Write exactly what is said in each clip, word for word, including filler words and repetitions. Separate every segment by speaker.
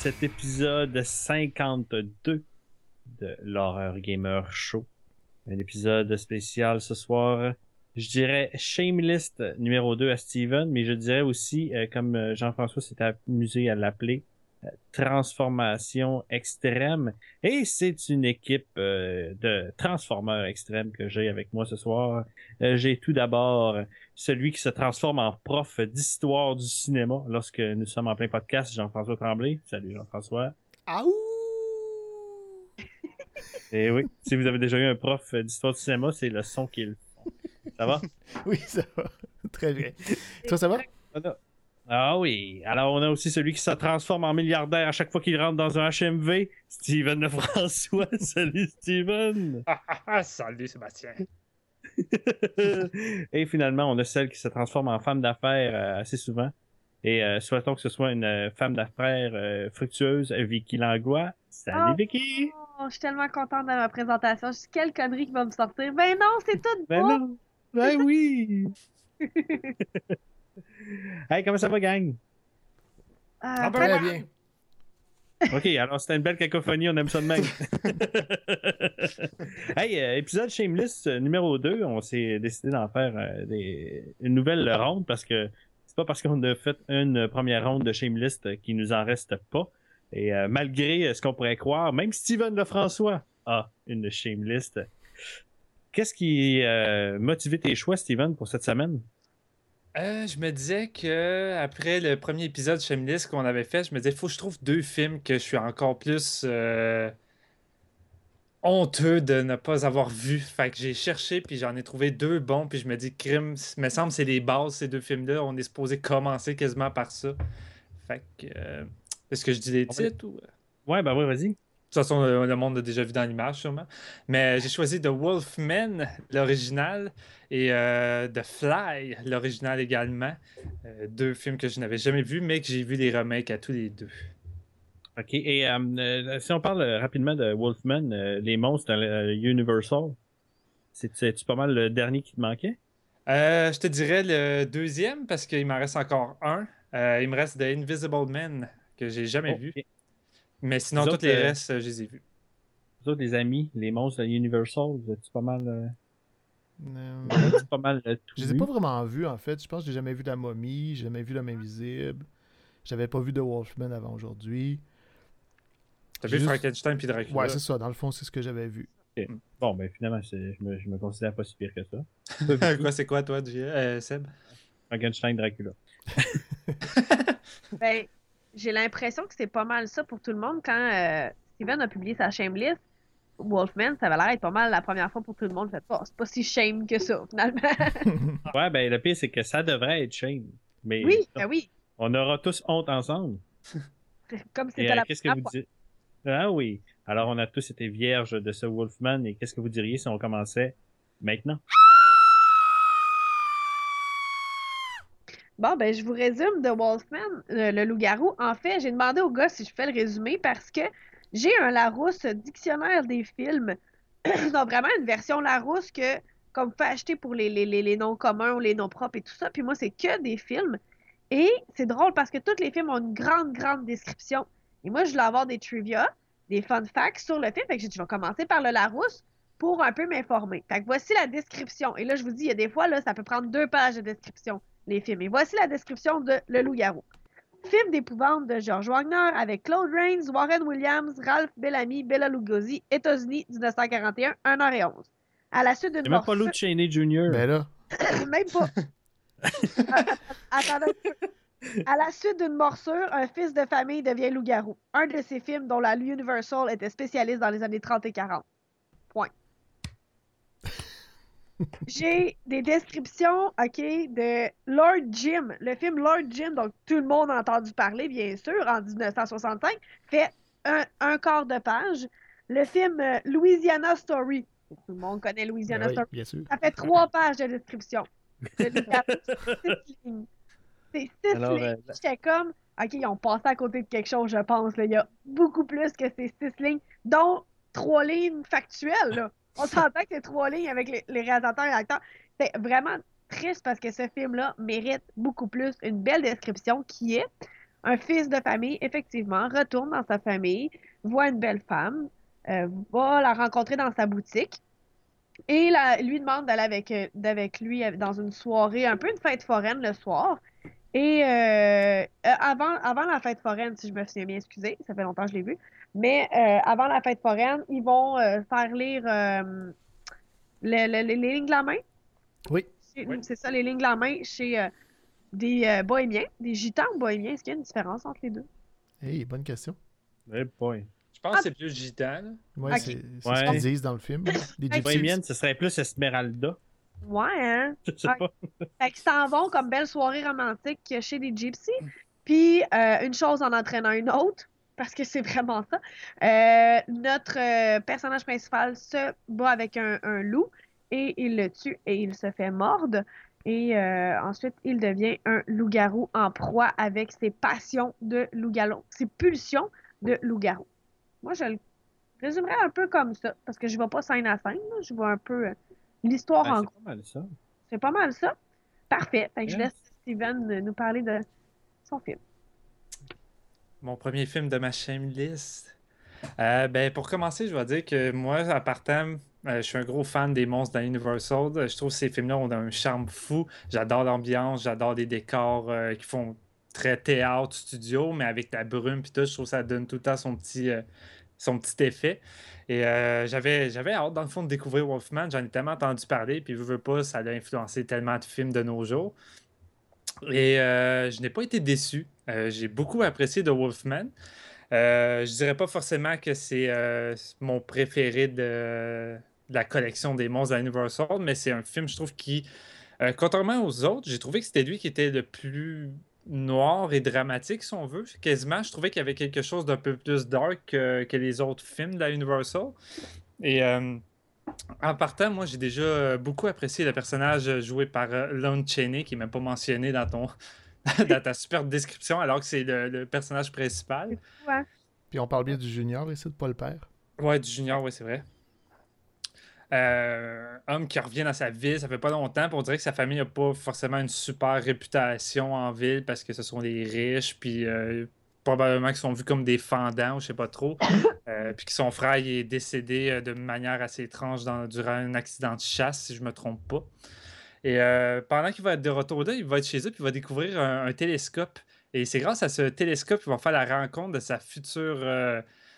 Speaker 1: cet épisode cinquante-deux de l'Horreur Gamer Show. Un épisode spécial ce soir. Je dirais Shameless numéro deux à Steven, mais je dirais aussi, euh, comme Jean-François s'était amusé à l'appeler, euh, Transformation Extrême. Et c'est une équipe euh, de Transformeurs Extrêmes que j'ai avec moi ce soir. Euh, j'ai tout d'abord celui qui se transforme en prof d'histoire du cinéma lorsque nous sommes en plein podcast, Jean-François Tremblay. Salut Jean-François.
Speaker 2: Aouh!
Speaker 1: Et oui, si vous avez déjà eu un prof d'histoire du cinéma, c'est le son qu'il font. Ça va?
Speaker 2: Oui, ça va. Très bien. Toi, ça va?
Speaker 1: Ah oui. Alors, on a aussi celui qui se transforme en milliardaire à chaque fois qu'il rentre dans un H M V, Steven Lefrançois. Salut, Steven!
Speaker 3: Ah, ah, ah, salut, Sébastien.
Speaker 1: Et finalement, on a celle qui se transforme en femme d'affaires euh, assez souvent. Et euh, souhaitons que ce soit une euh, femme d'affaires euh, fructueuse, Vicky Langlois. Salut,
Speaker 4: oh,
Speaker 1: Vicky!
Speaker 4: Oh, je suis tellement contente de ma présentation. Je suis quelle connerie qui va me sortir. Ben non, c'est tout
Speaker 1: Ben
Speaker 4: beau!
Speaker 1: non! Ben oui! Hey, comment ça va, gang?
Speaker 4: Euh,
Speaker 3: Ah, ben,
Speaker 2: Très
Speaker 4: très
Speaker 2: bien.
Speaker 1: OK, alors c'était une belle cacophonie, on aime ça de même. Hey, euh, épisode Shameless euh, numéro deux, on s'est décidé d'en faire euh, des... une nouvelle ronde parce que c'est pas parce qu'on a fait une première ronde de Shameless qu'il nous en reste pas. Et euh, malgré ce qu'on pourrait croire, même Steven Lefrançois a une Shameless. Qu'est-ce qui a euh, motivé tes choix, Steven, pour cette semaine?
Speaker 3: Euh, je me disais que après le premier épisode Shameless qu'on avait fait, je me disais, il faut que je trouve deux films que je suis encore plus euh, honteux de ne pas avoir vu. Fait que j'ai cherché, puis j'en ai trouvé deux bons, puis je me dis, crime, me semble que c'est les bases, ces deux films-là. On est supposé commencer quasiment par ça. Fait que. euh, Est-ce que je dis les titres ou.
Speaker 1: Ouais, ben ouais, vas-y.
Speaker 3: De toute façon, le, le monde l'a déjà vu dans l'image, sûrement. Mais j'ai choisi The Wolfman, l'original, et euh, The Fly, l'original également. Euh, deux films que je n'avais jamais vus, mais que j'ai vu les remakes à tous les deux.
Speaker 1: OK, et euh, euh, si on parle euh, rapidement de Wolfman, euh, les monstres dans le Universal, c'est- c'est-tu pas mal le dernier qui te manquait?
Speaker 3: Euh, je te dirais le deuxième, parce qu'il m'en reste encore un. Euh, il me reste The Invisible Man, que j'ai jamais
Speaker 1: Oh,
Speaker 3: vu.
Speaker 1: ok.
Speaker 3: Mais sinon,
Speaker 1: Vous
Speaker 3: tous
Speaker 1: autres,
Speaker 3: les
Speaker 1: euh,
Speaker 3: restes, euh, je les ai vus.
Speaker 1: Vous autres, les amis, les monstres de Universal, vous êtes pas mal, euh,
Speaker 2: Euh,
Speaker 1: vous êtes pas mal euh, tout
Speaker 2: je les ai
Speaker 1: vu?
Speaker 2: pas vraiment vus, en fait. Je pense que j'ai jamais vu La Momie, j'ai jamais vu L'Homme Invisible. J'avais pas vu The Wolfman avant aujourd'hui.
Speaker 3: T'as
Speaker 2: J'ai
Speaker 3: vu
Speaker 2: juste-
Speaker 3: Frankenstein puis Dracula?
Speaker 2: Ouais, c'est ça. Dans le fond, c'est ce que j'avais vu.
Speaker 1: Ok. Bon, ben finalement, c'est- je me, je me considère pas si pire que ça.
Speaker 3: Quoi, c'est quoi, toi, J- euh, Seb?
Speaker 1: Frankenstein, Dracula.
Speaker 4: Ben, j'ai l'impression que c'est pas mal ça pour tout le monde. Quand euh, Steven a publié sa Shameless, Wolfman, ça avait l'air d'être pas mal la première fois pour tout le monde. Fait oh, c'est pas si shame que ça, finalement.
Speaker 1: Ouais, ben le pire, c'est que ça devrait être Shane. Mais
Speaker 4: Oui, ben oui.
Speaker 1: on aura tous honte ensemble.
Speaker 4: Comme
Speaker 1: Et
Speaker 4: c'était
Speaker 1: euh,
Speaker 4: la
Speaker 1: qu'est-ce que
Speaker 4: première
Speaker 1: vous
Speaker 4: fois.
Speaker 1: dites? Ah oui. Alors, on a tous été vierges de ce Wolfman. Et qu'est-ce que vous diriez si on commençait maintenant?
Speaker 4: Bon, ben, je vous résume de Wolfman, euh, le loup-garou. En fait, j'ai demandé au gars si je fais le résumé parce que j'ai un Larousse dictionnaire des films. Donc, vraiment une version Larousse que, comme vous pouvez acheter pour les, les, les, les noms communs ou les noms propres et tout ça. Puis moi, c'est que des films. Et c'est drôle parce que tous les films ont une grande, grande description. Et moi, je voulais avoir des trivia, des fun facts sur le film. Fait que j'ai dit, je vais commencer par le Larousse pour un peu m'informer. Fait que voici la description. Et là, je vous dis, il y a des fois, là, ça peut prendre deux pages de description, les films. Et voici la description de Le Loup-garou. Film d'épouvante de George Wagner avec Claude Rains, Warren Williams, Ralph Bellamy, Bela Lugosi, États-Unis, dix-neuf cent quarante et un, une heure et onze. À la suite d'une
Speaker 1: C'est même pas
Speaker 4: morsure...
Speaker 1: Lou Cheney junior
Speaker 2: Ben là,
Speaker 4: Même pas. Attendez un peu. À la suite d'une morsure, un fils de famille devient loup-garou. Un de ces films dont la Universal était spécialiste dans les années trente et quarante. Point. J'ai des descriptions, OK, de Lord Jim. Le film Lord Jim, donc tout le monde a entendu parler, bien sûr, en dix-neuf cent soixante-cinq, fait un, un quart de page. Le film euh, Louisiana Story. Tout le monde connaît Louisiana
Speaker 2: ben oui,
Speaker 4: Story.
Speaker 2: bien sûr.
Speaker 4: Ça fait trois pages de description. Le loup-garou, c'est six lignes. C'est six
Speaker 1: Alors,
Speaker 4: lignes.
Speaker 1: euh,
Speaker 4: J'étais comme, OK, ils ont passé à côté de quelque chose, je pense. Là. Il y a beaucoup plus que ces six lignes, dont trois lignes factuelles. Là. On s'entend que c'est trois lignes avec les, les réalisateurs et l'acteur. C'est vraiment triste parce que ce film-là mérite beaucoup plus une belle description qui est un fils de famille, effectivement, retourne dans sa famille, voit une belle femme, euh, va la rencontrer dans sa boutique et la- lui demande d'aller avec, euh, d'avec lui euh, dans une soirée, un peu une fête foraine le soir. Et euh, euh, avant, avant la fête foraine, si je me souviens bien, excusez, ça fait longtemps que je l'ai vu, mais euh, avant la fête foraine, ils vont euh, faire lire euh, le- le- les lignes de la main.
Speaker 2: Oui.
Speaker 4: C'est
Speaker 3: Oui.
Speaker 4: c'est ça, les lignes de la main chez euh, des euh, bohémiens, des gitans bohémiens. Est-ce qu'il y a une différence entre les deux?
Speaker 2: Hey, bonne question.
Speaker 1: Eh boy.
Speaker 3: Je pense que c'est plus gitan. là.
Speaker 2: Ouais,
Speaker 4: Ok.
Speaker 2: c'est c'est
Speaker 1: Ouais.
Speaker 2: ce qu'ils disent dans le film. Là. Les
Speaker 4: Hey,
Speaker 2: gypsies.
Speaker 1: Bohémienne, ce serait plus Esmeralda.
Speaker 4: Ouais, hein?
Speaker 1: Je sais
Speaker 4: Ah,
Speaker 1: pas.
Speaker 4: Fait qu'ils s'en vont comme belle soirée romantique chez les gypsies. Puis, euh, une chose en entraînant une autre, parce que c'est vraiment ça. euh, notre euh, personnage principal se bat avec un, un loup et il le tue et il se fait mordre. Et euh, ensuite, il devient un loup-garou en proie avec ses passions de loup-garou, ses pulsions de loup-garou. Moi, je le résumerais un peu comme ça, parce que je ne vais pas scène à scène, là. Je vois un peu euh, l'histoire
Speaker 1: Ah,
Speaker 4: en
Speaker 1: c'est
Speaker 4: gros.
Speaker 1: pas mal ça.
Speaker 4: C'est pas mal ça. Parfait. Fait que je
Speaker 1: Yeah.
Speaker 4: laisse Steven euh, nous parler de son film.
Speaker 3: Mon premier film de ma list. Euh, ben, pour commencer, je vais dire que moi, à partant, euh, je suis un gros fan des monstres dans Universal. Euh, Je trouve que ces films-là ont un charme fou. J'adore l'ambiance, j'adore les décors euh, qui font très théâtre, studio, mais avec la brume puis tout, je trouve que ça donne tout le temps son petit, euh, son petit effet. Et euh, j'avais, j'avais hâte, dans le fond, de découvrir Wolfman. J'en ai tellement entendu parler, puis veux, veux pas, ça a influencé tellement de films de nos jours. Et euh, je n'ai pas été déçu. Euh, j'ai beaucoup apprécié The Wolfman. Euh, je dirais pas forcément que c'est euh, mon préféré de, de la collection des monstres à Universal, mais c'est un film, je trouve, qui, euh, contrairement aux autres, j'ai trouvé que c'était lui qui était le plus noir et dramatique, si on veut. Quasiment, je trouvais qu'il y avait quelque chose d'un peu plus dark que, que les autres films de la Universal. Et euh, en partant, moi, j'ai déjà euh, beaucoup apprécié le personnage joué par euh, Lon Chaney, qui n'est même pas mentionné dans ton dans ta superbe description, alors que c'est le, le personnage principal.
Speaker 4: C'est fou, hein?
Speaker 2: Puis on parle bien du junior ici, de pas le père.
Speaker 3: Ouais, du junior, ouais, c'est vrai. Euh, homme qui revient dans sa ville, ça fait pas longtemps, puis on dirait que sa famille n'a pas forcément une super réputation en ville parce que ce sont des riches, puis euh, probablement qu'ils sont vus comme des fendants, ou je sais pas trop. Euh, puis que son frère il est décédé euh, de manière assez étrange dans- durant un accident de chasse, si je me trompe pas. Et euh, pendant qu'il va être de retour là, il va être chez eux, puis il va découvrir un, un télescope. Et c'est grâce à ce télescope qu'il va faire la rencontre de sa future euh,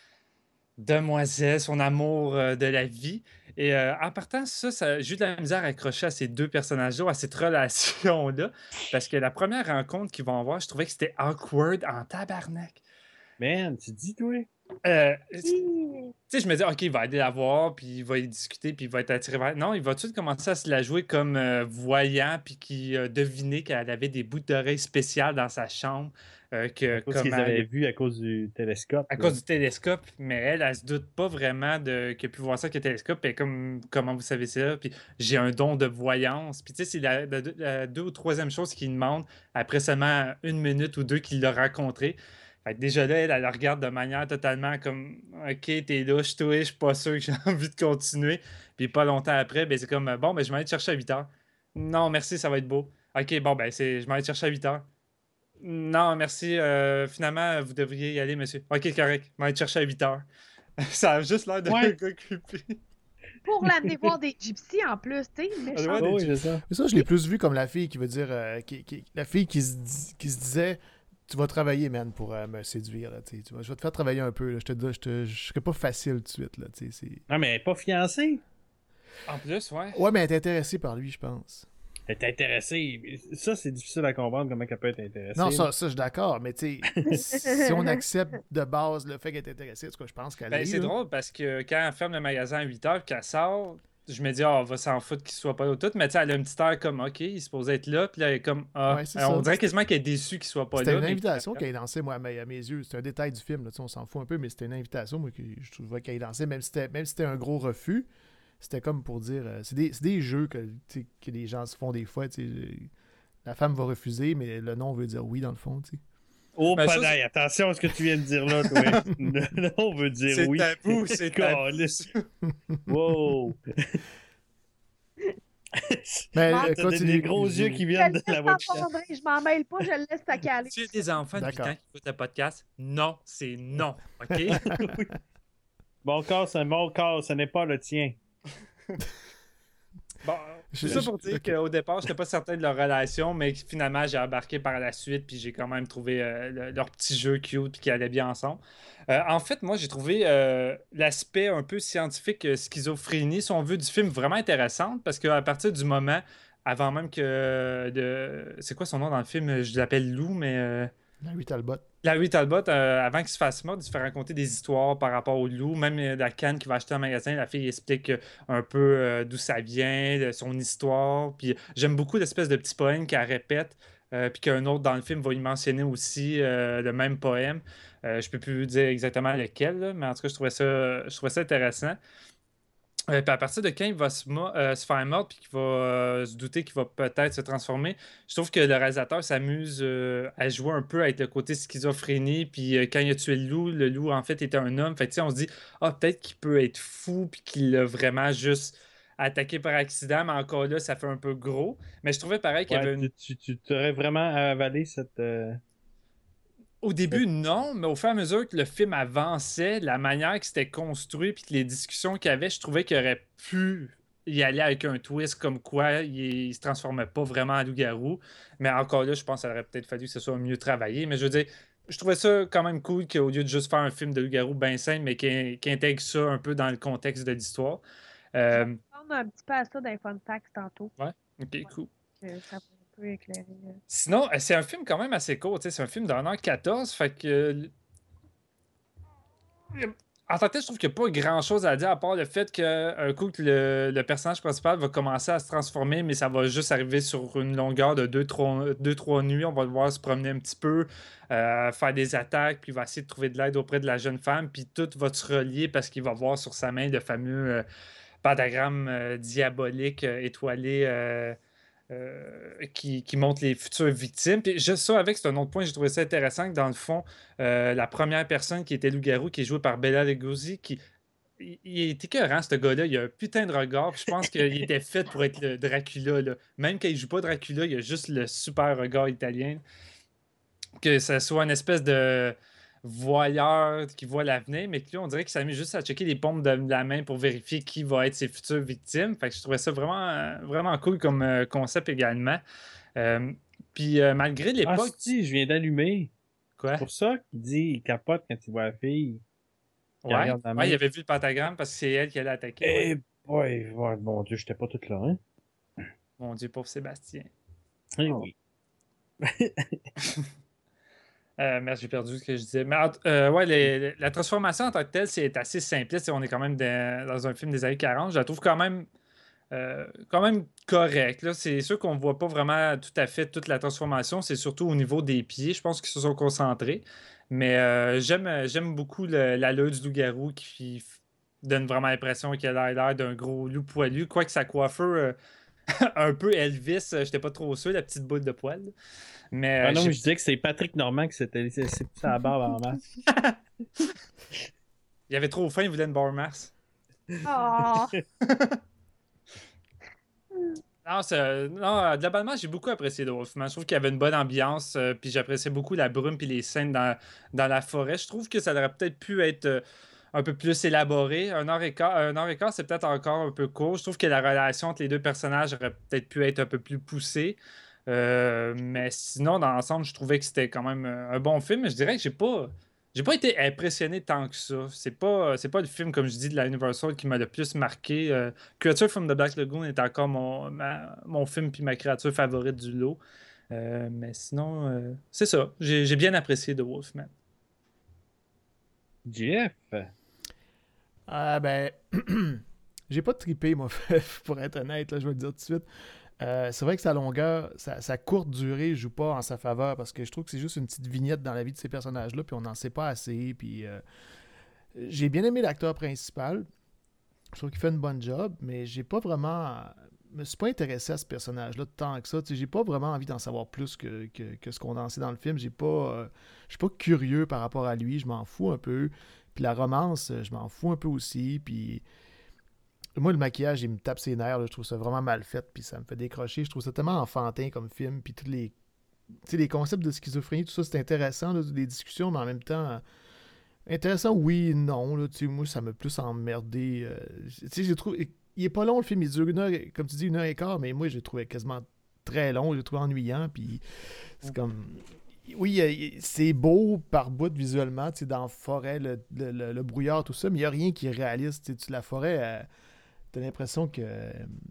Speaker 3: demoiselle, son amour euh, de la vie. Et euh, en partant, ça, ça j'ai eu de la misère à accrocher à ces deux personnages-là, à cette relation-là. Parce que la première rencontre qu'ils vont avoir, je trouvais que c'était awkward en tabarnak.
Speaker 1: Man, tu dis, toi?
Speaker 3: Euh, tu
Speaker 4: Hi.
Speaker 3: sais, je me dis, OK, il va aller la voir, puis il va y discuter, puis il va être attiré vers. Non, il va tout de suite commencer à se la jouer comme euh, voyant, puis qui euh, devinait qu'elle avait des boucles d'oreilles spéciales dans sa chambre. euh, que,
Speaker 1: Parce qu'ils
Speaker 3: comment-
Speaker 1: avaient vu à cause du télescope.
Speaker 3: à
Speaker 1: là.
Speaker 3: cause du télescope, mais elle, elle se doute pas vraiment de qu'elle a pu voir ça avec le télescope. Puis elle est comme, comment vous savez ça? Puis j'ai un don de voyance. Puis tu sais, c'est la, la- la deux ou troisième chose qu'il demande après seulement une minute ou deux qu'il l'a rencontré. Fait que déjà là, elle, elle le regarde de manière totalement comme, OK, t'es là, je suis je suis pas sûr que j'ai envie de continuer. Puis pas longtemps après, ben, c'est comme, bon, ben, je vais aller te chercher à huit heures. Non, merci, ça va être beau. OK, bon, ben, c'est, je vais aller te chercher à huit heures. Non, merci. euh, finalement, vous devriez y aller, monsieur. Ok, correct. Je vais aller te chercher à huit heures. Ça a juste l'air de
Speaker 1: Ouais.
Speaker 3: un gars creepy.
Speaker 4: Pour l'amener voir des gypsies en plus, tu sais,
Speaker 3: Ouais,
Speaker 4: méchant.
Speaker 3: des
Speaker 1: Oh, oui,
Speaker 3: gypsies.
Speaker 1: c'est ça.
Speaker 2: Mais ça, je l'ai plus vu comme la fille qui veut dire. euh, qui, qui- la fille qui se, dis- qui se disait tu vas travailler, man, pour euh, me séduire. Là, tu sais, tu vois, je vais te faire travailler un peu. Là, je te dis, je, te, je serai pas facile tout de suite. Là, tu sais, c'est...
Speaker 1: Non, mais elle n'est pas fiancée.
Speaker 3: En plus, ouais.
Speaker 2: Ouais, mais elle est intéressée par lui, je pense.
Speaker 1: Elle est intéressée. Ça, c'est difficile à comprendre comment elle peut être intéressée.
Speaker 2: Non, ça, ça je suis d'accord, mais tu sais, si on accepte de base le fait qu'elle est intéressée, en tout cas, je pense qu'elle
Speaker 3: Ben,
Speaker 2: est.
Speaker 3: c'est
Speaker 2: là.
Speaker 3: drôle parce que quand elle ferme le magasin à huit heures et qu'elle sort, je me dis, ah, on va s'en foutre qu'il soit pas là tout. Mais tu sais, elle a une petite heure comme, OK, il est supposé être là. Puis là, elle est comme, ah.
Speaker 2: Ouais, c'est
Speaker 3: Alors, on
Speaker 2: ça.
Speaker 3: dirait quasiment qu'elle est déçue qu'il soit pas
Speaker 2: C'était
Speaker 3: là.
Speaker 2: une
Speaker 3: mais-
Speaker 2: invitation qu'elle dansait, moi, à mes, à mes yeux. C'est un détail du film, là, tu sais, on s'en fout un peu, mais c'était une invitation, moi, que je trouvais qu'elle dansait, même si c'était, même si c'était un gros refus. C'était comme pour dire. euh, c'est, des, c'est des jeux que, tu sais, que les gens se font des fois. tu sais, euh, La femme va refuser, mais le non veut dire oui, dans le fond. tu sais.
Speaker 1: Oh,
Speaker 3: Ben, ça,
Speaker 1: padaille, attention à ce que tu viens de dire là, toi. Non, on veut dire
Speaker 3: C'est
Speaker 1: oui.
Speaker 3: tabou, c'est tabou.
Speaker 1: Calisse. Wow.
Speaker 2: Mais
Speaker 4: Ah,
Speaker 2: euh,
Speaker 1: T'as des,
Speaker 2: continue.
Speaker 1: des gros yeux qui
Speaker 4: Je
Speaker 1: viennent
Speaker 4: le
Speaker 1: de la
Speaker 4: laisse
Speaker 1: voix de Kat.
Speaker 4: t'entendre, je m'en mêle pas, je le laisse te caler.
Speaker 3: Tu as des enfants de huit
Speaker 2: D'accord.
Speaker 3: ans qui écoutent le podcast? Non, c'est non. OK?
Speaker 1: Mon corps, c'est mon corps, ce n'est pas le tien.
Speaker 3: Bon,
Speaker 2: Je-
Speaker 3: c'est ça
Speaker 2: je-
Speaker 3: pour dire
Speaker 2: ok.
Speaker 3: qu'au départ, je n'étais pas certain de leur relation, mais que finalement, j'ai embarqué par la suite, puis j'ai quand même trouvé euh, le- leur petit jeu cute, puis qu'ils allaient bien ensemble. Euh, en fait, moi, j'ai trouvé euh, l'aspect un peu scientifique, euh, schizophrénie, si on veut, du film vraiment intéressante, parce qu'à partir du moment, avant même que... De... C'est quoi son nom dans le film? Je l'appelle Lou, mais... euh,
Speaker 2: Larry Talbot.
Speaker 3: Larry Talbot, euh, avant qu'il se fasse mort, il se fait raconter des histoires par rapport au loup. Même euh, la canne qu'il va acheter en magasin, la fille explique euh, un peu euh, d'où ça vient, de son histoire. Puis j'aime beaucoup l'espèce de petit poème qu'elle répète. Euh, puis qu'un autre dans le film va y mentionner aussi euh, le même poème. Euh, je peux plus dire exactement lequel, là, mais en tout cas, je trouvais ça, je trouvais ça intéressant. Euh, puis à partir de quand il va se, mo- euh, se faire mordre puis qu'il va euh, se douter qu'il va peut-être se transformer, je trouve que le réalisateur s'amuse euh, à jouer un peu avec le côté schizophrénie. Puis euh, quand il a tué le loup, le loup en fait était un homme. Fait que tu sais, on se dit, ah, peut-être qu'il peut être fou puis qu'il l'a vraiment juste attaqué par accident, mais encore là, ça fait un peu gros. Mais je trouvais pareil qu'il y
Speaker 1: Ouais,
Speaker 3: avait une.
Speaker 1: tu, tu, tu t'aurais vraiment avalé cette. euh,
Speaker 3: Au début, non, mais au fur et à mesure que le film avançait, la manière que c'était construit puis que les discussions qu'il y avait, je trouvais qu'il aurait pu y aller avec un twist comme quoi il, il se transformait pas vraiment en loup-garou. Mais encore là, je pense qu'il aurait peut-être fallu que ce soit mieux travaillé. Mais je veux dire, je trouvais ça quand même cool qu'au lieu de juste faire un film de loup-garou bien simple, mais qu'il qu'il intègre ça un peu dans le contexte de l'histoire. Euh,
Speaker 4: Je vais prendre un petit peu à ça dans les fun facts tantôt,
Speaker 3: ouais, ok, cool.
Speaker 4: que ça va un peu éclairer. euh.
Speaker 3: Sinon, euh, c'est un film quand même assez court, tu sais, c'est un film d'un heure quatorze, fait que euh, en tant que tel, je trouve qu'il n'y a pas grand-chose à dire à part le fait qu'un coup que le, le personnage principal va commencer à se transformer, mais ça va juste arriver sur une longueur de deux trois nuits. On va le voir se promener un petit peu, euh, faire des attaques, puis il va essayer de trouver de l'aide auprès de la jeune femme, puis tout va se relier parce qu'il va voir sur sa main le fameux euh, pentagramme euh, diabolique euh, étoilé euh, euh, qui, qui montre les futures victimes. Puis juste ça, avec, c'est un autre point, j'ai trouvé ça intéressant que dans le fond, euh, la première personne qui était loup-garou, qui est jouée par Bella Lugosi, qui il, il est écœurant, ce gars-là. Il a un putain de regard. Puis je pense qu'il était fait pour être le Dracula. Là. Même quand il joue pas Dracula, il a juste le super regard italien. Que ce soit une espèce de voyeur qui voit l'avenir, mais que lui, on dirait qu'il s'amuse juste à checker les pompes de la main pour vérifier qui va être ses futures victimes. Fait que je trouvais ça vraiment, euh, vraiment cool comme euh, concept également. Euh, Puis euh, malgré
Speaker 1: Ah,
Speaker 3: l'époque.
Speaker 1: si, je viens d'allumer.
Speaker 3: Quoi?
Speaker 1: C'est pour ça qu'il dit il capote quand il voit la fille. qui
Speaker 3: Ouais,
Speaker 1: regarde la main.
Speaker 3: ouais, il avait vu le pentagramme parce que c'est elle qui allait attaquer. Ouais.
Speaker 1: Eh boy, ouais, mon Dieu, j'étais pas tout là, hein?
Speaker 3: Mon Dieu, pauvre Sébastien.
Speaker 1: Eh oui.
Speaker 3: Euh, merde, j'ai perdu ce que je disais. Mais euh, ouais, les- les- la transformation en tant que telle, c'est assez simpliste. On est quand même dans, dans un film des années quarante. Je la trouve quand même, euh, quand même correcte. Là. C'est sûr qu'on ne voit pas vraiment tout à fait toute la transformation. C'est surtout au niveau des pieds. Je pense qu'ils se sont concentrés. Mais euh, j'aime, j'aime beaucoup le- l'allure du loup-garou qui f- donne vraiment l'impression qu'il a l'air d'un gros loup poilu. Quoique sa coiffure, euh, un peu Elvis, euh, j'étais pas trop sûr, la petite boule de poil. Mais
Speaker 1: Ah
Speaker 3: euh,
Speaker 1: non,
Speaker 3: j'ai-
Speaker 1: mais je disais que c'est Patrick Normand qui s'était laissé laissé pousser la barbe en masse.
Speaker 3: il avait trop faim, il voulait une barre Mars.
Speaker 4: Ah!
Speaker 3: Non, c'est- non, euh, globalement, j'ai beaucoup apprécié The Wolfman. Je trouve qu'il y avait une bonne ambiance, euh, puis j'appréciais beaucoup la brume puis les scènes dans, dans la forêt. Je trouve que ça aurait peut-être pu être euh, un peu plus élaboré. Un heure et quart, un heure et quart, c'est peut-être encore un peu court. Je trouve que la relation entre les deux personnages aurait peut-être pu être un peu plus poussée. Euh, mais sinon, dans l'ensemble, je trouvais que c'était quand même euh, un bon film. Mais je dirais que j'ai pas. J'ai pas été impressionné tant que ça. C'est pas, c'est pas le film, comme je dis, de la Universal qui m'a le plus marqué. Euh, Creature from the Black Lagoon est encore mon, ma- mon film puis ma créature favorite du lot. Euh, mais sinon, euh, c'est ça. J'ai j'ai bien apprécié The Wolfman.
Speaker 1: Jeff.
Speaker 2: Ah ben, j'ai pas trippé, moi, pour être honnête, là, je vais le dire tout de suite. Euh, c'est vrai que sa longueur, sa, sa courte durée joue pas en sa faveur parce que je trouve que c'est juste une petite vignette dans la vie de ces personnages-là, puis on n'en sait pas assez. Puis euh, j'ai bien aimé l'acteur principal. Je trouve qu'il fait une bonne job, mais j'ai pas vraiment. Je me suis pas intéressé à ce personnage-là tant que ça. Tu sais, j'ai pas vraiment envie d'en savoir plus que, que, que ce qu'on en sait dans le film. J'ai pas, euh, je suis pas curieux par rapport à lui. Je m'en fous un peu. Puis la romance, je m'en fous un peu aussi. Puis Moi, le maquillage, il me tape ses nerfs. Là. Je trouve ça vraiment mal fait, puis ça me fait décrocher. Je trouve ça tellement enfantin comme film, puis tous les... Tu sais, les concepts de schizophrénie, tout ça, c'est intéressant, là, les discussions, mais en même temps... Intéressant, oui, non. Là, moi, ça m'a plus emmerdé. Euh, tu sais, j'ai trouvé... Il est pas long, le film. Il dure une heure, comme tu dis, une heure et quart, mais moi, j'ai trouvé quasiment très long. J'ai trouvé ennuyant, puis c'est comme... Oui, c'est beau par bout visuellement, tu sais, dans la forêt, le, le, le, le brouillard, tout ça, mais il n'y a rien qui est réaliste. Tu sais, la forêt, euh, t'as l'impression que... Euh,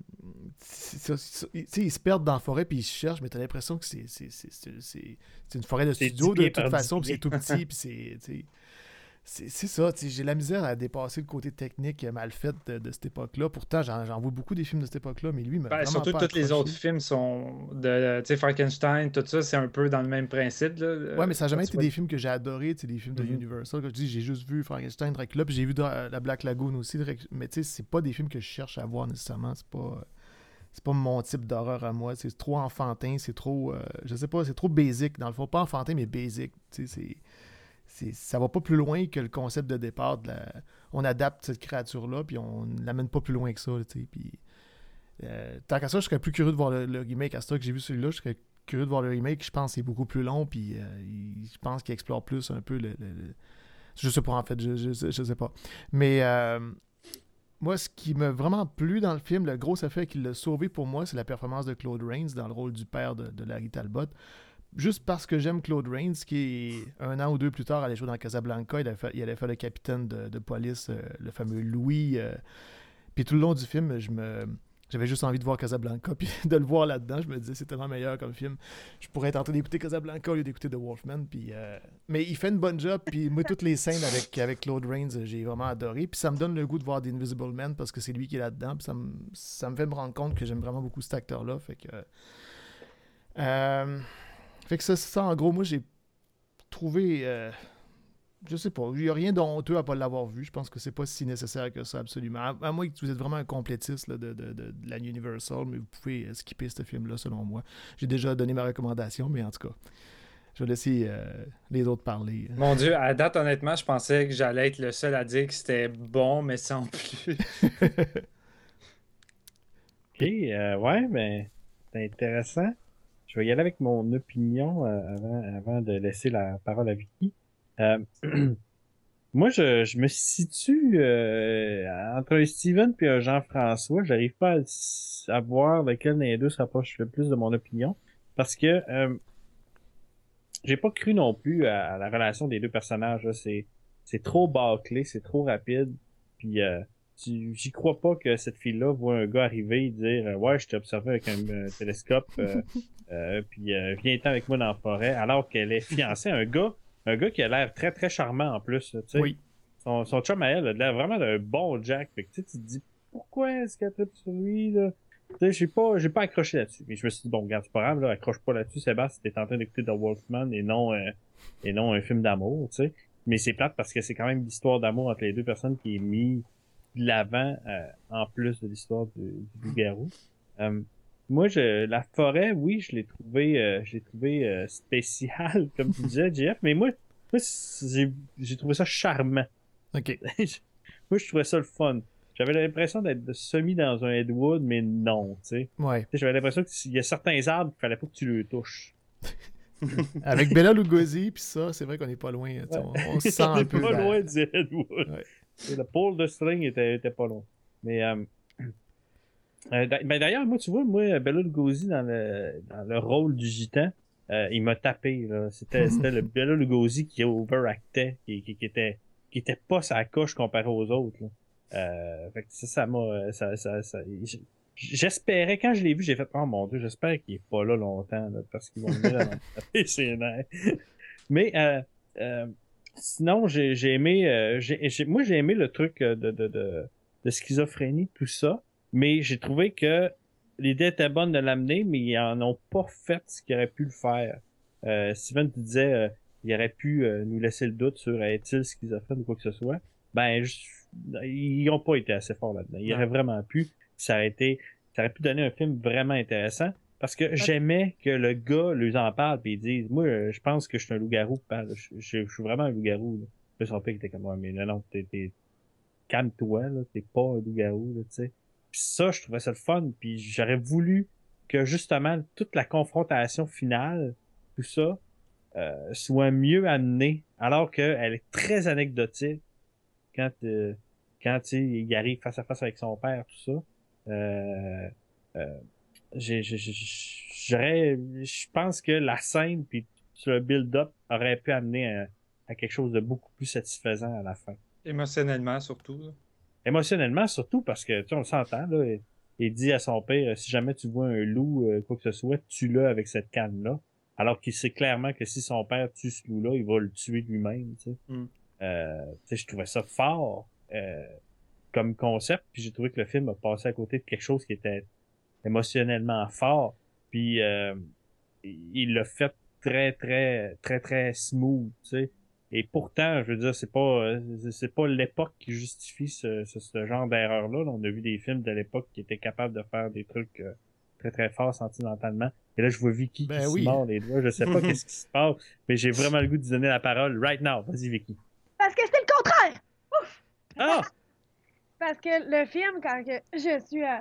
Speaker 2: tu sais, ils se perdent dans la forêt, puis ils se cherchent, mais t'as l'impression que c'est, c'est, c'est, c'est, c'est une forêt de studio, de toute façon, puis c'est tout petit, puis c'est... Tu sais, C'est, c'est ça, j'ai la misère à dépasser le côté technique mal fait de, de cette époque-là. Pourtant, j'en, j'en vois beaucoup des films de cette époque-là, mais lui, il m'a
Speaker 3: Ben,
Speaker 2: vraiment
Speaker 3: surtout
Speaker 2: pas
Speaker 3: tous
Speaker 2: accroché.
Speaker 3: les autres films sont de, tu sais, Frankenstein, tout ça, c'est un peu dans le même principe. Là,
Speaker 2: ouais, mais ça n'a jamais été
Speaker 3: vois...
Speaker 2: des films que j'ai adorés, des films de
Speaker 3: mm-hmm.
Speaker 2: Universal. Comme je dis, j'ai juste vu Frankenstein, Dracula, puis j'ai vu la Black Lagoon aussi. Mais tu sais, c'est pas des films que je cherche à voir nécessairement. C'est pas, c'est pas mon type d'horreur à moi. C'est trop enfantin, c'est trop, euh, je sais pas, c'est trop basic. Dans le fond, pas enfantin, mais basic. Tu sais, c'est... C'est, ça va pas plus loin que le concept de départ. De la, on adapte cette créature-là, puis on ne l'amène pas plus loin que ça. Là, puis, euh, tant qu'à ça, je serais plus curieux de voir le, le remake. À ce que j'ai vu celui-là, je serais curieux de voir le remake. Je pense qu'il est beaucoup plus long, puis euh, il, je pense qu'il explore plus un peu le... le, le... Je sais pas, en fait, je, je, je sais pas. Mais euh, moi, ce qui m'a vraiment plu dans le film, le gros effet qui l'a sauvé pour moi, c'est la performance de Claude Rains dans le rôle du père de, de Larry Talbot. Juste parce que j'aime Claude Rains, qui un an ou deux plus tard allait jouer dans Casablanca, il, avait fait, il allait faire le capitaine de, de police, euh, le fameux Louis. Euh, puis tout le long du film, je me, j'avais juste envie de voir Casablanca, puis de le voir là-dedans, je me disais c'est tellement meilleur comme film. Je pourrais être en train d'écouter Casablanca au lieu d'écouter The Wolfman. Puis, euh, mais il fait une bonne job, puis moi, toutes les scènes avec, avec Claude Rains, j'ai vraiment adoré. Puis ça me donne le goût de voir The Invisible Man, parce que c'est lui qui est là-dedans, puis ça me, ça me fait me rendre compte que j'aime vraiment beaucoup cet acteur-là. Fait que... Euh, Fait que ça, ça, en gros, moi, j'ai trouvé... Euh, je sais pas, il n'y a rien d'honteux à pas l'avoir vu. Je pense que c'est pas si nécessaire que ça, absolument. À, à moins que vous êtes vraiment un complétiste là, de, de, de, de la Universal, mais vous pouvez skipper ce film-là, selon moi. J'ai déjà donné ma recommandation, mais en tout cas, je vais laisser euh, les autres parler.
Speaker 3: Mon Dieu, à date, honnêtement, je pensais que j'allais être le seul à dire que c'était bon, mais sans plus.
Speaker 1: Ok, euh, ouais, ben, c'est intéressant. Je vais y aller avec mon opinion euh, avant, avant de laisser la parole à Vicky. Euh, moi, je, je me situe euh, entre un Steven et un Jean-François. J'arrive pas à, à voir lequel des deux se rapproche le plus de mon opinion. Parce que euh, j'ai pas cru non plus à, à la relation des deux personnages. Là. C'est, c'est trop bâclé, c'est trop rapide. Puis euh, tu, j'y crois pas que cette fille-là voit un gars arriver et dire euh, ouais, je t'ai observé avec un, un télescope. Euh, Euh, puis euh, viens-t'en avec moi dans la forêt, alors qu'elle est fiancée à un gars, un gars qui a l'air très très charmant en plus, tu sais.
Speaker 2: Oui.
Speaker 1: Son, son chum à elle a l'air vraiment d'un bon Jack. Fait que tu te dis pourquoi est-ce qu'elle tripe sur lui là. Tu sais, j'ai pas, j'ai pas accroché là-dessus. Mais je me suis dit bon, regarde, c'est pas grave là, accroche pas là-dessus, Sébastien, t'es en train d'écouter The Wolfman et non euh, et non un film d'amour, tu sais. Mais c'est plate parce que c'est quand même l'histoire d'amour entre les deux personnes qui est mise de l'avant euh, en plus de l'histoire du, du loup-garou. Euh, Moi, je, la forêt, oui, je l'ai trouvé, euh, je l'ai trouvé euh, spécial, comme tu disais, Jeff. Mais moi, moi j'ai, j'ai trouvé ça charmant.
Speaker 2: Ok.
Speaker 1: Moi, je trouvais ça le fun. J'avais l'impression d'être semi dans un Ed Wood, mais non, tu sais.
Speaker 2: Ouais.
Speaker 1: J'avais l'impression qu'il y a certains arbres qu'il fallait pas que tu le touches.
Speaker 2: Avec Bela Lugosi, puis ça, c'est vrai qu'on est pas loin. Ouais. On, on se sent
Speaker 1: on
Speaker 2: un peu.
Speaker 1: pas
Speaker 2: dans...
Speaker 1: loin du Ed Wood.
Speaker 2: Ouais.
Speaker 1: Et le pôle de string était, était pas loin. Mais euh, Euh, ben d'ailleurs, moi, tu vois, moi, Bela Lugosi dans le, dans le rôle du gitan, euh, il m'a tapé, là. C'était, c'était le Bela Lugosi qui overactait, qui, qui, qui était, qui était pas sa coche comparé aux autres, là. Euh, fait que ça, ça m'a, ça, ça, ça, j'espérais, quand je l'ai vu, j'ai fait, oh mon Dieu, j'espère qu'il est pas là longtemps, là, parce qu'ils vont me dire, taper ses nerfs. Mais, euh, euh, sinon, j'ai, j'ai aimé, euh, j'ai, j'ai, moi, j'ai aimé le truc de, de, de, de schizophrénie, tout ça. Mais j'ai trouvé que l'idée était bonne de l'amener, mais ils en ont pas fait ce qu'ils auraient pu le faire. Euh, Steven, tu disais, euh, il aurait pu euh, nous laisser le doute sur est-il schizophrène ou quoi que ce soit. Ben, je, ils ont pas été assez forts là-dedans. Ils auraient vraiment pu. Ça aurait été, ça aurait pu donner un film vraiment intéressant. Parce que j'aimais que le gars lui en parle pis il dise, moi, je pense que je suis un loup-garou. Je, je, je suis vraiment un loup-garou. Là. Son père était comme moi, mais non, non, t'es, t'es, calme-toi, là, t'es pas un loup-garou, là, tu sais. Puis ça, je trouvais ça le fun, puis j'aurais voulu que justement toute la confrontation finale, tout ça, euh, soit mieux amenée, alors qu'elle est très anecdotique quand, euh, quand tu sais, il arrive face à face avec son père, tout ça. Euh, euh, j'ai, j'ai, j'ai- j'aurais, je pense que la scène puis le build-up aurait pu amener à, à quelque chose de beaucoup plus satisfaisant à la fin.
Speaker 3: Émotionnellement, surtout. Là.
Speaker 1: Émotionnellement, surtout parce que, tu sais, on s'entend, là, il, il dit à son père, si jamais tu vois un loup, euh, quoi que ce soit, tue-le avec cette canne-là. Alors qu'il sait clairement que si son père tue ce loup-là, il va le tuer lui-même, tu sais.
Speaker 3: Mm.
Speaker 1: Euh, tu sais, je trouvais ça fort euh, comme concept, puis j'ai trouvé que le film a passé à côté de quelque chose qui était émotionnellement fort, puis euh, il l'a fait très, très, très, très smooth, tu sais. Et pourtant, je veux dire, c'est pas euh, c'est pas l'époque qui justifie ce, ce, ce genre d'erreur-là. On a vu des films de l'époque qui étaient capables de faire des trucs euh, très, très forts sentimentalement. Et là, je vois Vicky
Speaker 2: Ben
Speaker 1: qui
Speaker 2: oui.
Speaker 1: se mord les doigts. Je sais pas qu'est-ce qui se passe, mais j'ai vraiment le goût de lui donner la parole right now. Vas-y, Vicky.
Speaker 4: Parce que c'est le contraire! Ouf!
Speaker 1: Ah!
Speaker 4: Parce que le film, quand que je suis à...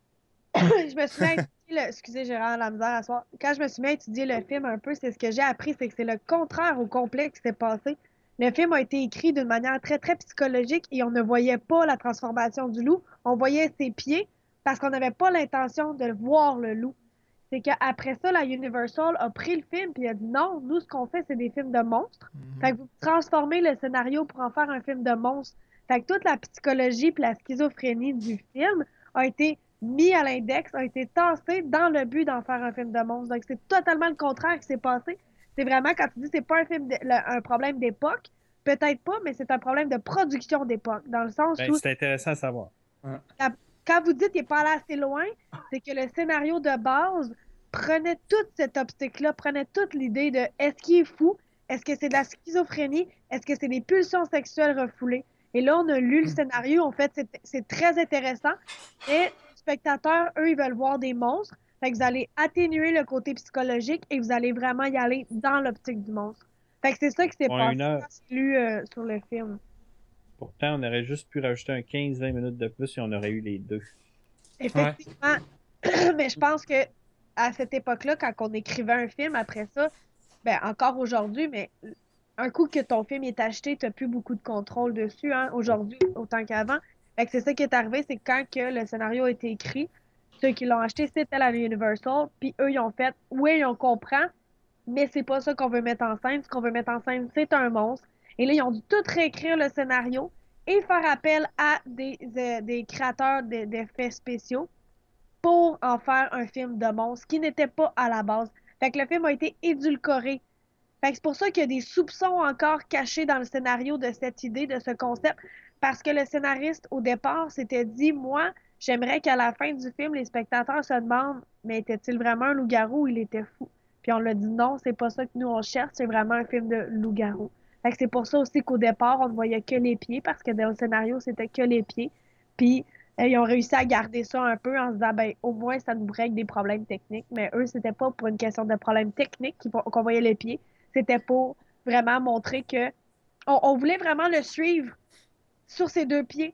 Speaker 4: je me suis mis à étudier le... Excusez, j'ai vraiment la misère à soir. Quand je me suis mis à étudier le film un peu, c'est ce que j'ai appris, c'est que c'est le contraire au complet qui s'est passé. Le film a été écrit d'une manière très, très psychologique et on ne voyait pas la transformation du loup. On voyait ses pieds parce qu'on n'avait pas l'intention de voir le loup. C'est qu'après ça, la Universal a pris le film et a dit non, nous, ce qu'on fait, c'est des films de monstres.
Speaker 2: Mhm.
Speaker 4: Fait que vous transformez le scénario pour en faire un film de monstres. Fait que toute la psychologie et la schizophrénie du film a été mis à l'index, a été tassée dans le but d'en faire un film de monstres. Donc, c'est totalement le contraire qui s'est passé. C'est vraiment, quand tu dis c'est pas un film, de, le- un problème d'époque, peut-être pas, mais c'est un problème de production d'époque. Dans le sens
Speaker 1: Ben,
Speaker 4: où
Speaker 1: c'est intéressant à savoir.
Speaker 4: la- quand vous dites qu'il n'est pas allé assez loin, c'est que le scénario de base prenait toute cette optique-là, prenait toute l'idée de est-ce qu'il est fou? Est-ce que c'est de la schizophrénie? Est-ce que c'est des pulsions sexuelles refoulées? Et là, on a lu le scénario. En fait, c'est, c'est très intéressant. Et les spectateurs, eux, ils veulent voir des monstres. Fait que vous allez atténuer le côté psychologique et vous allez vraiment y aller dans l'optique du monstre. Fait que c'est ça qui s'est
Speaker 1: Bon,
Speaker 4: passé
Speaker 1: une heure.
Speaker 4: quand j'ai lu euh, sur le film.
Speaker 1: Pourtant, on aurait juste pu rajouter un quinze vingt minutes de plus et on aurait eu les deux.
Speaker 4: Effectivement. Mais je pense que à cette époque-là, quand on écrivait un film, après ça, ben encore aujourd'hui, mais un coup que ton film est acheté, tu n'as plus beaucoup de contrôle dessus, hein, aujourd'hui, autant qu'avant. Fait que c'est ça qui est arrivé, c'est que quand que le scénario a été écrit, ceux qui l'ont acheté, c'était la Universal, puis eux, ils ont fait, oui, on comprend, mais c'est pas ça qu'on veut mettre en scène. Ce qu'on veut mettre en scène, c'est un monstre. Et là, ils ont dû tout réécrire le scénario et faire appel à des, euh, des créateurs de- d'effets spéciaux pour en faire un film de monstre qui n'était pas à la base. Fait que le film a été édulcoré. Fait que c'est pour ça qu'il y a des soupçons encore cachés dans le scénario de cette idée, de ce concept, parce que le scénariste, au départ, s'était dit, moi, j'aimerais qu'à la fin du film, les spectateurs se demandent, mais était-il vraiment un loup-garou ou il était fou? Puis on l'a dit, non, c'est pas ça que nous on cherche, c'est vraiment un film de loup-garou. Fait que c'est pour ça aussi qu'au départ, on ne voyait que les pieds, parce que dans le scénario, c'était que les pieds. Puis euh, ils ont réussi à garder ça un peu en se disant, ben, au moins, ça nous règle des problèmes techniques. Mais eux, c'était pas pour une question de problème technique qu'on voyait les pieds. C'était pour vraiment montrer que on, on voulait vraiment le suivre sur ses deux pieds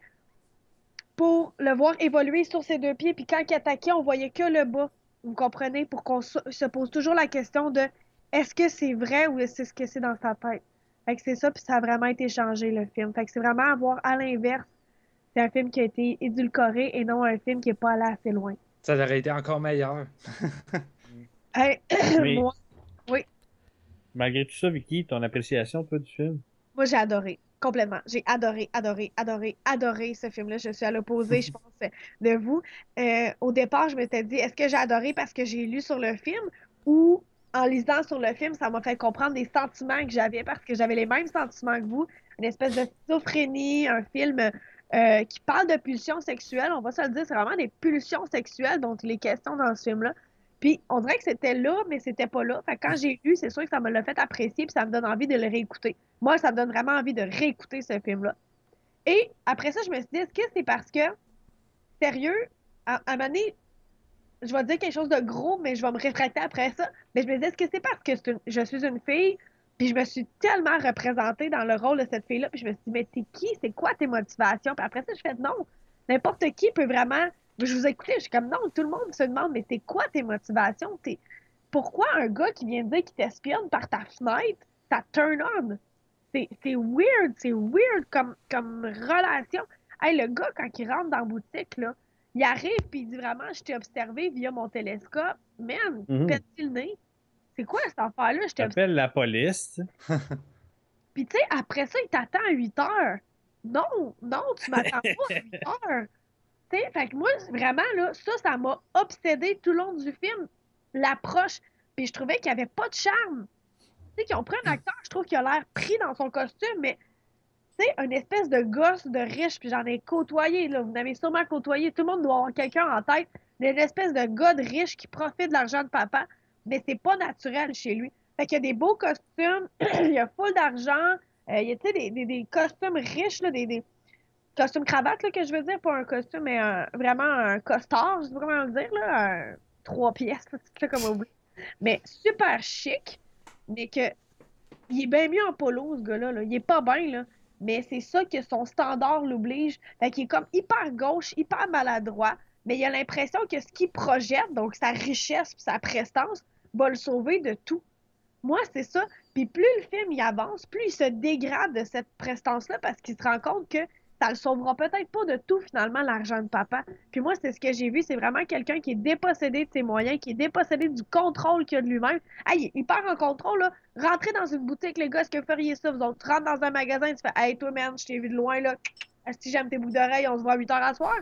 Speaker 4: pour le voir évoluer sur ses deux pieds. Puis quand il attaquait, on voyait que le bas. Vous comprenez? Pour qu'on se, se pose toujours la question de est-ce que c'est vrai ou est-ce que c'est dans sa tête? Fait que c'est ça, puis ça a vraiment été changé, le film. Fait que c'est vraiment à voir à l'inverse. C'est un film qui a été édulcoré et non un film qui n'est pas allé assez loin.
Speaker 3: Ça aurait été encore meilleur.
Speaker 4: Hey,
Speaker 1: Mais
Speaker 4: moi, oui,
Speaker 1: malgré tout ça, Vicky, ton appréciation, toi, du film?
Speaker 4: moi j'ai adoré. Complètement. J'ai adoré, adoré, adoré, adoré ce film-là. Je suis à l'opposé, je pense, de vous. Euh, au départ, je m'étais dit, est-ce que j'ai adoré parce que j'ai lu sur le film ou en lisant sur le film, ça m'a fait comprendre des sentiments que j'avais parce que j'avais les mêmes sentiments que vous. Une espèce de schizophrénie, un film euh, qui parle de pulsions sexuelles. On va se le dire, c'est vraiment des pulsions sexuelles dont il est question dans ce film-là. Puis on dirait que c'était là, mais c'était pas là. Fait que quand j'ai lu, c'est sûr que ça me l'a fait apprécier puis ça me donne envie de le réécouter. Moi, ça me donne vraiment envie de réécouter ce film-là. Et après ça, je me suis dit, est-ce que c'est parce que, sérieux, à, à un moment donné, je vais dire quelque chose de gros, mais je vais me rétracter après ça. Mais je me dis, est-ce que c'est parce que c'est une- je suis une fille Puis je me suis tellement représentée dans le rôle de cette fille-là. Puis je me suis dit, mais t'es qui? C'est quoi tes motivations? Puis après ça, je fais non. N'importe qui peut vraiment. Je vous écoutais, je suis comme non, tout le monde se demande, mais c'est quoi tes motivations? T'es... Pourquoi un gars qui vient de dire qu'il t'espionne par ta fenêtre, ça turn on? C'est, c'est weird, c'est weird comme, comme relation. Hey, le gars, quand il rentre dans la boutique, là, il arrive puis il dit vraiment, je t'ai observé via mon télescope. Man,
Speaker 1: Mhm.
Speaker 4: pète-tu le nez? C'est quoi cette affaire-là? Je t'ai observé.
Speaker 1: T'appelles la police.
Speaker 4: Puis tu sais, après ça, il t'attend à huit heures. Non, non, tu m'attends pas à huit heures. Tu sais, fait que moi, vraiment, là, ça, ça m'a obsédé tout le long du film. L'approche. Puis je trouvais qu'il n'y avait pas de charme. Tu sais, qu'ils ont pris un acteur, je trouve qu'il a l'air pris dans son costume, mais tu sais, une espèce de gosse de riche, puis j'en ai côtoyé, là. Vous en avez sûrement côtoyé. Tout le monde doit avoir quelqu'un en tête. Une espèce de gars de riche qui profite de l'argent de papa, mais c'est pas naturel chez lui. Fait qu'il y a des beaux costumes, il y a full d'argent, euh, il y a, tu sais, des, des, des costumes riches, là, des, des costumes cravates, là, que je veux dire, pas un costume, mais un- vraiment un costard, je sais pas comment le dire, là, un- trois pièces, là, c'est comme oubli. Mais super chic, mais que il est bien mieux en polo, ce gars-là, là. Il est pas bien, là. Mais c'est ça que son standard l'oblige. Fait qu'il est comme hyper gauche, hyper maladroit, mais il a l'impression que ce qu'il projette, donc sa richesse et sa prestance, va le sauver de tout. Moi, c'est ça. Puis plus le film y avance, plus il se dégrade de cette prestance-là parce qu'il se rend compte que ça le sauvera peut-être pas de tout, finalement, l'argent de papa. Puis moi, c'est ce que j'ai vu. C'est vraiment quelqu'un qui est dépossédé de ses moyens, qui est dépossédé du contrôle qu'il a de lui-même. Hey, il perd en contrôle, là. Rentrez dans une boutique, les gars, est-ce que vous feriez ça? Vous autres, tu rentres dans un magasin, tu fais Hey, toi, man, je t'ai vu de loin, là. Si j'aime tes bouts d'oreilles, on se voit à huit heures à soir.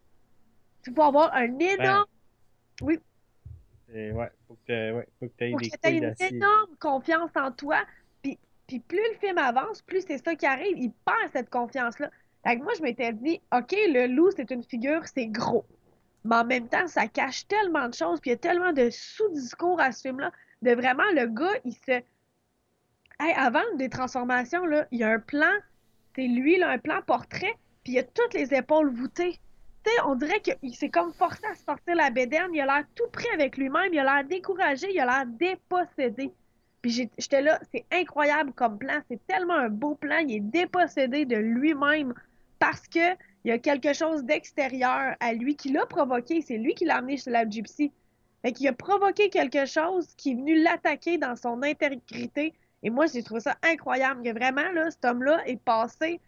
Speaker 4: Tu peux avoir un énorme.
Speaker 1: Ben,
Speaker 4: oui.
Speaker 1: Et ouais, faut que t'aies ouais, faut que
Speaker 4: Faut
Speaker 1: des
Speaker 4: que tu aies
Speaker 1: couilles
Speaker 4: une
Speaker 1: d'acier.
Speaker 4: énorme confiance en toi. Puis, puis plus le film avance, plus c'est ça qui arrive. Il perd cette confiance-là. Fait que moi, je m'étais dit, OK, le loup, c'est une figure, c'est gros. Mais en même temps, ça cache tellement de choses. Puis il y a tellement de sous-discours à ce film-là. De vraiment, le gars, il se. Hey, avant des transformations, là, il y a un plan. C'est lui, là, un plan portrait. Puis il y a toutes les épaules voûtées. Tu sais, on dirait qu'il s'est comme forcé à sortir la bédaine. Il a l'air tout prêt avec lui-même. Il a l'air découragé. Il a l'air dépossédé. Puis j'ai- j'étais là, c'est incroyable comme plan. C'est tellement un beau plan. Il est dépossédé de lui-même parce que il y a quelque chose d'extérieur à lui qui l'a provoqué. C'est lui qui l'a amené chez la gypsy. Fait qu'il a provoqué quelque chose qui est venu l'attaquer dans son intégrité. Et moi, j'ai trouvé ça incroyable. Que vraiment, là, cet homme-là est passé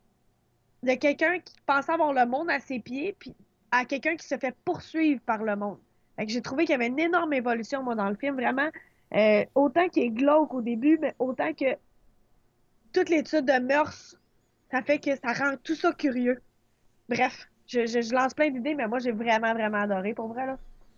Speaker 4: de quelqu'un qui pensait avoir le monde à ses pieds, puis à quelqu'un qui se fait poursuivre par le monde. Fait que j'ai trouvé qu'il y avait une énorme évolution, moi, dans le film, vraiment. Euh, autant qu'il est glauque au début, mais autant que toute l'étude de mœurs, ça fait que ça rend tout ça curieux. Bref, je, je, je lance plein d'idées, mais moi, j'ai vraiment, vraiment adoré, pour vrai, là.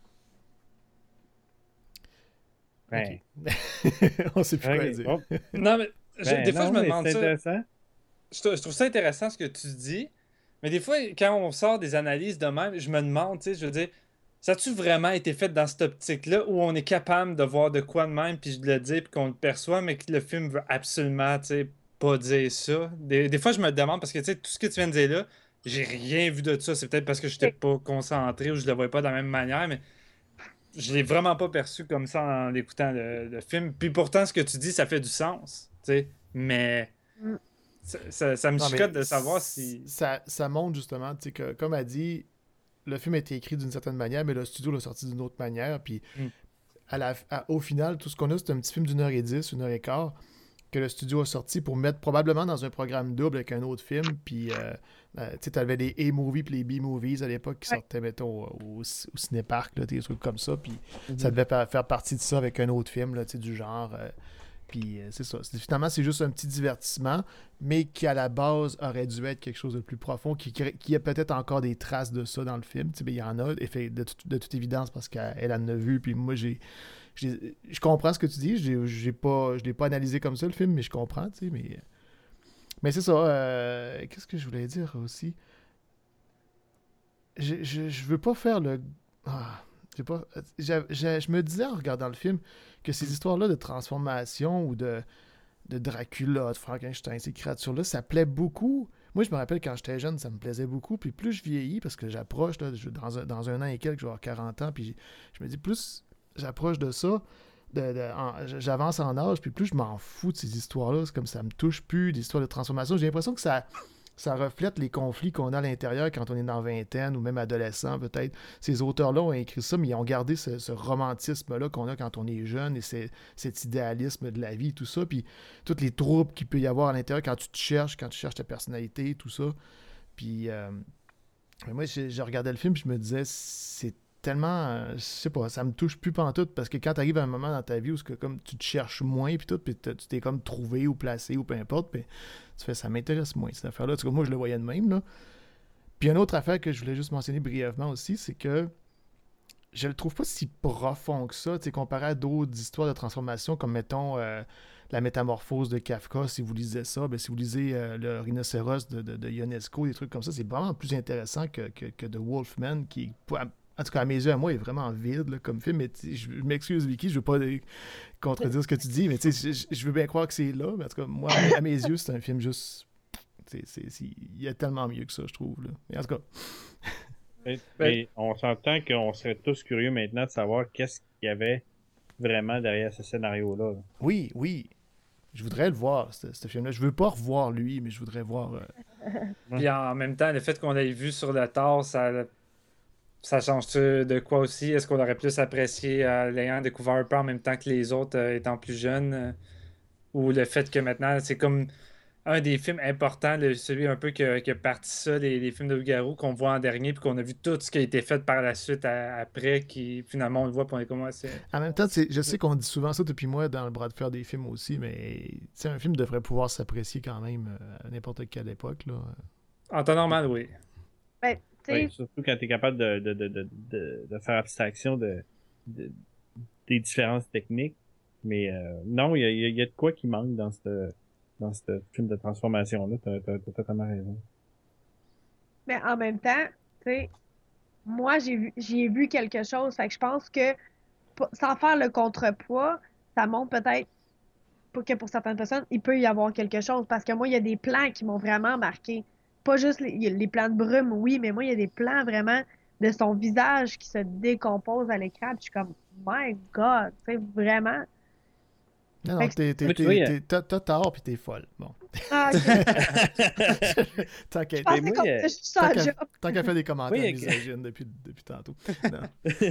Speaker 1: Ben,
Speaker 2: Ok. On sait plus quoi
Speaker 1: ok.
Speaker 2: dire.
Speaker 1: Oh,
Speaker 3: Non, mais je-
Speaker 1: ben
Speaker 3: des fois,
Speaker 1: non,
Speaker 3: je me
Speaker 1: mais
Speaker 3: demande
Speaker 1: c'est
Speaker 3: ça.
Speaker 1: intéressant.
Speaker 3: Je, trou- je trouve ça intéressant ce que tu dis, mais des fois, quand on sort des analyses de même, je me demande, tu sais, je veux dire, ça a-tu vraiment été fait dans cette optique-là où on est capable de voir de quoi de même, puis de le dire, puis qu'on le perçoit, mais que le film veut absolument, tu sais, pas dire ça? Des, des fois, je me demande, parce que, tu sais, tout ce que tu viens de dire là, j'ai rien vu de ça. C'est peut-être parce que je n'étais pas concentré ou je le voyais pas de la même manière, mais je l'ai vraiment pas perçu comme ça en écoutant le, le film. Puis pourtant, ce que tu dis, ça fait du sens, tu sais, mais.
Speaker 4: Mm.
Speaker 3: Ça, ça, ça me
Speaker 2: Non, mais
Speaker 3: chicote de savoir si.
Speaker 2: Ça, ça montre justement, tu sais, que, comme elle dit, le film a été écrit d'une certaine manière, mais le studio l'a sorti d'une autre manière. Puis
Speaker 3: Mm.
Speaker 2: à la, à- au final, tout ce qu'on a, c'est un petit film d'une heure et dix, une heure et quart, que le studio a sorti pour mettre probablement dans un programme double avec un autre film. Puis, euh, euh, tu sais, t'avais les A-movies puis les B-movies à l'époque qui
Speaker 4: Ouais.
Speaker 2: sortaient, mettons, au, au cinéparc, là, des trucs comme ça. Puis
Speaker 1: Mhm.
Speaker 2: ça devait fa- faire partie de ça avec un autre film, là, tu sais, du genre. euh, puis euh, c'est ça. C'est- Finalement, c'est juste un petit divertissement, mais qui à la base aurait dû être quelque chose de plus profond, qui, qui, qui a peut-être encore des traces de ça dans le film. Tu sais, ben, il y en a, et fait, de, tout- de toute évidence, parce qu'elle en a vu, puis moi, j'ai. j'ai- Je comprends ce que tu dis, j'ai, j'ai pas, je l'ai pas analysé comme ça le film, mais je comprends, tu sais, mais. Mais c'est ça. euh, Qu'est-ce que je voulais dire aussi? Je, je, je veux pas faire le. Ah, j'ai pas. j'ai- j'ai- je me disais en regardant le film que ces histoires-là de transformation ou de, de Dracula, de Frankenstein, ces créatures-là, ça plaît beaucoup. Moi, je me rappelle quand j'étais jeune, ça me plaisait beaucoup. Puis plus je vieillis, parce que j'approche, là, je- dans, un, dans un an et quelques, je vais avoir quarante ans, puis je me dis, plus j'approche de ça, de, de- en- j'avance en âge, puis plus je m'en fous de ces histoires-là. C'est comme ça me touche plus, des histoires de transformation. J'ai l'impression que ça, ça reflète les conflits qu'on a à l'intérieur quand on est dans vingtaine ou même adolescent, peut-être. Ces auteurs-là ont écrit ça, mais ils ont gardé ce, ce romantisme-là qu'on a quand on est jeune et c'est, cet idéalisme de la vie, tout ça. Puis toutes les troubles qu'il peut y avoir à l'intérieur quand tu te cherches, quand tu cherches ta personnalité, tout ça. Puis euh, moi, je, je regardais le film, puis je me disais, c'est tellement, euh, je sais pas, ça me touche plus pantoute parce que quand t'arrives à un moment dans ta vie où c'est que, comme tu te cherches moins puis tout, puis t'as- tu t'es comme trouvé ou placé ou peu importe, puis tu fais ça m'intéresse moins cette affaire-là. En tout cas, moi je le voyais de même là. Puis une autre affaire que je voulais juste mentionner brièvement aussi, c'est que je le trouve pas si profond que ça, tu sais, comparé à d'autres histoires de transformation comme mettons euh, la métamorphose de Kafka, si vous lisez ça, ben, si vous lisez euh, le rhinocéros de, de, de Ionesco, des trucs comme ça, c'est vraiment plus intéressant que, que, que The Wolfman qui, en tout cas, à mes yeux, à moi, est vraiment vide là, comme film. Mais je, je m'excuse, Vicky, je veux pas euh, contredire ce que tu dis, mais tu sais, je, je veux bien croire que c'est là. Mais en tout cas, moi, à, à mes yeux, c'est un film juste. C'est, c'est, c'est, il y a tellement mieux que ça, je trouve. Là. Mais en tout cas.
Speaker 1: Et, et on s'entend qu'on serait tous curieux maintenant de savoir qu'est-ce qu'il y avait vraiment derrière ce scénario-là.
Speaker 2: Oui, oui. Je voudrais le voir, ce, ce film-là. Je veux pas revoir lui, mais je voudrais voir. Euh...
Speaker 3: Puis en même temps, le fait qu'on l'ait vu sur le tard, ça. Ça change-tu de quoi aussi? Est-ce qu'on aurait plus apprécié euh, l'ayant découvert un peu en même temps que les autres euh, étant plus jeunes? euh, ou le fait que maintenant, c'est comme un des films importants, le- celui un peu qui a, qui a parti ça, les, les films de loup-garou qu'on voit en dernier, puis qu'on a vu tout ce qui a été fait par la suite à- après, qui finalement on le voit, puis on est comme ouais, c'est.
Speaker 2: En même temps, je sais qu'on dit souvent ça depuis moi dans le bras de fer des films aussi, mais un film devrait pouvoir s'apprécier quand même euh, à n'importe quelle époque. Là.
Speaker 3: En temps normal, oui.
Speaker 4: Ben, tu sais,
Speaker 1: Oui, surtout quand tu es capable de, de, de, de, de, de faire abstraction de, de, des différences techniques. Mais euh, non, il y a, il y a de quoi qui manque dans ce dans ce film de transformation-là. T'as, t'as, t'as totalement raison.
Speaker 4: mais en même temps, tu sais, moi, j'ai vu, j'y ai vu quelque chose. Fait que je pense que, p- sans faire le contrepoids, ça montre peut-être pour que pour certaines personnes, il peut y avoir quelque chose. Parce que moi, il y a des plans qui m'ont vraiment marqué. Pas juste les, il y a les plans de brume, oui, mais moi, il y a des plans vraiment de son visage qui se décompose à l'écran. Puis je suis comme, my God, tu sais, vraiment.
Speaker 2: Non, non,
Speaker 4: Fait que-
Speaker 2: t'es, t'es,
Speaker 1: Oui, tu
Speaker 2: t'es,
Speaker 1: vois, il y a-
Speaker 2: t'es- t'as, t'as tort puis t'es folle. Bon.
Speaker 4: Ah, ok.
Speaker 2: Tant qu'à
Speaker 4: Je pensais
Speaker 1: moi,
Speaker 4: qu'on
Speaker 1: euh,
Speaker 4: faisait juste ça
Speaker 2: tant qu'à-
Speaker 4: job.
Speaker 2: tant qu'à faire des commentaires
Speaker 1: Oui, ok.
Speaker 2: misogynes depuis, depuis tantôt. Non,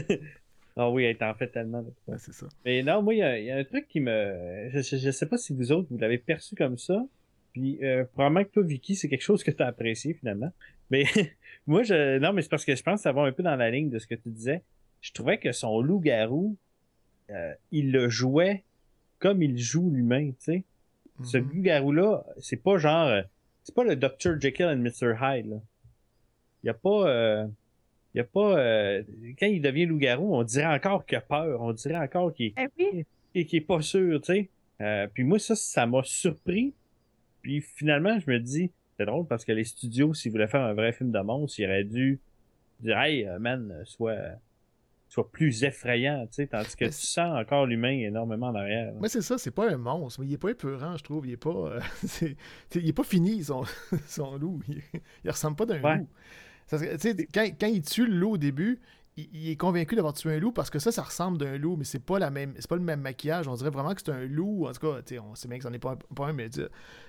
Speaker 1: Ah oui, elle t'en fait tellement. de ça.
Speaker 2: ouais, c'est ça.
Speaker 1: Mais non, moi, il y a, il y a un truc qui me... Je, je, je sais pas si vous autres, vous l'avez perçu comme ça. Puis, euh, probablement que toi, Vicky, c'est quelque chose que tu as apprécié, finalement. Mais moi, je... Non, mais c'est parce que je pense que ça va un peu dans la ligne de ce que tu disais. Je trouvais que son loup-garou, euh, il le jouait comme il joue lui-même, tu sais. Ce
Speaker 2: Mhm.
Speaker 1: loup-garou-là, c'est pas genre... euh, C'est pas le docteur Jekyll and mister Hyde, là. Il y a pas... Euh... Il y a pas... euh, Quand il devient loup-garou, on dirait encore qu'il a peur. On dirait encore qu'il
Speaker 4: Eh oui,
Speaker 1: et qui est pas sûr, tu sais. Euh, puis moi, ça, ça m'a surpris. Puis finalement, je me dis, c'est drôle parce que les studios, s'ils voulaient faire un vrai film de monstre, ils auraient dû dire, hey, euh, man, euh, sois, sois plus effrayant, tu sais, tandis que
Speaker 2: Mais
Speaker 1: tu
Speaker 2: c'est-
Speaker 1: sens encore l'humain énormément en arrière. là.
Speaker 2: Mais c'est ça, c'est pas un monstre, mais il est pas épeurant, je trouve. Il est pas, euh, c'est- t'sais, il est pas fini, son, son loup. Il, il ressemble pas d'un
Speaker 1: Ouais.
Speaker 2: loup. Ça serait- t'sais, quand, quand il tue le loup au début, il, il est convaincu d'avoir tué un loup parce que ça, ça ressemble d'un loup, mais c'est pas la même, c'est pas le même maquillage. On dirait vraiment que c'est un loup. En tout cas, t'sais, on sait bien que c'en est pas un, pas un, mais t'sais,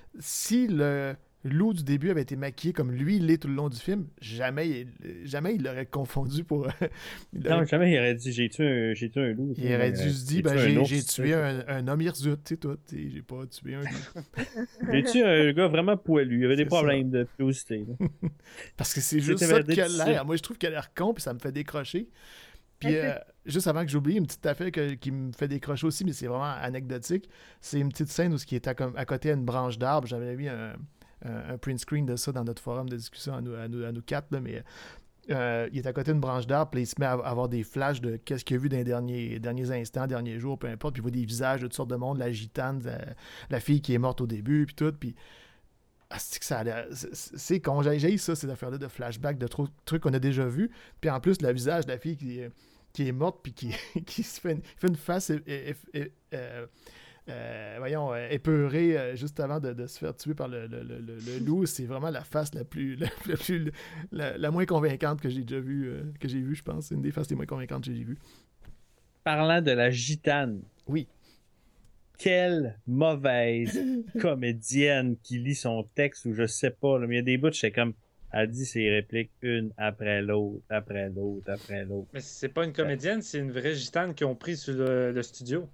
Speaker 2: si le loup du début avait été maquillé comme lui il l'est tout le long du film, jamais, il- jamais il l'aurait confondu pour. il aurait
Speaker 1: Non, jamais il aurait dit, j'ai tué un, j'ai tué un loup.
Speaker 2: Il aurait dû se dire, ben,
Speaker 1: tué un
Speaker 2: j'ai,
Speaker 1: ours,
Speaker 2: j'ai
Speaker 1: tu sais.
Speaker 2: tué un, un homme hirsute, c'est tout. T'sais, j'ai pas tué un loup.
Speaker 1: J'ai tué un gars vraiment poilu. Il avait des
Speaker 2: C'est ça.
Speaker 1: problèmes de pilosité. là.
Speaker 2: Parce que c'est juste
Speaker 1: C'était
Speaker 2: ça
Speaker 1: verdicté.
Speaker 2: qu'elle a l'air. Moi, je trouve qu'elle a l'air con, puis ça me fait décrocher. Puis, euh, juste avant que j'oublie, une petite affaire que- qui me fait décrocher aussi, mais c'est vraiment anecdotique. C'est une petite scène où ce qui est à, comme- à côté d'une branche d'arbre. J'avais mis un, un, un print screen de ça dans notre forum de discussion à nous, à nous, à nous quatre, là, mais euh, il est à côté d'une branche d'arbre, puis il se met à avoir des flashs de qu'est-ce qu'il a vu dans les derniers, derniers instants, derniers jours, peu importe, puis il voit des visages de toutes sortes de monde, la gitane, la, la fille qui est morte au début, puis tout, puis ah, c'est que ça a l'air- c'est- c'est con, j'ai j'ai ça, ces affaires-là de flashback, de trop- trucs qu'on a déjà vus, puis en plus, le visage de la fille qui, est- qui est morte, puis qui, qui se fait une, fait une face é- é- é- euh, euh, voyons, euh, épeurée euh, juste avant de, de se faire tuer par le, le- le- le- le loup, c'est vraiment la face la plus, la, la plus la, la moins convaincante que j'ai déjà vue, euh, que j'ai vue, je pense. C'est une des faces les moins convaincantes que j'ai vues.
Speaker 1: parlant de la gitane,
Speaker 2: Oui.
Speaker 1: quelle mauvaise comédienne qui lit son texte ou je sais pas, là, mais il y a des bouts, j'étais comme, elle dit ses répliques une après l'autre, après l'autre, après l'autre.
Speaker 3: Mais c'est pas une comédienne, c'est une vraie gitane qu'ils ont pris sur le, le studio.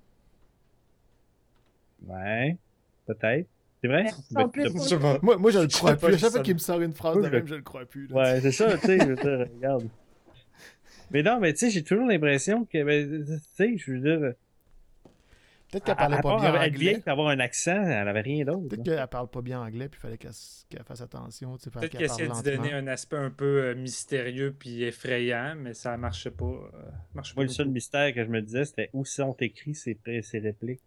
Speaker 1: Ouais, peut-être. C'est vrai?
Speaker 4: Mais ils
Speaker 1: Ben,
Speaker 4: sont plus
Speaker 1: t'as-
Speaker 3: Je sais pas.
Speaker 2: Moi, moi je le
Speaker 3: Je
Speaker 2: crois
Speaker 3: sais pas
Speaker 2: plus. À
Speaker 3: qui
Speaker 2: chaque fois
Speaker 3: ça-
Speaker 2: qu'il me sort une phrase
Speaker 1: Moi,
Speaker 2: de
Speaker 1: je-
Speaker 2: même, je le crois plus. là.
Speaker 1: Ouais, c'est ça, tu sais, je veux dire, regarde. Mais non, mais tu sais, j'ai toujours l'impression que, ben, tu sais, je veux dire,
Speaker 2: Peut-être qu'elle
Speaker 1: à,
Speaker 2: parlait
Speaker 1: à
Speaker 2: pas
Speaker 1: part
Speaker 2: bien
Speaker 1: être vieille
Speaker 2: anglais.
Speaker 1: et avoir un accent, elle avait rien d'autre.
Speaker 2: Peut-être
Speaker 1: là.
Speaker 2: qu'elle parle pas bien anglais, puis il fallait qu'elle s- qu'elle fasse attention. tu sais, fallait
Speaker 3: Peut-être
Speaker 2: qu'elle
Speaker 3: qu'ils essaient
Speaker 2: parle
Speaker 3: de donner
Speaker 2: lentement.
Speaker 3: un aspect un peu euh, mystérieux puis effrayant, mais ça marchait pas. euh, marchait pas
Speaker 1: Moi, le seul
Speaker 3: beaucoup.
Speaker 1: mystère que je me disais, c'était où sont écrits ces, pré- ces répliques.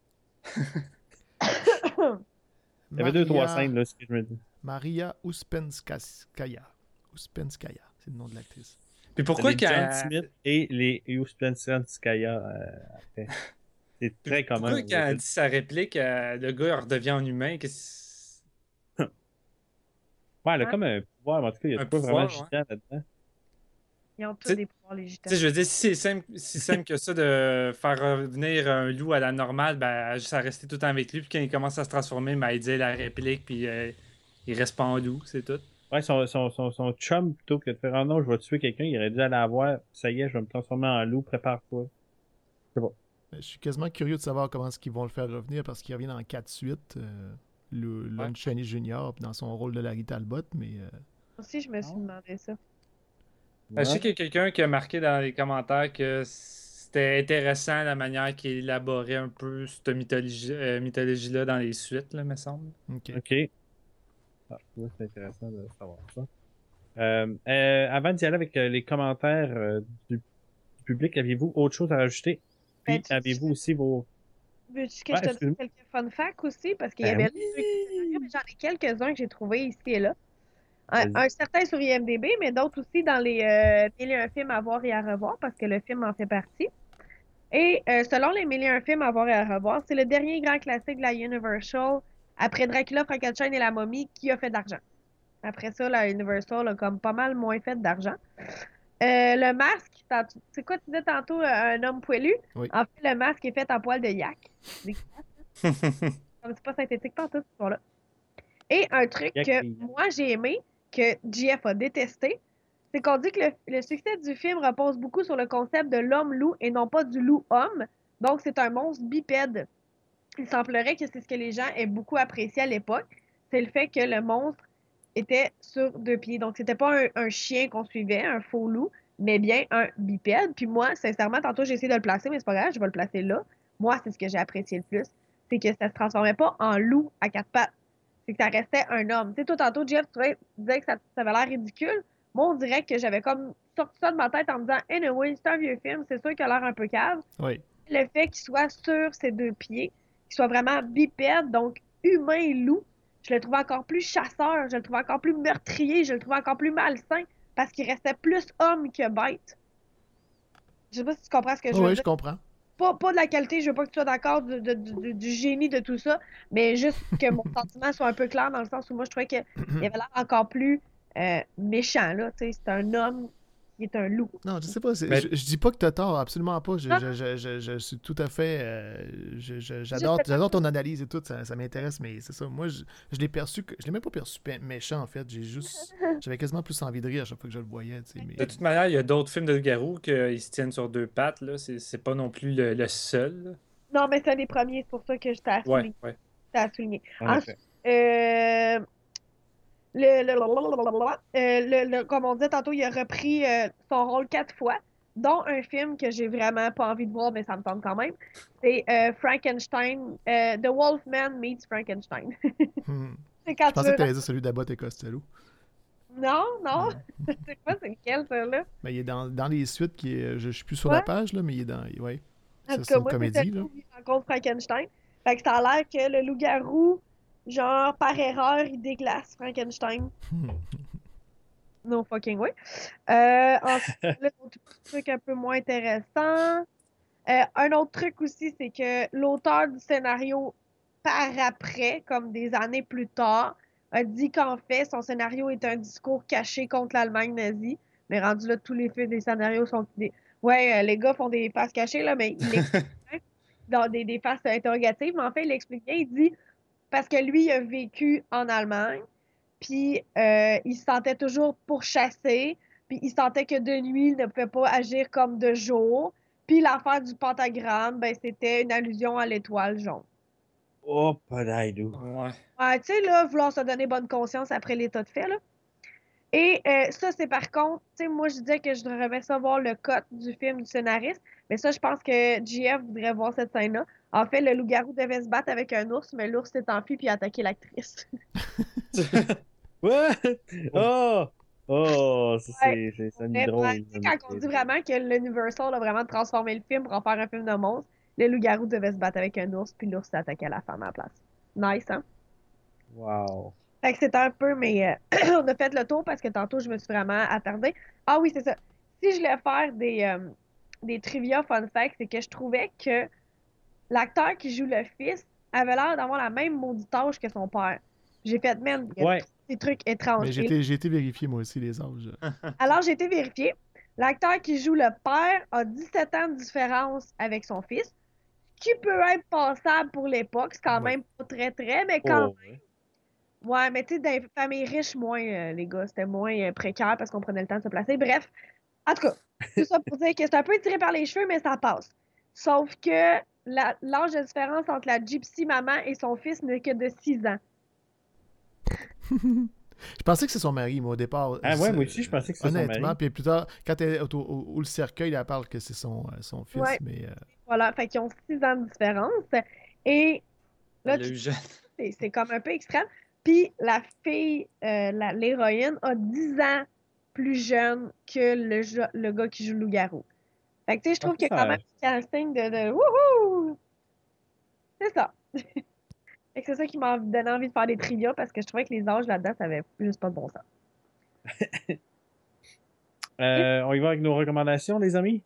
Speaker 1: Il y avait deux, trois scènes, là, ce que je me dis.
Speaker 2: Maria Uspenskaya. Uspenskaya, c'est le nom de l'actrice.
Speaker 3: Puis pourquoi
Speaker 1: les John
Speaker 3: qu'elle
Speaker 1: Smith et les Uspenskanskaya. Euh, après. c'est très commun.
Speaker 3: pourquoi quand elle dit sa réplique, euh, le gars redevient en humain? Qu'est-ce-
Speaker 1: Ouais, elle a
Speaker 4: Ouais.
Speaker 1: comme un pouvoir, mais en tout cas, il y a
Speaker 3: Un
Speaker 1: de quoi vraiment
Speaker 3: pouvoir,
Speaker 1: gitant là-dedans.
Speaker 4: Ils ont tous
Speaker 3: Tu-
Speaker 4: des pouvoirs
Speaker 3: Tu
Speaker 4: légitimes.
Speaker 3: sais, je veux dire, si c'est simple, si simple que ça de faire revenir un loup à la normale, ben, elle a juste à rester tout le temps avec lui, puis quand il commence à se transformer, ben, il dit la réplique, puis euh, il reste pas en loup, c'est tout.
Speaker 1: Ouais, son, son, son, son chum, plutôt que de faire oh non, je vais tuer quelqu'un, il aurait dû aller la voir. Ça y est, je vais me transformer en loup, prépare-toi. C'est bon.
Speaker 2: Je suis quasiment curieux de savoir comment est-ce qu'ils vont le faire revenir parce qu'il revient dans quatre suites. Euh, le Lon
Speaker 3: Ouais.
Speaker 2: Chaney Junior dans son rôle de Larry Talbot, mais euh,
Speaker 4: Moi aussi, je me suis
Speaker 1: Ah.
Speaker 4: demandé ça.
Speaker 3: Ben, je sais
Speaker 1: Ouais.
Speaker 3: qu'il y a quelqu'un qui a marqué dans les commentaires que c'était intéressant la manière qu'il élaborait un peu cette mythologie, euh, mythologie-là dans les suites, là, me semble.
Speaker 2: ok.
Speaker 1: Ok. Ah, ouais, c'est intéressant de savoir ça. Euh, euh, avant d'y aller avec euh, les commentaires euh, du, du public, aviez-vous autre chose à rajouter? Puis,
Speaker 4: Ben, tu-
Speaker 1: avez-vous aussi vos.
Speaker 4: Veux-tu que
Speaker 1: Ouais,
Speaker 4: je te donne
Speaker 1: excuse-moi.
Speaker 4: quelques fun facts aussi? Parce qu'il y
Speaker 1: Ben
Speaker 4: avait
Speaker 1: oui!
Speaker 4: mais j'en ai quelques-uns que j'ai trouvés ici et là. Un,
Speaker 1: Vas-y.
Speaker 4: un certain sur I M D B, mais d'autres aussi dans les euh, mille et un films à voir et à revoir, parce que le film en fait partie. Et euh, selon les mille et un films à voir et à revoir, c'est le dernier grand classique de la Universal, après Dracula, Frankenstein et la momie, qui a fait de l'argent. Après ça, la Universal a comme pas mal moins fait d'argent. Euh, le masque, tant- c'est quoi tu disais tantôt, euh, un homme poilu?
Speaker 2: Oui.
Speaker 4: En fait, le masque est fait en poil de yak. C'est comme c'est pas synthétique tant tout, ce soir-là. Et un truc
Speaker 1: Yak
Speaker 4: que
Speaker 1: et yak.
Speaker 4: moi j'ai aimé, que J F a détesté, c'est qu'on dit que le, le succès du film repose beaucoup sur le concept de l'homme-loup et non pas du loup-homme. Donc c'est un monstre bipède. Il semblerait que c'est ce que les gens aient beaucoup apprécié à l'époque. C'est le fait que le monstre était sur deux pieds. Donc c'était pas un, un chien qu'on suivait, un faux loup, mais bien un bipède. Puis moi, sincèrement, tantôt j'ai essayé de le placer, mais c'est pas grave, je vais le placer là. Moi, c'est ce que j'ai apprécié le plus. C'est que ça se transformait pas en loup à quatre pattes. C'est que ça restait un homme. Tu sais, toi, tantôt, Jeff, tu disais que ça, ça avait l'air ridicule. Moi, on dirait que j'avais comme sorti ça de ma tête en me disant « Anyway, c'est un vieux film, c'est sûr qu'il a l'air un peu cave.
Speaker 2: Oui. »
Speaker 4: Le fait qu'il soit sur ses deux pieds, qu'il soit vraiment bipède, donc humain et loup, je le trouvais encore plus chasseur, je le trouvais encore plus meurtrier, je le trouvais encore plus malsain, parce qu'il restait plus homme que bête. Je sais pas si tu comprends ce que je veux
Speaker 2: oui,
Speaker 4: dire.
Speaker 2: je comprends.
Speaker 4: Pas, pas de la qualité, je veux pas que tu sois d'accord du, du, du, du génie de tout ça, mais juste que mon sentiment soit un peu clair dans le sens où moi je trouvais qu'il avait l'air encore plus euh, méchant, là, tu sais, c'est un homme qui est un loup.
Speaker 2: Non, je sais pas. c'est-
Speaker 3: Mais-
Speaker 2: Je, je dis pas que t'as tort, absolument pas. Je,
Speaker 4: Non,
Speaker 2: je, je, je, je suis tout à fait. euh, je- je-
Speaker 4: Juste
Speaker 2: j'adore,
Speaker 4: que-
Speaker 2: j'adore ton analyse et tout, ça, ça m'intéresse, mais c'est ça. Moi, je, je l'ai perçu. que- Je l'ai même pas perçu pe- méchant, en fait. J'ai juste. J'avais quasiment plus envie de rire à chaque fois que je le voyais, tu sais. Mais...
Speaker 3: De toute manière, il y a d'autres films de loup-garou qu'ils se tiennent sur deux pattes, là. C'est, c'est pas non plus le, le seul. là.
Speaker 4: Non, mais c'est un des premiers, c'est pour ça que je t'ai à
Speaker 3: Ouais,
Speaker 4: souligner.
Speaker 3: ouais.
Speaker 4: t'ai à souligner.
Speaker 1: En
Speaker 4: Ensuite,
Speaker 1: effet.
Speaker 4: euh, le, le, euh, le- le- comme on disait tantôt, il a repris euh, son rôle quatre fois, dont un film que j'ai vraiment pas envie de voir, mais ça me tente quand même. C'est euh, Frankenstein, euh, The Wolfman meets Frankenstein.
Speaker 2: Hmm.
Speaker 4: C'est quand
Speaker 2: Je
Speaker 4: tu
Speaker 2: pensais
Speaker 4: veux.
Speaker 2: que t'allais dire celui d'Abbott et Costello.
Speaker 4: Non, non.
Speaker 2: Non.
Speaker 4: C'est quoi, c'est lequel, ça, là?
Speaker 2: Mais il est dans, dans les suites, qui est, je, je suis plus sur
Speaker 4: Ouais.
Speaker 2: la page, là, mais il est dans. Ouais.
Speaker 4: En
Speaker 2: Ça,
Speaker 4: tout
Speaker 2: c'est
Speaker 4: cas,
Speaker 2: une
Speaker 4: moi,
Speaker 2: comédie,
Speaker 4: c'était
Speaker 2: là.
Speaker 4: le coup, il rencontre Frankenstein. Fait que ça a l'air que le loup-garou, genre, par erreur, il déglace Frankenstein.
Speaker 2: Hmm.
Speaker 4: No fucking way. Euh, ensuite, là, autre truc un peu moins intéressant. Euh, un autre truc aussi, c'est que l'auteur du scénario, par après, comme des années plus tard, a dit qu'en fait, son scénario est un discours caché contre l'Allemagne nazie. Mais rendu là, tous les films des scénarios sont des. Ouais, euh, les gars font des faces cachées, là, mais il l'explique bien, dans des, des faces interrogatives, mais en fait, il l'explique bien, il dit, parce que lui, il a vécu en Allemagne, puis euh, il se sentait toujours pourchassé, puis il sentait que de nuit, il ne pouvait pas agir comme de jour, puis l'affaire du pentagramme, ben, c'était une allusion à l'étoile jaune.
Speaker 1: Oh, pas d'aidou.
Speaker 3: Ouais.
Speaker 4: Ouais, tu sais, là, vouloir se donner bonne conscience après l'état de fait, là. Et euh, ça, c'est par contre, tu sais, moi, je disais que je devrais savoir le cut du film du scénariste, mais ça, je pense que J F voudrait voir cette scène-là. En fait, le loup-garou devait se battre avec un ours, mais l'ours s'est enfui puis a attaqué l'actrice.
Speaker 1: What? Oh! Oh, ça
Speaker 4: Ouais,
Speaker 1: c'est c'est
Speaker 4: pour vrai,
Speaker 1: semi-drôle.
Speaker 4: ouais, tu sais, quand on dit vraiment que l'Universal a vraiment transformé le film pour en faire un film de monstre, le loup-garou devait se battre avec un ours, puis l'ours s'est attaqué à la femme à la place. Nice, hein?
Speaker 1: Wow.
Speaker 4: Fait que c'était un peu, mais euh, on a fait le tour parce que tantôt, je me suis vraiment attardée. Ah oui, c'est ça. Si je voulais faire des, euh, des trivia fun facts, c'est que je trouvais que l'acteur qui joue le fils avait l'air d'avoir la même maudite âge que son père. J'ai fait, man, il y a
Speaker 1: Ouais.
Speaker 4: des trucs étranges.
Speaker 2: Mais j'ai
Speaker 4: Et
Speaker 2: été, j'ai été vérifié, moi aussi, les âges.
Speaker 4: alors, j'ai été vérifier. L'acteur qui joue le père a dix-sept ans de différence avec son fils, qui peut être passable pour l'époque. C'est quand
Speaker 2: Ouais.
Speaker 4: même pas très, très, mais quand
Speaker 1: Oh, ouais.
Speaker 4: Ouais, mais tu sais, dans les familles riches, moins, euh, les gars, c'était moins euh, précaire parce qu'on prenait le temps de se placer. Bref, en tout cas, tout ça pour dire que c'est un peu tiré par les cheveux, mais ça passe. Sauf que la- l'âge de différence entre la gypsy maman et son fils n'est que de six ans.
Speaker 2: Je pensais que c'est son mari, moi, au départ.
Speaker 1: Ah ouais,
Speaker 2: C'est-
Speaker 1: moi aussi, je pensais que c'était son
Speaker 2: Honnêtement,
Speaker 1: mari.
Speaker 2: puis plus tard, quand elle est au, au- au- le cercueil, elle parle que c'est son, euh, son fils,
Speaker 4: Ouais,
Speaker 2: mais... euh,
Speaker 4: voilà, fait qu'ils ont six ans de différence. Et là,
Speaker 3: Elle l'a
Speaker 4: tu
Speaker 3: eu jeune.
Speaker 4: c'est c'est comme un peu extrême. Puis la fille, euh, la- l'héroïne, a dix ans plus jeune que le, jo- le gars qui joue le loup-garou. Fait que, tu sais, je
Speaker 1: Ah,
Speaker 4: trouve
Speaker 1: ça,
Speaker 4: qu'il y a quand
Speaker 1: ça-
Speaker 4: même un casting de, de wouhou! C'est ça. Fait que c'est ça qui m'a donné envie de faire des trivia parce que je trouvais que les âges là-dedans, ça avait juste pas de bon sens. Et
Speaker 1: Euh, on y va avec nos recommandations, les amis?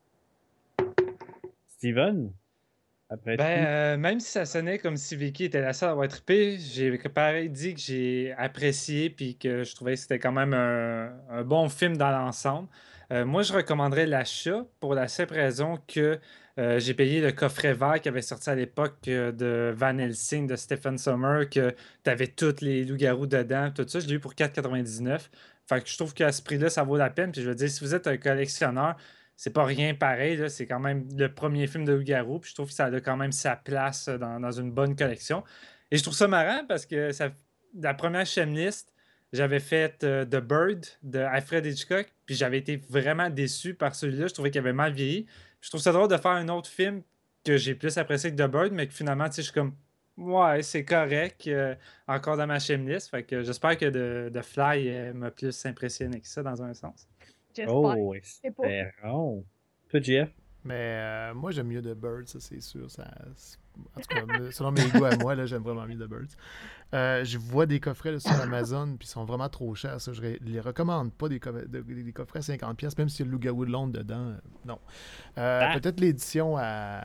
Speaker 1: Steven, après
Speaker 3: Ben,
Speaker 1: tout.
Speaker 3: euh, même si ça sonnait comme si Vicky était la seule à avoir trippé, j'ai pareil dit que j'ai apprécié puis que je trouvais que c'était quand même un, un bon film dans l'ensemble. Euh, moi, je recommanderais l'achat pour la simple raison que euh, j'ai payé le coffret vert qui avait sorti à l'époque euh, de Van Helsing de Stephen Sommer, que tu avais tous les loups-garous dedans, tout ça. Je l'ai eu pour quatre quatre-vingt-dix-neuf. Fait que je trouve qu'à ce prix-là, ça vaut la peine. Puis je veux dire, si vous êtes un collectionneur, c'est pas rien pareil, là. C'est quand même le premier film de loup-garou. Puis je trouve que ça a quand même sa place euh, dans, dans une bonne collection. Et je trouve ça marrant parce que ça, la première list, j'avais fait euh, The Bird de Alfred Hitchcock. Puis j'avais été vraiment déçu par celui-là. Je trouvais qu'il avait mal vieilli. Je trouve ça drôle de faire un autre film que j'ai plus apprécié que The Bird, mais que finalement, tu sais, je suis comme. Ouais, c'est correct. euh, encore dans ma list. Fait que j'espère que The, The Fly euh, m'a plus impressionné que ça dans un sens.
Speaker 4: j'espère.
Speaker 1: Oh,
Speaker 4: Je sais pas.
Speaker 1: espérons. Toi, Jeff?
Speaker 2: Mais euh, moi, j'aime mieux The Birds, ça, c'est sûr. Ça, c'est- en tout cas, me- selon mes goûts à moi, là, j'aime vraiment mieux The Birds. Euh, je vois des coffrets là, sur Amazon, puis ils sont vraiment trop chers. Ça, je ne les recommande pas, des, co- de- des coffrets à cinquante pièces, même s'il y a le loup-garou de Londres dedans. euh, non. Euh,
Speaker 1: Ah.
Speaker 2: Peut-être l'édition à,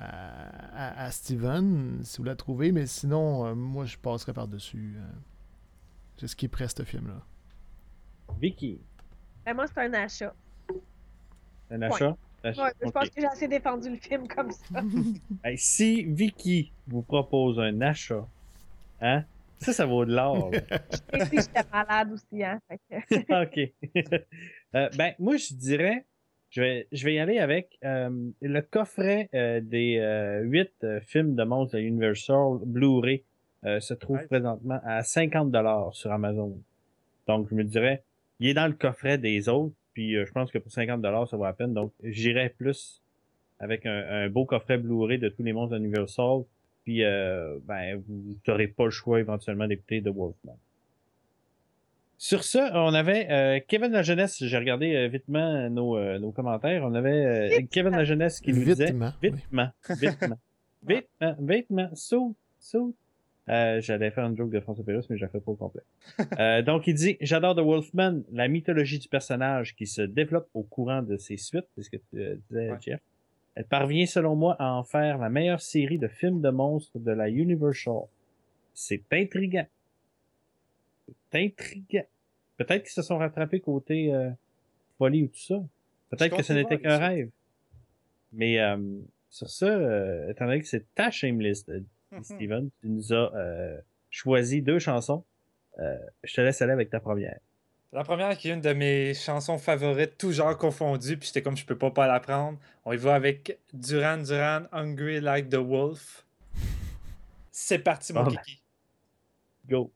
Speaker 2: à, à Steven, si vous la trouvez, mais sinon, euh, moi, je passerai par-dessus. Euh, je skipperais ce film-là.
Speaker 1: Vicky,
Speaker 4: Ben, moi, c'est un achat.
Speaker 1: un achat? Achat.
Speaker 4: Ouais, je
Speaker 1: Ok.
Speaker 4: pense que j'ai assez défendu le film comme ça.
Speaker 1: Hey, si Vicky vous propose un achat, hein? Ça, ça vaut de l'or. là.
Speaker 4: Et si j'étais malade aussi, hein. Fait que-
Speaker 1: OK. Euh, ben, moi, je dirais, je vais, je vais y aller avec euh, le coffret euh, des euh, huit euh, films de monstres de Universal Blu-ray euh, se trouve
Speaker 3: Nice.
Speaker 1: présentement à cinquante dollars sur Amazon. Donc, je me dirais, il est dans le coffret des autres, puis euh, je pense que pour cinquante dollars ça vaut la peine. Donc, j'irais plus avec un, un beau coffret Blu-ray de tous les monstres d'Universal, puis euh, ben, vous n'aurez pas le choix éventuellement d'écouter The Wolfman. Sur ce, on avait euh, Kevin La Jeunesse. J'ai regardé euh, vitement nos, euh, nos commentaires. On avait euh, Kevin La Jeunesse qui nous disait
Speaker 2: Vitement, oui.
Speaker 1: Vitement, vitement, vitement, vitement, saut, saut. Euh, J'allais faire une joke de François Pérusse, mais je la fais pas au complet. Euh, donc, il dit J'adore The Wolfman, la mythologie du personnage qui se développe au courant de ses suites, c'est ce que tu euh, disais,
Speaker 3: Ouais.
Speaker 1: Jeff. Elle parvient, selon moi, à en faire la meilleure série de films de monstres de la Universal. C'est intriguant. C'est intriguant. Peut-être qu'ils se sont rattrapés côté euh, folie ou tout ça. Peut-être
Speaker 3: Je
Speaker 1: que ce
Speaker 3: compte les
Speaker 1: n'était
Speaker 3: voir,
Speaker 1: qu'un
Speaker 3: les
Speaker 1: rêve. Mais euh, sur ça, euh, étant donné que c'est ta Shameless, euh, Steven, tu nous as euh, choisi deux chansons. Euh, je te laisse aller avec ta première.
Speaker 3: La première qui est une de mes chansons favorites, tout genre confondu, puis j'étais comme je peux pas pas la prendre. On y va avec Duran Duran, Hungry Like the Wolf. C'est parti, mon
Speaker 1: Bon,
Speaker 3: kiki.
Speaker 1: Go.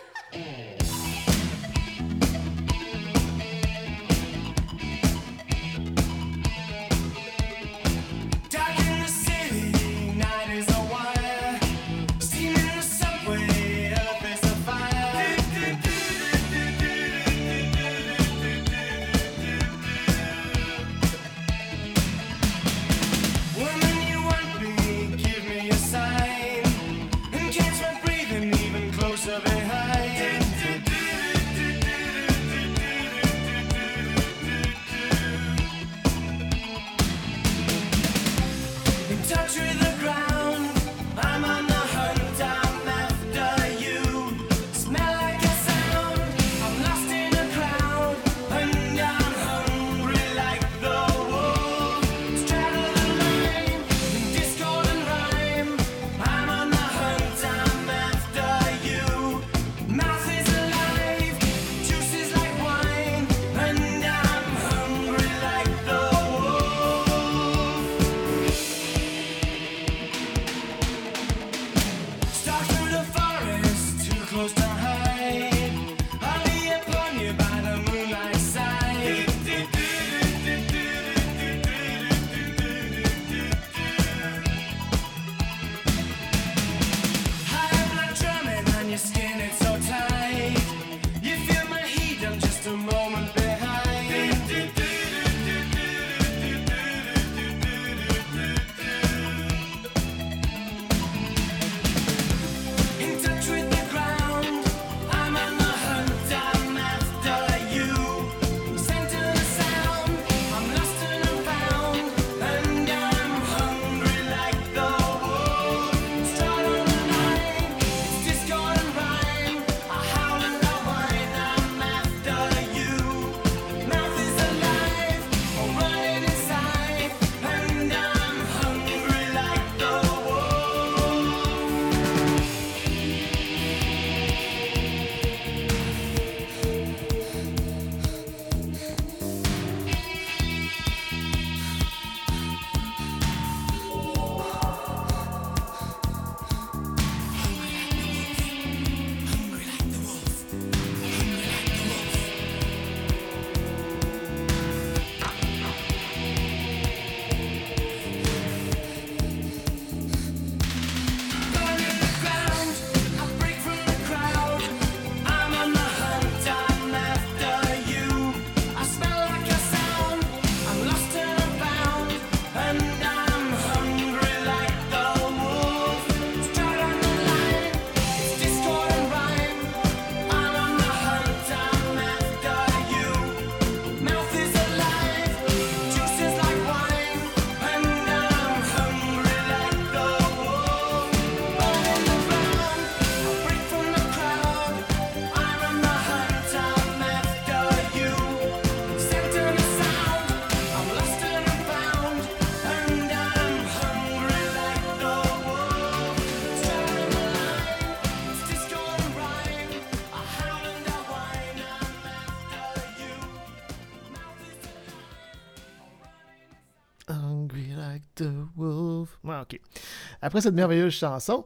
Speaker 2: Hungry like the wolf. Ouais, ok. Après cette merveilleuse chanson,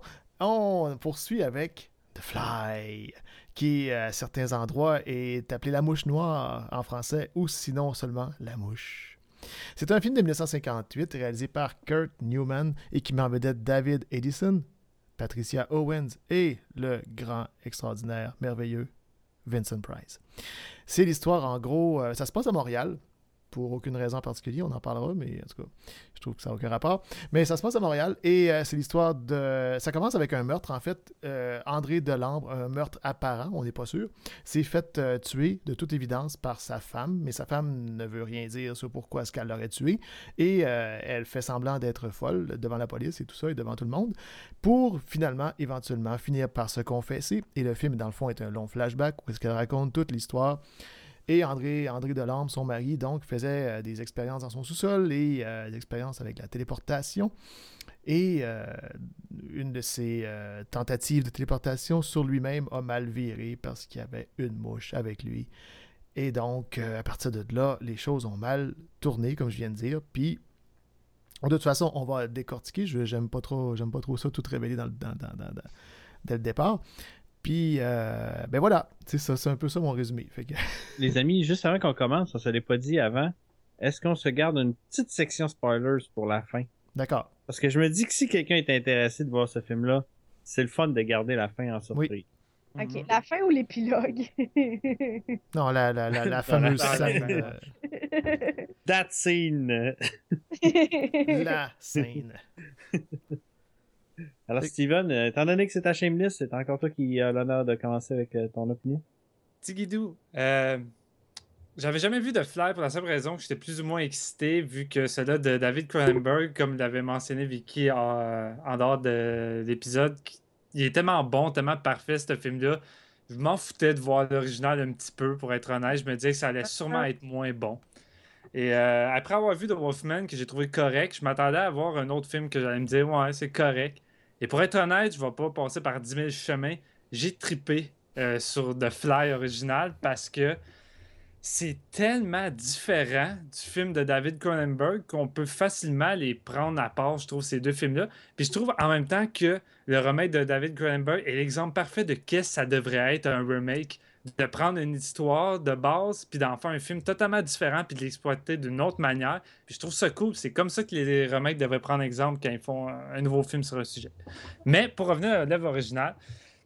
Speaker 2: on poursuit avec The Fly, qui à certains endroits est appelé La Mouche Noire en français, ou sinon seulement La Mouche. C'est un film de dix-neuf cent cinquante-huit réalisé par Kurt Newman et qui met en vedette David Edison, Patricia Owens et le grand, extraordinaire, merveilleux Vincent Price. C'est l'histoire, en gros, euh, ça se passe à Montréal, pour aucune raison en particulier, on en parlera, mais en tout cas, je trouve que ça n'a aucun rapport. Mais ça se passe à Montréal et euh, c'est l'histoire de... Ça commence avec un meurtre, en fait. Euh, André Delambre, un meurtre apparent, on n'est pas sûr, s'est fait euh, tuer, de toute évidence, par sa femme, mais sa femme ne veut rien dire sur pourquoi est-ce qu'elle l'aurait tué, et euh, elle fait semblant d'être folle devant la police et tout ça, et devant tout le monde, pour finalement, éventuellement, finir par se confesser. Et le film, dans le fond, est un long flashback où est-ce qu'elle raconte toute l'histoire Et André, André Delorme, son mari, donc, faisait euh, des expériences dans son sous-sol et euh, des expériences avec la téléportation. Et euh, une de ses euh, tentatives de téléportation sur lui-même a mal viré parce qu'il y avait une mouche avec lui. Et donc, euh, à partir de là, les choses ont mal tourné, comme je viens de dire. Puis, de toute façon, on va décortiquer. Je, j'aime pas trop, j'aime pas trop ça, tout révéler dans, dans, dans, dans, dans, dès le départ. Puis, euh, ben voilà, c'est ça, c'est un peu ça mon résumé. Fait que...
Speaker 1: Les amis, juste avant qu'on commence, on se l'est pas dit avant, est-ce qu'on se garde une petite section spoilers pour la fin?
Speaker 2: D'accord.
Speaker 1: Parce que je me dis que si quelqu'un est intéressé de voir ce film-là, c'est le fun de garder la fin en surprise.
Speaker 2: Oui.
Speaker 4: Ok,
Speaker 3: Mhm.
Speaker 4: la fin ou l'épilogue?
Speaker 2: Non, la, la, la, la fameuse
Speaker 3: la-
Speaker 2: scène.
Speaker 3: la-
Speaker 2: euh,
Speaker 1: That scene!
Speaker 2: la scène.
Speaker 1: Alors,
Speaker 2: Fait-
Speaker 1: Steven, euh, étant donné que c'est ta shameless, c'est encore toi qui as l'honneur de commencer avec euh, ton opinion.
Speaker 3: Tigidou, euh, j'avais jamais vu de Fly pour la simple raison que j'étais plus ou moins excité vu que celui de David Cronenberg, comme l'avait mentionné Vicky en, en dehors de l'épisode, il est tellement bon, tellement parfait ce film-là. Je m'en foutais de voir l'original un petit peu, pour être honnête. Je me disais que ça allait sûrement être moins bon. Et euh, après avoir vu The Wolfman, que j'ai trouvé correct, je m'attendais à voir un autre film que j'allais me dire, ouais, c'est correct. Et pour être honnête, je vais pas passer par dix mille chemins. J'ai trippé euh, sur The Fly original parce que c'est tellement différent du film de David Cronenberg qu'on peut facilement les prendre à part, je trouve, ces deux films-là. Puis je trouve en même temps que le remake de David Cronenberg est l'exemple parfait de qu'est-ce que ça devrait être un remake. De prendre une histoire de base, puis d'en faire un film totalement différent, puis de l'exploiter d'une autre manière. Puis je trouve ça cool. C'est comme ça que les remakes devraient prendre exemple quand ils font un nouveau film sur un sujet. Mais pour revenir à l'œuvre originale,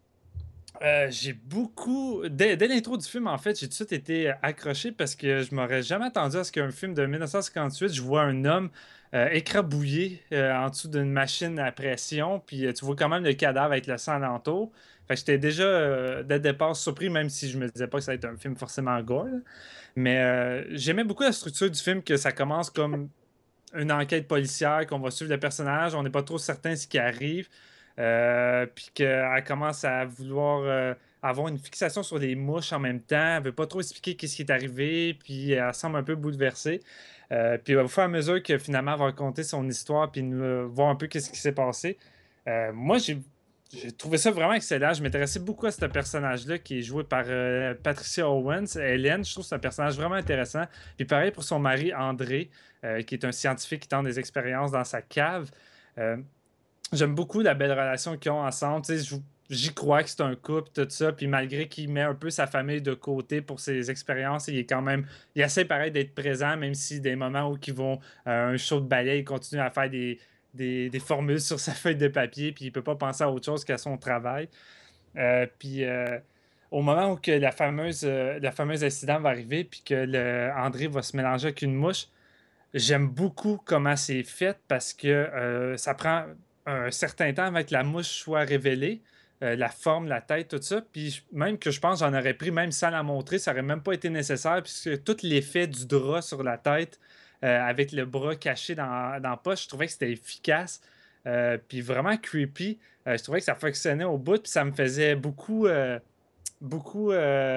Speaker 3: euh, j'ai beaucoup. Dès, dès l'intro du film, en fait, j'ai tout de suite été accroché parce que je m'aurais jamais attendu à ce qu'un film de mille neuf cent cinquante-huit, je vois un homme euh, écrabouillé euh, en dessous d'une machine à pression, puis euh, tu vois quand même le cadavre avec le sang alentour. Fait que j'étais déjà, euh, dès le départ, surpris, même si je me disais pas que ça allait être un film forcément gore, là. Mais euh, j'aimais beaucoup la structure du film, que ça commence comme une enquête policière, qu'on va suivre le personnage, on n'est pas trop certain ce qui arrive. Euh, puis qu'elle commence à vouloir euh, avoir une fixation sur les mouches en même temps. Elle veut pas trop expliquer qu'est-ce qui est arrivé, puis elle semble un peu bouleversée. Euh, puis au fur et à mesure que finalement elle va raconter son histoire, puis nous, euh, voir un peu qu'est-ce qui s'est passé. Euh, moi, j'ai j'ai trouvé ça vraiment excellent. Je m'intéressais beaucoup à ce personnage-là qui est joué par euh, Patricia Owens, Hélène. Je trouve que c'est un personnage vraiment intéressant. Puis pareil pour son mari André, euh, qui est un scientifique qui tente des expériences dans sa cave. Euh, J'aime beaucoup la belle relation qu'ils ont ensemble. Tu sais, je- j'y crois que c'est un couple, tout ça. Puis malgré qu'il met un peu sa famille de côté pour ses expériences, il est quand même. Il essaie pareil d'être présent, même si des moments où ils vont à un show de ballet, il continue à faire des, des, des formules sur sa feuille de papier, puis il peut pas penser à autre chose qu'à son travail. Euh, puis euh, au moment où que la fameuse, euh, la fameuse incident va arriver, puis que le, André va se mélanger avec une mouche. J'aime beaucoup comment c'est fait parce que euh, ça prend un certain temps avant que la mouche soit révélée, euh, la forme, la tête, tout ça. Puis je- même que je pense j'en aurais pris même sans la montrer, ça aurait même pas été nécessaire puisque tout l'effet du drap sur la tête euh, avec le bras caché dans, dans la poche, je trouvais que c'était efficace. Euh, puis vraiment creepy. Euh, je trouvais que ça fonctionnait au bout, puis ça me faisait beaucoup. euh, beaucoup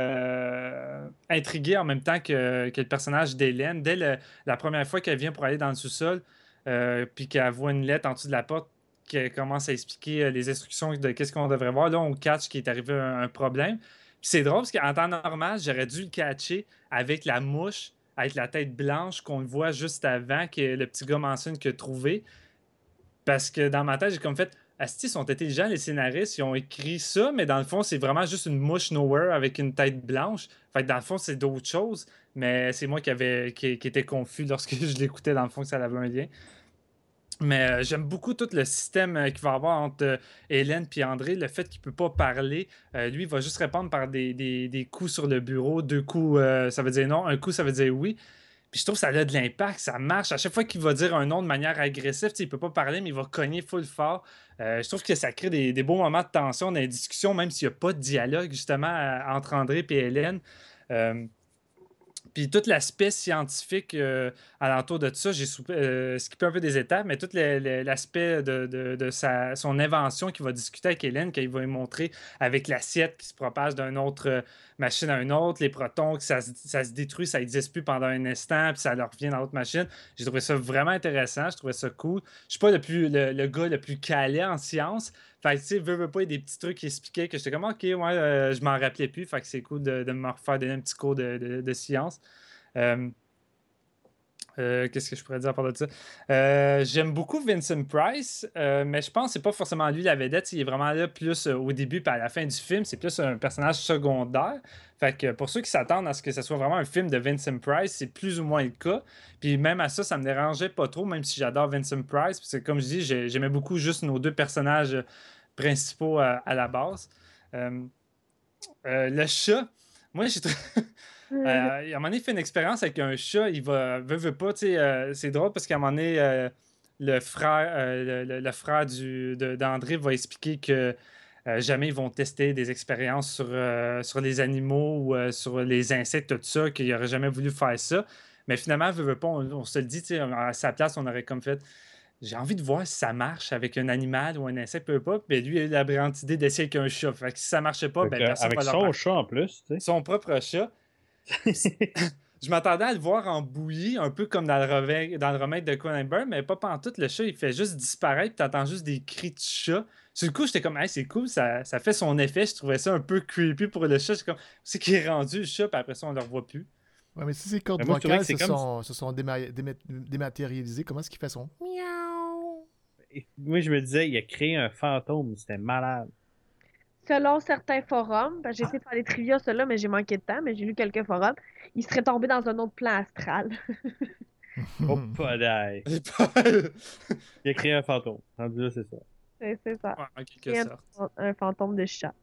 Speaker 3: euh, intrigué en même temps que, que le personnage d'Hélène. Dès le- la première fois qu'elle vient pour aller dans le sous-sol, euh, puis qu'elle voit une lettre en dessous de la porte, qu'elle commence à expliquer euh, les instructions de qu'est-ce qu'on devrait voir. Là, on catch qu'il est arrivé un, un problème. Puis c'est drôle parce qu'en temps normal, j'aurais dû le catcher avec la mouche, avec la tête blanche qu'on le voit juste avant que le petit gars mentionne qu'il a trouvé. Parce que dans ma tête, j'ai comme fait, Asti, ils sont intelligents, les scénaristes, ils ont écrit ça, mais dans le fond, c'est vraiment juste une mouche nowhere avec une tête blanche. Fait que dans le fond, c'est d'autres choses, mais c'est moi qui, avait, qui, qui était confus lorsque je l'écoutais, dans le fond, que ça avait un lien. Mais euh, j'aime beaucoup tout le système euh, qu'il va y avoir entre euh, Hélène et André. Le fait qu'il ne peut pas parler, euh, lui, il va juste répondre par des, des, des coups sur le bureau. Deux coups, euh, ça veut dire non. Un coup, ça veut dire oui. Puis je trouve que ça a de l'impact, ça marche. À chaque fois qu'il va dire un nom de manière agressive, tu sais, il peut pas parler, mais il va cogner full fort. Euh, je trouve que ça crée des, des beaux moments de tension dans les discussions, même s'il n'y a pas de dialogue, justement, à- entre André et Hélène. Euh, Puis tout l'aspect scientifique euh, alentour de tout ça, j'ai soupé- euh, skippé un peu des étapes, mais tout le- le- l'aspect de, de- de sa, son invention qu'il va discuter avec Hélène, qu'il va lui montrer avec l'assiette qui se propage d'une autre euh, machine à une autre, les protons, que ça, se- ça se détruit, ça n'existe plus pendant un instant, puis ça leur revient dans l'autre machine. J'ai trouvé ça vraiment intéressant, je trouvais ça cool. Je suis pas le, plus, le, le gars le plus calé en sciences. Fait que, tu sais, veux, veux pas, il y a des petits trucs qui expliquaient que j'étais comme, OK, ouais, euh, je m'en rappelais plus. Fait que c'est cool de, de me refaire donner un petit cours de, de, de sciences. Euh, euh, Qu'est-ce que je pourrais dire à part de ça? Euh, j'aime beaucoup Vincent Price, euh, mais je pense que c'est pas forcément lui la vedette. Il est vraiment là plus euh, au début et à la fin du film. C'est plus un personnage secondaire. Fait que pour ceux qui s'attendent à ce que ce soit vraiment un film de Vincent Price, c'est plus ou moins le cas. Puis même à ça, ça me dérangeait pas trop, même si j'adore Vincent Price. Parce que comme je dis, j'ai- j'aimais beaucoup juste nos deux personnages principaux à, à la base. Euh, euh, le chat, moi, j'ai trouvé. Euh, à un moment donné, il fait une expérience avec un chat, il va, veut, veut pas, tu sais, euh, c'est drôle parce qu'à un moment donné, euh, le frère, euh, le, le- le frère du, de- d'André va expliquer que euh, jamais ils vont tester des expériences sur, euh, sur les animaux ou euh, sur les insectes, tout ça, qu'il n'aurait jamais voulu faire ça. Mais finalement, veut, veut pas, on, on se le dit, tu sais, à sa place, on aurait comme fait, j'ai envie de voir si ça marche avec un animal ou un insecte, peu pas. Puis lui, il a eu la brillante idée d'essayer avec un chat. Fait que si ça marchait pas,
Speaker 1: Fait
Speaker 3: ben
Speaker 1: que,
Speaker 3: personne
Speaker 1: avec
Speaker 3: va leur
Speaker 1: son chat en plus, tu
Speaker 3: son propre chat.
Speaker 1: sais.
Speaker 3: Je m'attendais à le voir en bouillie, un peu comme dans le, remake, dans le remake de Cronenberg, mais pas pantoute. Le chat, il fait juste disparaître, t'entends juste des cris de chat. Sur le coup, j'étais comme, hey, c'est cool, ça, ça fait son effet. Je trouvais ça un peu creepy pour le chat. C'est comme, c'est qui est rendu le chat, puis après ça, on le revoit plus.
Speaker 2: Ouais, mais si ces cordes
Speaker 1: Mais moi, je trouvais
Speaker 2: vocales
Speaker 1: que c'est
Speaker 2: se
Speaker 1: comme.
Speaker 2: sont, se sont déma- déma- dématérialisées, comment est-ce qu'il fait son miaou?
Speaker 1: Moi, je me disais, il a créé un fantôme, c'était malade.
Speaker 4: Selon certains forums, parce que j'ai essayé de faire des trivia, ceux-là, mais j'ai manqué de temps, mais j'ai lu quelques forums, il serait tombé dans un autre plan astral.
Speaker 1: Oh, pas d'ail.
Speaker 3: J'ai pas-
Speaker 1: Il a créé un fantôme. Rendu là, c'est ça.
Speaker 4: C'est c'est ça.
Speaker 3: Ouais, en quelque
Speaker 4: Et un,
Speaker 3: sorte.
Speaker 4: un fantôme de chat.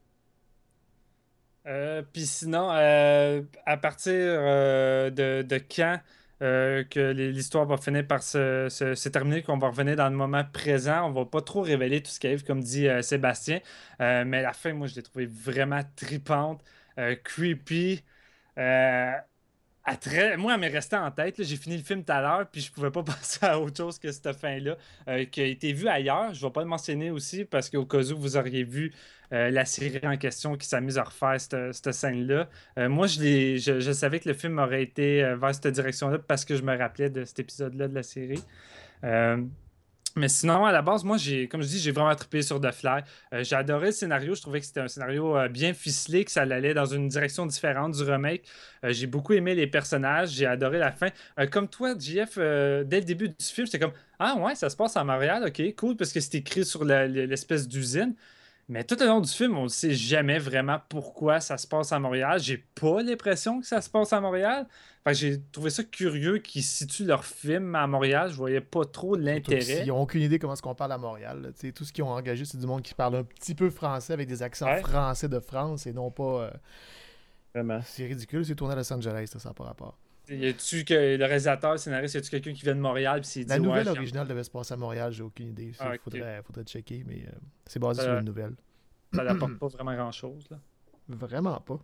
Speaker 3: Euh, Puis sinon, euh, à partir euh, de, de quand euh, que l'histoire va finir par se, se- se terminer, qu'on va revenir dans le moment présent, on va pas trop révéler tout ce qui arrive, comme dit euh, Sébastien. Euh, mais la fin, moi, je l'ai trouvée vraiment tripante, euh, creepy. Euh, à très... Moi, elle m'est restée en tête, là. J'ai fini le film tout à l'heure, puis je pouvais pas penser à autre chose que cette fin-là, euh, qui a été vue ailleurs. Je vais pas le mentionner aussi, parce qu'au cas où vous auriez vu euh, la série en question qui s'amuse à refaire cette, cette scène-là. Euh, moi, je, l'ai- je, je savais que le film aurait été euh, vers cette direction-là, parce que je me rappelais de cet épisode-là de la série. Euh, mais sinon, à la base, moi, j'ai, comme je dis, j'ai vraiment trippé sur The Fly. Euh, j'ai adoré le scénario. Je trouvais que c'était un scénario euh, bien ficelé, que ça allait dans une direction différente du remake. Euh, j'ai beaucoup aimé les personnages. J'ai adoré la fin. Euh, comme toi, J F, euh, dès le début du film, j'étais comme, ah ouais, ça se passe à Montréal. Ok, cool, parce que c'est écrit sur la- l'espèce d'usine. Mais tout le long du film, on ne sait jamais vraiment pourquoi ça se passe à Montréal. J'ai pas l'impression que ça se passe à Montréal. Fait que j'ai trouvé ça curieux qu'ils situent leur film à Montréal. Je voyais pas trop
Speaker 2: Surtout qu'ils
Speaker 3: l'intérêt.
Speaker 2: n'ont aucune idée comment est-ce qu'on parle à Montréal. Là. Tu sais, tout ce qu'ils ont engagé, c'est du monde qui parle un petit peu français avec des accents
Speaker 3: Ouais.
Speaker 2: français de France et non pas. euh,
Speaker 1: Vraiment.
Speaker 2: C'est ridicule, c'est tourné à Los Angeles, ça n'a pas rapport.
Speaker 3: Y a-tu que le réalisateur, le scénariste, y a-tu quelqu'un qui vient de Montréal puis s'est dit
Speaker 2: La nouvelle
Speaker 3: ouais, je-
Speaker 2: originale devait se passer à Montréal, j'ai aucune idée. Il
Speaker 3: Ah, ok.
Speaker 2: faudrait, faudrait checker, mais euh, c'est basé
Speaker 3: Euh,
Speaker 2: sur une nouvelle.
Speaker 3: ça n'apporte pas vraiment grand-chose là.
Speaker 2: Vraiment pas.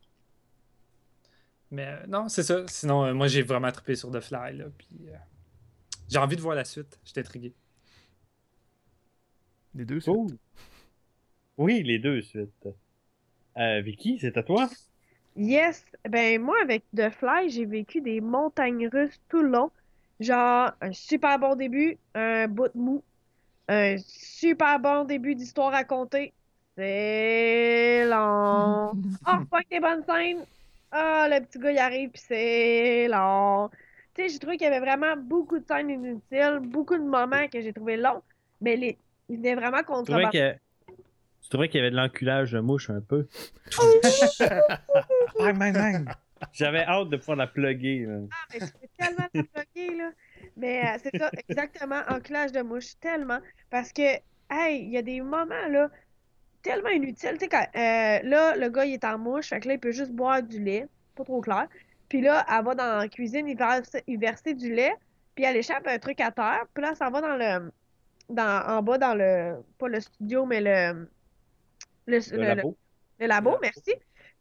Speaker 3: Mais euh, non, c'est ça. Sinon, euh, moi j'ai vraiment trippé sur The Fly là, puis euh, j'ai envie de voir la suite. J'étais intrigué.
Speaker 2: Les deux, suites.
Speaker 1: Cool. Oui, les deux suites. Euh, Vicky, c'est à toi?
Speaker 4: Yes, ben moi avec The Fly, j'ai vécu des montagnes russes tout le long. Genre un super bon début, un bout de mou, un super bon début d'histoire racontée. C'est long. Ah, pas que des bonnes scènes. Ah, le petit gars il arrive puis c'est long. Tu sais, j'ai trouvé qu'il y avait vraiment beaucoup de scènes inutiles, beaucoup de moments que j'ai trouvé longs, mais les ils venaient vraiment
Speaker 1: Tu trouvais
Speaker 4: contrebalancés.
Speaker 1: que- tu trouvais qu'il y avait de l'enculage de mouche un peu? Bang, bang, bang. J'avais hâte de pouvoir la plugger. là.
Speaker 4: Ah, mais je peux tellement la bloquer, là. Mais euh, c'est ça, exactement, enclage de mouche, tellement. Parce que, hey, il y a des moments, là, tellement inutiles. Tu sais, quand, euh, là, le gars, il est en mouche, fait que là, il peut juste boire du lait, pas trop clair. Puis là, elle va dans la cuisine, il verse, il verser du lait, puis elle échappe un truc à terre, puis là, ça va dans le, dans, en bas, dans le, pas le studio, mais le, le,
Speaker 1: Le
Speaker 4: le-
Speaker 1: labo.
Speaker 4: le labo,
Speaker 3: Le labo.
Speaker 4: merci.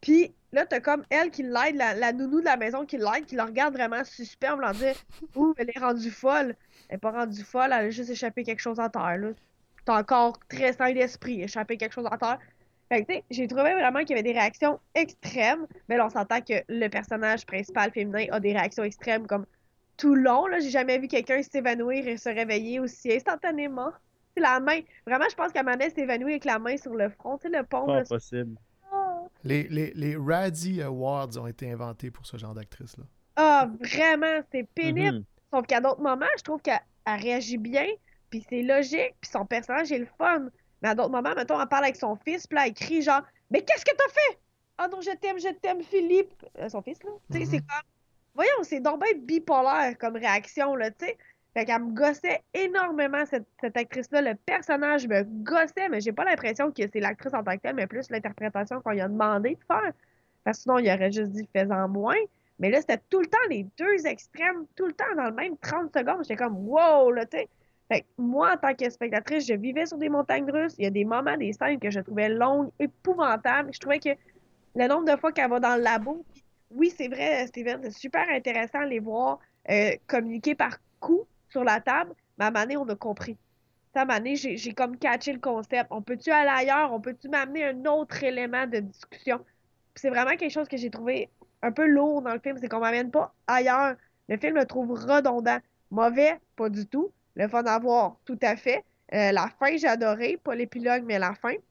Speaker 4: Puis là, t'as comme elle qui l'aide, la, la nounou de la maison qui l'aide, qui la regarde vraiment suspect en voulant dire « Ouh, elle est rendue folle. » Elle est pas rendue folle, elle a juste échappé quelque chose à terre, là. T'es encore très sain d'esprit, échappé quelque chose à terre. Fait que, tu sais, j'ai trouvé vraiment qu'il y avait des réactions extrêmes, mais là, on s'entend que le personnage principal féminin a des réactions extrêmes comme tout le long, là. J'ai jamais vu quelqu'un s'évanouir et se réveiller aussi instantanément. C'est la main. Vraiment, je pense qu'Amanda s'évanouit avec la main sur le front, tu sais, le pont.
Speaker 1: Pas
Speaker 4: Là,
Speaker 1: possible.
Speaker 2: Les, les, les Razzie Awards ont été inventés pour ce genre d'actrice-là.
Speaker 4: Ah, vraiment, c'est pénible.
Speaker 1: Mhm.
Speaker 4: Sauf qu'à d'autres moments, je trouve qu'elle elle réagit bien, puis c'est logique, puis son personnage est le fun. Mais à d'autres moments, mettons, elle parle avec son fils, puis là, elle crie genre « Mais qu'est-ce que t'as fait? Ah non, je t'aime, je t'aime, Philippe! Euh, » Son fils, là. Tu sais,
Speaker 2: Mhm.
Speaker 4: c'est comme... Voyons, c'est donc bien bipolaire comme réaction, là, tu sais. Fait qu'elle me gossait énormément, cette, cette actrice-là. Le personnage me gossait, mais j'ai pas l'impression que c'est l'actrice en tant que telle, mais plus l'interprétation qu'on lui a demandé de faire. Parce que sinon, il aurait juste dit « Fais-en moins ». Mais là, c'était tout le temps les deux extrêmes, tout le temps dans le même trente secondes. J'étais comme « Wow! » là, tu sais. Fait que moi, en tant que spectatrice, je vivais sur des montagnes russes. Il y a des moments, des scènes que je trouvais longues, épouvantables. Je trouvais que le nombre de fois qu'elle va dans le labo, puis oui, c'est vrai, Steven, c'est super intéressant de les voir euh, communiquer par coups sur la table, mais à un moment donné, on a compris. À un moment donné, j'ai j'ai comme catché le concept. On peut-tu aller ailleurs? On peut-tu m'amener un autre élément de discussion? Puis c'est vraiment quelque chose que j'ai trouvé un peu lourd dans le film, c'est qu'on m'amène pas ailleurs. Le film le trouve redondant. Mauvais, pas du tout. Le fun à voir, tout à fait. Euh, la fin, j'ai adoré. Pas l'épilogue, mais la fin.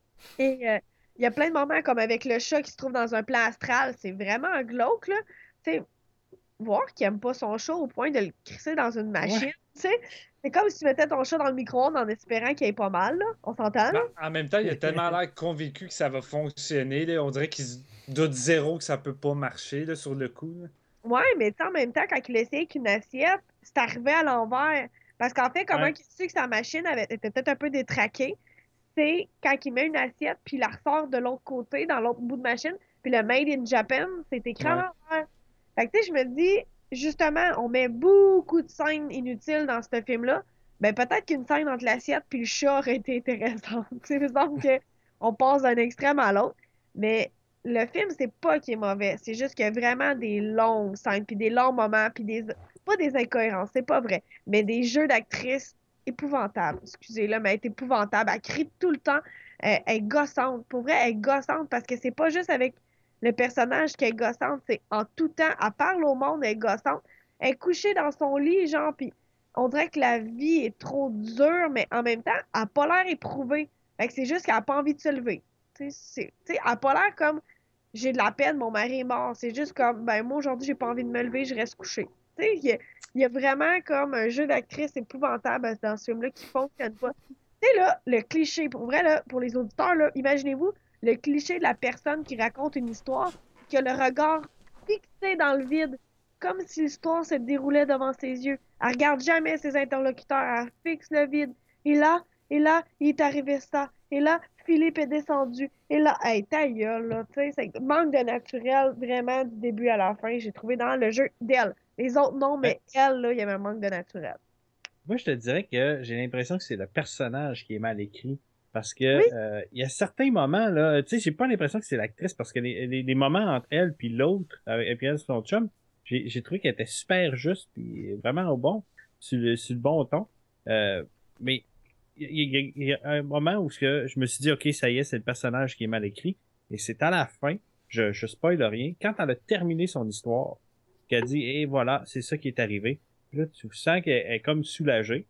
Speaker 4: Et euh, il y a plein de moments comme avec le chat qui se trouve dans un plan astral. C'est vraiment glauque, là. Tu sais, voir qu'il aime pas son chat au point de le crisser dans une machine.
Speaker 1: Ouais.
Speaker 4: Tu sais, c'est comme si tu mettais ton chat dans le micro-ondes en espérant qu'il ait pas mal, là. On s'entend, là?
Speaker 3: Ben, en même temps, il a tellement l'air convaincu que ça va fonctionner. Là. On dirait qu'il se doute zéro que ça peut pas marcher là, sur le coup. Là.
Speaker 4: Ouais, mais tu sais, en même temps, quand il essayait qu'une assiette, c'est arrivé à l'envers. Parce qu'en fait, comment
Speaker 1: Ouais.
Speaker 4: il sait que sa machine avait, était peut-être un peu détraquée, c'est quand il met une assiette, puis il la ressort de l'autre côté, dans l'autre bout de machine, puis le Made in Japan, c'est écrit à
Speaker 1: Ouais.
Speaker 4: l'envers. Fait que tu sais, je me dis, justement, on met beaucoup de scènes inutiles dans ce film-là. Ben peut-être qu'une scène entre l'assiette puis le chat aurait été intéressante. C'est exemple que on passe d'un extrême à l'autre. Mais le film, c'est pas qu'il est mauvais. C'est juste qu'il y a vraiment des longues scènes, puis des longs moments, puis des... Pas des incohérences, c'est pas vrai. Mais des jeux d'actrices épouvantables. Excusez-le, mais elle est épouvantable. Elle crie tout le temps. Elle, elle est gossante. Pour vrai, elle est gossante parce que c'est pas juste avec le personnage qui est gossante, c'est en tout temps. Elle parle au monde, elle est gossante. Elle est couchée dans son lit, genre, puis on dirait que la vie est trop dure, mais en même temps, elle n'a pas l'air éprouvée. Fait que c'est juste qu'elle n'a pas envie de se lever. Tu sais, elle n'a pas l'air comme j'ai de la peine, mon mari est mort. C'est juste comme, ben moi aujourd'hui, j'ai pas envie de me lever, je reste couchée. Tu sais, il y, a- il y a vraiment comme un jeu d'actrice épouvantable dans ce film-là qui fonctionne pas. Tu sais, là, le cliché, pour vrai, là, pour les auditeurs, là, imaginez-vous le cliché de la personne qui raconte une histoire, qui a le regard fixé dans le vide, comme si l'histoire se déroulait devant ses yeux. Elle regarde jamais ses interlocuteurs, elle fixe le vide. Et là, et là, il est arrivé ça. Et là, Philippe est descendu. Et là, hey, ta gueule, là, tu sais, c'est manque de naturel, vraiment, du début à la fin, j'ai trouvé dans le jeu d'elle. Les autres, non, mais elle, là, il y avait un manque de naturel.
Speaker 1: Moi, je te dirais que j'ai l'impression que c'est le personnage qui est mal écrit. Parce que
Speaker 4: Oui.
Speaker 1: euh, il y a certains moments, là, tu sais, j'ai pas l'impression que c'est l'actrice, parce que les, les, les moments entre elle puis l'autre, avec et puis elle, son chum, j'ai, j'ai trouvé qu'elle était super juste, puis vraiment au bon, sur le, sur le bon ton. Euh, mais il y, y, y a un moment où que je me suis dit, ok, ça y est, c'est le personnage qui est mal écrit. Et c'est à la fin, je, je spoil rien, quand elle a terminé son histoire, qu'elle dit, et voilà, c'est ça qui est arrivé. Puis là, tu sens qu'elle est comme soulagée.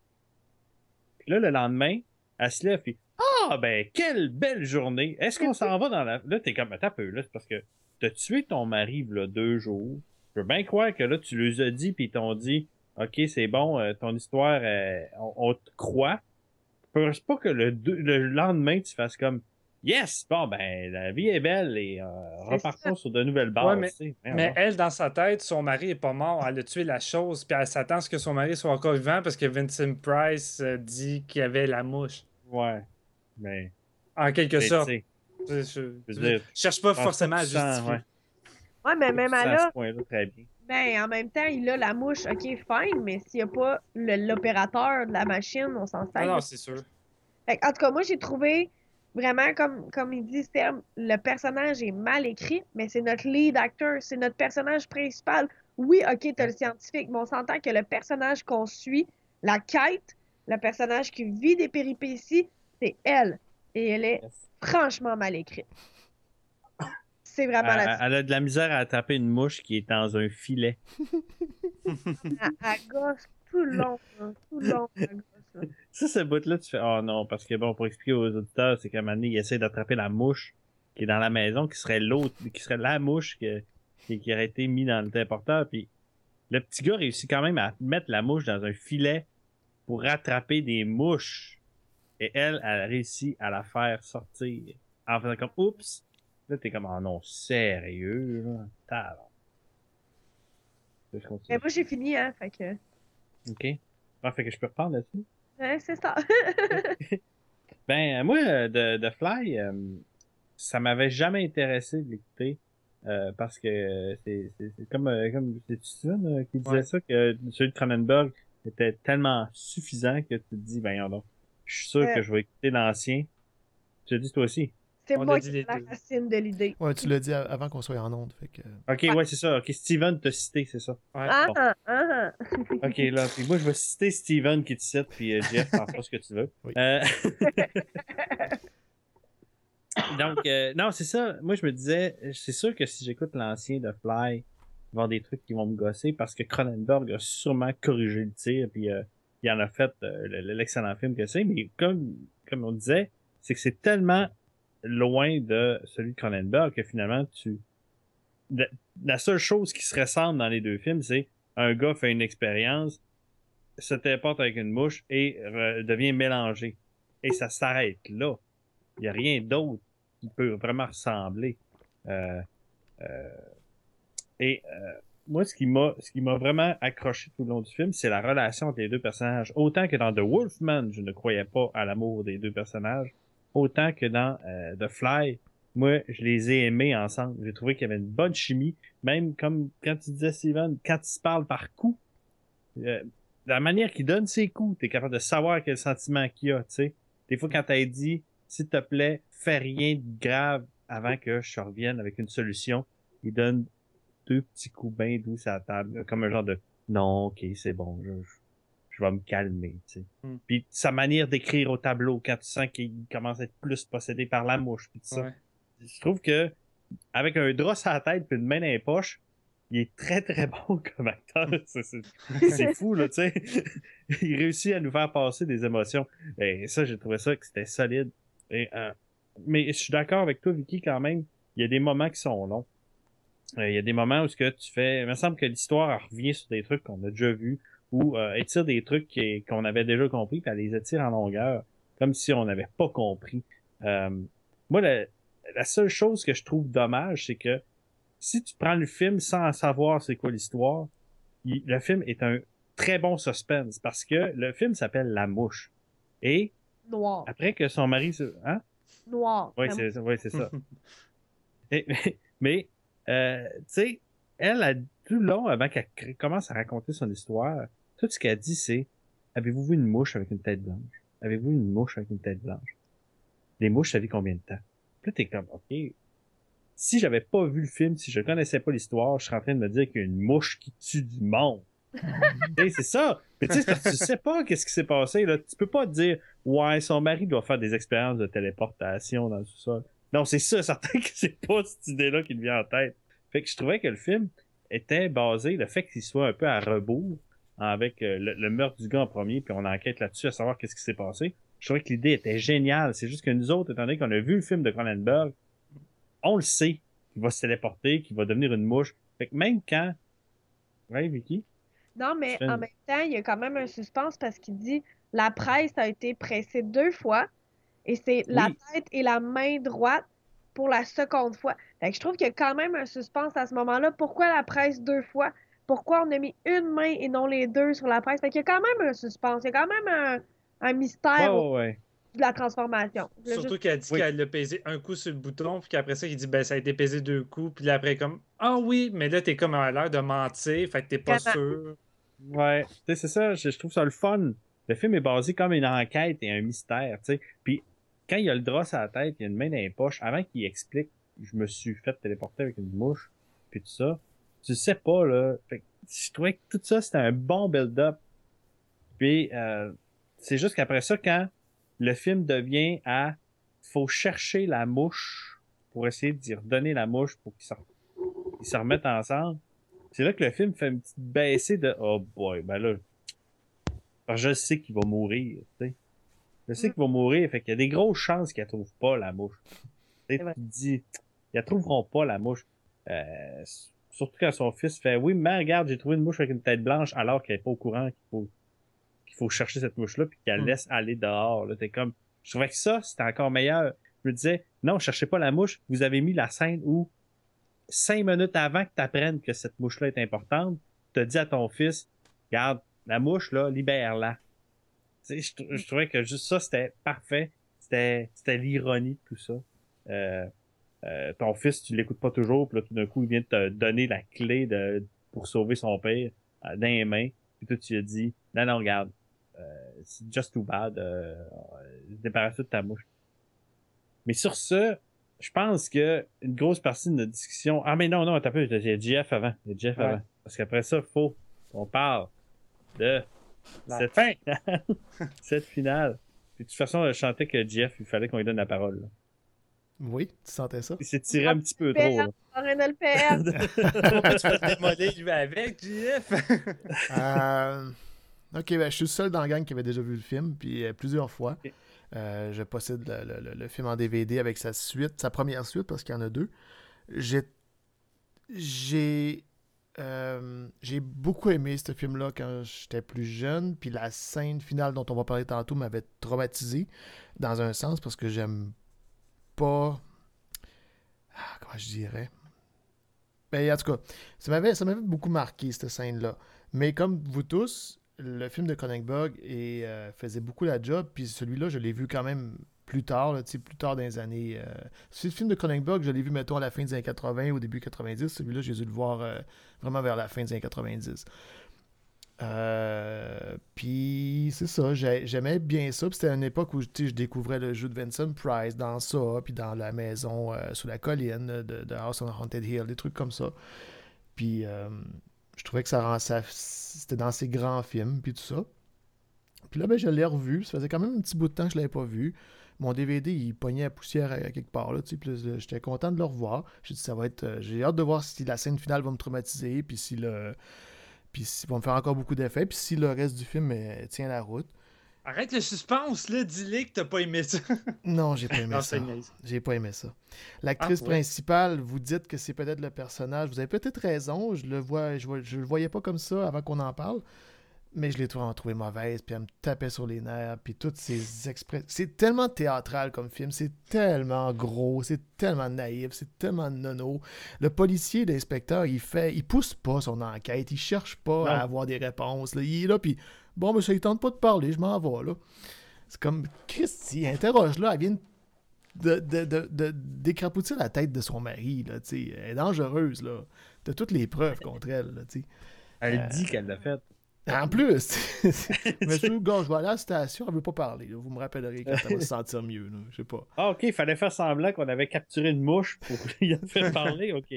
Speaker 1: Puis là, le lendemain, elle se lève, puis ah, ben, quelle belle journée! Est-ce qu'on s'en va dans la... Là, t'es comme, attends un peu, là, c'est parce que t'as tué ton mari, là, deux jours. Je veux bien croire que là, tu lui as dit, puis ils t'ont dit, OK, c'est bon, euh, ton histoire, euh, on, on te croit. Je pense pas que le, deux- le lendemain, tu fasses comme, yes, bon, ben, la vie est belle, et euh,
Speaker 4: C'est
Speaker 1: repartons sur de nouvelles bases,
Speaker 3: Ouais, mais-
Speaker 1: tu sais.
Speaker 3: Mais
Speaker 1: Merde,
Speaker 3: elle, dans sa tête, son mari est pas mort. Elle a tué la chose, puis elle s'attend à ce que son mari soit encore vivant parce que Vincent Price euh, dit qu'il y avait la mouche.
Speaker 1: ouais, mais,
Speaker 3: En quelque
Speaker 1: mais tu
Speaker 3: sorte.
Speaker 1: sais,
Speaker 3: Je, je-
Speaker 1: je
Speaker 3: je-
Speaker 1: veux dire,
Speaker 3: je cherche pas
Speaker 1: je pense
Speaker 3: forcément
Speaker 1: pas
Speaker 3: à
Speaker 1: que tu sens,
Speaker 3: justifier.
Speaker 1: ouais,
Speaker 4: Ouais, mais
Speaker 1: pas que
Speaker 4: même
Speaker 1: tu
Speaker 4: à
Speaker 1: sens à ce
Speaker 4: là,
Speaker 1: point-là très bien.
Speaker 4: ben, en même temps, il a la mouche, ok, fine, mais s'il n'y a pas le- l'opérateur de la machine, on s'en
Speaker 3: Ah
Speaker 4: sert.
Speaker 3: non, c'est sûr.
Speaker 4: Fait que, en tout cas, moi, j'ai trouvé vraiment, comme, comme il dit, Serge, le personnage est mal écrit, mais c'est notre lead actor, c'est notre personnage principal. Oui, ok, t'as le scientifique, mais on s'entend que le personnage qu'on suit, la quête, le personnage qui vit des péripéties, c'est elle. Et elle est
Speaker 1: Yes.
Speaker 4: franchement mal écrite. C'est vraiment
Speaker 1: Elle,
Speaker 4: là-dessus.
Speaker 1: elle a de la misère à attraper une mouche qui est dans un filet.
Speaker 4: Elle, elle gosse tout le long, là, tout le long, elle gosse, là.
Speaker 1: Ça, ce bout-là, tu fais, oh non, parce que bon, pour expliquer aux auditeurs, c'est qu'à un moment donné, il essaie d'attraper la mouche qui est dans la maison, qui serait l'autre, qui serait la mouche que, qui, qui aurait été mise dans le téléporteur, puis le petit gars réussit quand même à mettre la mouche dans un filet pour rattraper des mouches. Et elle, elle a réussi à la faire sortir en faisant comme, oups. Là, t'es comme, oh non, sérieux, là. Talent. Je
Speaker 4: Mais
Speaker 1: continue.
Speaker 4: moi, j'ai fini, hein, fait que...
Speaker 1: OK. Ah, fait que je peux reprendre là-dessus?
Speaker 4: Ouais, c'est ça.
Speaker 1: Ben, euh, moi, euh, de, de Fly, euh, ça m'avait jamais intéressé de l'écouter. Euh, parce que euh, c'est c'est- c'est comme, euh, comme c'est Steven euh, qui disait
Speaker 3: Ouais.
Speaker 1: ça, que celui de Cronenberg était tellement suffisant que tu te dis, ben, non, je suis sûr
Speaker 4: Euh.
Speaker 1: que je vais écouter l'ancien. Tu le dis toi aussi.
Speaker 4: C'est
Speaker 3: On
Speaker 4: moi
Speaker 3: l'a
Speaker 4: qui
Speaker 3: dit les
Speaker 4: ai la
Speaker 3: deux.
Speaker 4: racine de l'idée.
Speaker 2: Ouais, tu l'as dit a- avant qu'on soit en onde. Fait que...
Speaker 1: Ok, ouais, c'est ça. Ok, Steven t'a cité, c'est ça.
Speaker 3: Ouais.
Speaker 4: Ah,
Speaker 1: Bon.
Speaker 4: ah, ah.
Speaker 1: Ok, là, puis moi, je vais citer Steven qui te cite, puis euh, Jeff, t'en feras ce que tu veux.
Speaker 2: Oui.
Speaker 1: Euh, Donc, euh, non, c'est ça. Moi, je me disais, c'est sûr que si j'écoute l'ancien de Fly, il va y avoir des trucs qui vont me gosser parce que Cronenberg a sûrement corrigé le tir, puis euh, il en a fait euh, le- l'excellent film que c'est. Mais comme, comme on disait, c'est que c'est tellement loin de celui de Cronenberg que finalement, tu. La, la seule chose qui se ressemble dans les deux films, c'est un gars fait une expérience, se téléporte avec une mouche et euh, devient mélangé. Et ça s'arrête là. Il n'y a rien d'autre qui peut vraiment ressembler. Euh, euh, et euh, moi, ce qui m'a ce qui m'a vraiment accroché tout le long du film, c'est la relation entre les deux personnages. Autant que dans The Wolfman, je ne croyais pas à l'amour des deux personnages, autant que dans euh, The Fly, moi, je les ai aimés ensemble. J'ai trouvé qu'il y avait une bonne chimie. Même comme quand tu disais, Steven, quand ils se parlent par coups, euh, la manière qu'il donne ses coups, t'es capable de savoir quel sentiment qu'il y a, tu sais. Des fois, quand t'as dit, s'il te plaît, fais rien de grave avant que je revienne avec une solution, il donne deux petits coups bien doux à la table, comme un genre de, non, ok, c'est bon, je, je, je vais me calmer, tu sais.
Speaker 3: Mm.
Speaker 1: Puis sa manière d'écrire au tableau, quand tu sens qu'il commence à être plus possédé par la mouche, puis tout ça.
Speaker 3: Ouais.
Speaker 1: Je trouve que, avec un drap sur la tête puis une main dans les poches, il est très très bon comme acteur. C'est, c'est, c'est fou, là, tu sais. Il réussit à nous faire passer des émotions. Et ça, j'ai trouvé ça que c'était solide. Et, euh, mais je suis d'accord avec toi, Vicky, quand même. Il y a des moments qui sont longs. Euh, il y a des moments où ce que tu fais. Il me semble que l'histoire elle revient sur des trucs qu'on a déjà vus ou euh, étire des trucs qui, qu'on avait déjà compris, puis elle les étire en longueur, comme si on n'avait pas compris. Euh, moi, la, la seule chose que je trouve dommage, c'est que si tu prends le film sans savoir c'est quoi l'histoire, il, le film est un très bon suspense parce que le film s'appelle La Mouche. Et
Speaker 4: Noir.
Speaker 1: après que son mari se... Hein?
Speaker 4: Noir.
Speaker 1: Oui,
Speaker 4: Vraiment.
Speaker 1: c'est, ouais, c'est ça. Et, mais, mais euh, tu sais, elle a tout le long, avant qu'elle crée- commence à raconter son histoire, tout ce qu'elle dit, c'est « Avez-vous vu une mouche avec une tête blanche? Avez-vous vu une mouche avec une tête blanche? Les mouches, ça vit combien de temps? » Puis là, t'es comme « OK. » Si j'avais pas vu le film, si je connaissais pas l'histoire, je serais en train de me dire qu'il y a une mouche qui tue du monde. T'sais, c'est ça. Mais tu sais, parce que tu sais pas qu'est-ce qui s'est passé, là. Tu peux pas te dire, ouais, son mari doit faire des expériences de téléportation dans le sous-sol. Non, c'est ça, certain que c'est pas cette idée-là qui me vient en tête. Fait que je trouvais que le film était basé, le fait qu'il soit un peu à rebours, avec euh, le, le meurtre du gars en premier, puis on enquête là-dessus à savoir qu'est-ce qui s'est passé. Je trouvais que l'idée était géniale. C'est juste que nous autres, étant donné qu'on a vu le film de Cronenberg, on le sait qu'il va se téléporter, qu'il va devenir une mouche. Fait que même quand... Ouais, Vicky?
Speaker 4: Non, mais
Speaker 1: Tu fais une-
Speaker 4: en même temps, il y a quand même un suspense parce qu'il dit la presse a été pressée deux fois et c'est la
Speaker 1: Oui.
Speaker 4: tête et la main droite pour la seconde fois. Fait que je trouve qu'il y a quand même un suspense à ce moment-là. Pourquoi la presse deux fois? Pourquoi on a mis une main et non les deux sur la presse? Fait qu'il y a quand même un suspense. Il y a quand même un, un
Speaker 1: Ouais,
Speaker 4: mystère au
Speaker 1: ouais, ouais.
Speaker 4: de la transformation. Je voulais
Speaker 3: Surtout
Speaker 4: juste-
Speaker 3: qu'elle dit
Speaker 1: Oui.
Speaker 3: qu'elle a pesé un coup sur le bouton, puis qu'après ça, il dit ben ça a été pesé deux coups, puis là après comme ah oui, mais là t'es comme à l'air de mentir, fait que t'es pas
Speaker 4: Vraiment.
Speaker 3: sûr.
Speaker 1: Ouais, tu sais, c'est ça, je, je trouve ça le fun. Le film est basé comme une enquête et un mystère, tu sais. Puis, quand il a le drap sur la tête, il y a une main dans les poches, avant qu'il explique, je me suis fait téléporter avec une mouche, puis tout ça, tu sais pas, là. Fait que je trouvais que tout ça, c'était un bon build-up. Puis, euh, c'est juste qu'après ça, quand le film devient à faut chercher la mouche pour essayer d'y redonner la mouche pour qu'ils se, ils se remettent ensemble, c'est là que le film fait une petite baissée de oh boy, ben là, parce que je sais qu'il va mourir, tu sais. Je sais qu'il va mourir, fait qu'il y a des grosses chances qu'il ne trouve pas la mouche. Tu sais, tu te dis, ils ne trouveront pas la mouche. Euh, surtout quand son fils fait oui, mais regarde, j'ai trouvé une mouche avec une tête blanche alors qu'elle n'est pas au courant qu'il faut qu'il faut chercher cette mouche-là puis qu'elle mm. laisse aller dehors. Là, t'es comme, je trouvais que ça, c'était encore meilleur. Je me disais, non, cherchez pas la mouche. Vous avez mis la scène où, cinq minutes avant que tu apprennes que cette mouche-là est importante, tu as dit à ton fils, regarde, la mouche, là, libère-la. Tu sais, je, je trouvais que juste ça, c'était parfait. C'était, c'était l'ironie de tout ça. Euh, euh, ton fils, tu l'écoutes pas toujours, puis là, tout d'un coup, il vient de te donner la clé de, pour sauver son père euh, dans les mains. Puis toi, tu lui as dit, non, non, regarde, euh, c'est just too bad, euh, débarrasse-toi de ta mouche. Mais sur ce, je pense que une grosse partie de notre discussion... Ah, mais non, non, t'as peu, il y a J F avant. Il y a J F ouais. avant. Parce qu'après ça, il faut qu'on parle de la cette fin. cette finale. Puis de toute façon, je sentais que J F, il fallait qu'on lui donne la parole. Là.
Speaker 2: Oui, tu sentais ça?
Speaker 1: Il s'est tiré un petit peu trop. Là.
Speaker 4: On aurait de le perdre.
Speaker 3: Pourquoi tu fais le démoler, lui, avec, J F?
Speaker 2: euh... Ok, ben, je suis le seul dans la gang qui avait déjà vu le film, puis euh, plusieurs fois. Okay. Euh, je possède le, le, le film en D V D avec sa suite, sa première suite, parce qu'il y en a deux. J'ai j'ai euh, j'ai beaucoup aimé ce film-là quand j'étais plus jeune, puis la scène finale dont on va parler tantôt m'avait traumatisé, dans un sens, parce que j'aime pas... Ah, comment je dirais? Ben, en tout cas, ça m'avait, ça m'avait beaucoup marqué, cette scène-là. Mais comme vous tous... Le film de Cronenberg et, euh, faisait beaucoup la job, puis celui-là, je l'ai vu quand même plus tard, là, plus tard dans les années... Euh... C'est le film de Cronenberg, je l'ai vu, mettons, à la fin des années quatre-vingts, au début quatre-vingt-dix. Celui-là, j'ai dû le voir euh, vraiment vers la fin des années quatre-vingt-dix. Euh... Puis, c'est ça, j'aimais bien ça. Puis c'était une époque où je découvrais le jeu de Vincent Price dans ça, puis dans La maison euh, sous la colline de, de House on Haunted Hill, des trucs comme ça. Puis... Euh... Je trouvais que ça rend ça, c'était dans ses grands films, puis tout ça. Puis là, ben, je l'ai revu. Ça faisait quand même un petit bout de temps que je ne l'avais pas vu. Mon D V D, il pognait à poussière à, à quelque part. Là, puis là, j'étais content de le revoir. J'ai dit, ça va être... Euh, j'ai hâte de voir si la scène finale va me traumatiser, puis si le... Puis si va me faire encore beaucoup d'effets, puis si le reste du film euh, tient la route.
Speaker 3: Arrête le suspense, là. Dis-le que t'as pas aimé ça.
Speaker 2: Non, j'ai pas aimé non, ça. J'ai pas aimé ça. L'actrice ah, ouais. principale, vous dites que c'est peut-être le personnage. Vous avez peut-être raison. Je le vois, je, vois, je le voyais pas comme ça avant qu'on en parle. Mais je l'ai trouvé, trouvé mauvaise, puis elle me tapait sur les nerfs, puis toutes ces expressions. C'est tellement théâtral comme film, c'est tellement gros, c'est tellement naïf, c'est tellement nono. Le policier, l'inspecteur, il fait, il pousse pas son enquête, il cherche pas non. à avoir des réponses. Là. Il est là, puis bon, mais ça, il tente pas de parler, je m'en vais, là. C'est comme, Christy, interroge-là, elle vient de, de, de, de décrapoutir la tête de son mari, là, tu sais. Elle est dangereuse, là. T'as toutes les preuves contre elle, là, tu sais.
Speaker 1: Elle euh... dit qu'elle l'a fait.
Speaker 2: En plus, mais je gars, je vais aller à la station, elle veut pas parler. Là. Vous me rappellerez quand elle va se sentir mieux. Là. Je sais pas.
Speaker 1: Ah, ok, il fallait faire semblant qu'on avait capturé une mouche pour lui faire parler, ok.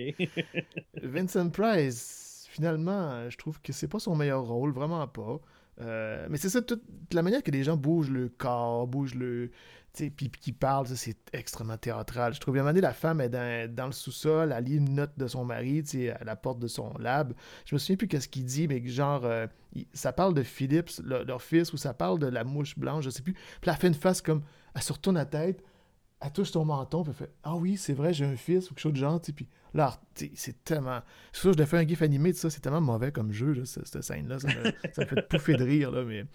Speaker 2: Vincent Price, finalement, je trouve que c'est pas son meilleur rôle, vraiment pas. Euh, mais c'est ça, toute la manière que les gens bougent le corps, bougent le. Puis qui parlent, ça, c'est extrêmement théâtral. Je trouve bien donné, la femme est dans, dans le sous-sol, elle lit une note de son mari à la porte de son lab. Je me souviens plus qu'est-ce qu'il dit, mais genre, euh, il, ça parle de Phillips, le, leur fils, ou ça parle de la mouche blanche, je sais plus. Puis elle fait une face comme, elle se retourne la tête, elle touche son menton, puis elle fait « Ah oui, c'est vrai, j'ai un fils » ou quelque chose de genre, puis là, c'est tellement... C'est sûr, je l'ai fait un gif animé de ça, c'est tellement mauvais comme jeu, là, cette, cette scène-là, ça me, ça me fait pouffer de rire, là, mais...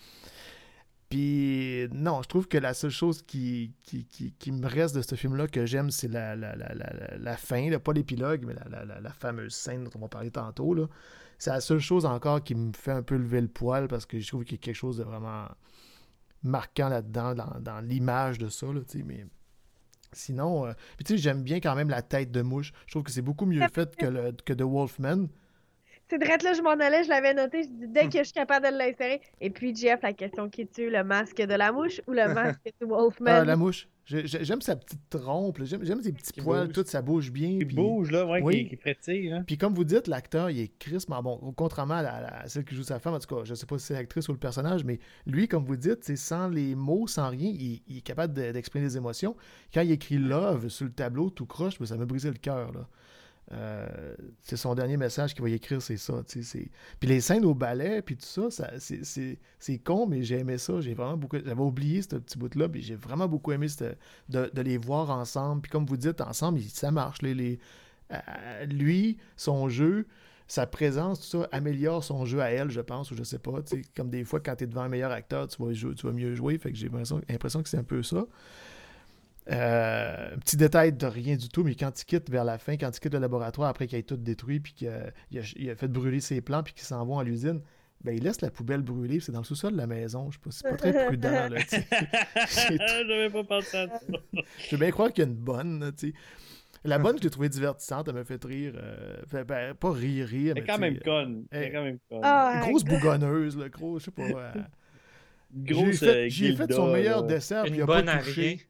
Speaker 2: Puis non, je trouve que la seule chose qui, qui, qui, qui me reste de ce film-là que j'aime, c'est la, la, la, la, la fin, là, pas l'épilogue, mais la, la, la fameuse scène dont on va parler tantôt, là. C'est la seule chose encore qui me fait un peu lever le poil, parce que je trouve qu'il y a quelque chose de vraiment marquant là-dedans, dans, dans l'image de ça, là, tu sais, mais... Sinon, euh... puis tu sais, j'aime bien quand même la tête de mouche. Je trouve que c'est beaucoup mieux fait que, le, que The Wolfman.
Speaker 4: C'est direct là, je m'en allais, je l'avais noté, je dis dès que je suis capable de l'insérer. Et puis, Jeff, la question qui tue, le masque de la mouche ou le masque de Wolfman?
Speaker 2: Ah, la mouche. J'ai- j'ai- J'aime sa petite trompe, là. j'aime j'aime ses petits
Speaker 3: Qui
Speaker 2: poils,
Speaker 3: bouge.
Speaker 2: tout, ça bouge bien.
Speaker 1: Qui
Speaker 2: puis-
Speaker 1: bouge, là, ouais,
Speaker 2: Oui.
Speaker 1: qui, qui frétille, là.
Speaker 2: Puis comme vous dites, l'acteur, il est crispement bon. Contrairement à, la- la- à celle qui joue sa femme, en tout cas, je sais pas si c'est l'actrice ou le personnage, mais lui, comme vous dites, c'est sans les mots, sans rien, il, il est capable de- d'exprimer des émotions. Quand il écrit Love sur le tableau, tout croche, ben, ça m'a brisé le cœur, là. Euh, c'est son dernier message qu'il va y écrire, c'est ça. tu sais, c'est- Puis les scènes au ballet, puis tout ça, ça c'est- c'est c'est con, mais j'ai aimé ça. J'ai vraiment beaucoup. J'avais oublié ce petit bout-là, puis j'ai vraiment beaucoup aimé cette- de, de les voir ensemble. Puis comme vous dites, ensemble, il- ça marche. Les, les- euh, lui, son jeu, sa présence, tout ça, améliore son jeu à elle, je pense, ou je sais pas. tu sais, Comme des fois, quand tu es devant un meilleur acteur, tu vas, jouer- tu vas mieux jouer. Fait que j'ai l'impression l'impression que c'est un peu ça. Euh, petit détail de rien du tout, mais quand il quitte vers la fin, quand il quitte le laboratoire après qu'il ait tout détruit, puis qu'il a, il a, il a fait brûler ses plans, puis qu'il s'en va à l'usine, ben il laisse la poubelle brûler, puis c'est dans le sous-sol de la maison. Je sais pas, c'est pas très prudent. Là, tu sais. C'est-
Speaker 1: J'avais pas pensé à ça.
Speaker 2: Je veux bien croire qu'il y a une bonne. Là, tu sais. La bonne, je l'ai trouvée divertissante, elle m'a fait rire. euh, fait- ben, pas rire, rire,
Speaker 1: Elle
Speaker 2: mais
Speaker 1: est quand
Speaker 2: tu
Speaker 1: même
Speaker 2: sais,
Speaker 1: conne. Elle est
Speaker 2: hey.
Speaker 1: quand même conne.
Speaker 4: Ah,
Speaker 2: grosse bougonneuse, là, gros, je sais pas. euh, j'ai
Speaker 1: Grosse
Speaker 2: fait,
Speaker 1: euh,
Speaker 2: j'ai fait
Speaker 1: Gilda,
Speaker 2: son meilleur
Speaker 1: là.
Speaker 2: dessert, puis il
Speaker 3: Une
Speaker 2: a pas
Speaker 3: bonne à
Speaker 2: touché.
Speaker 3: rien.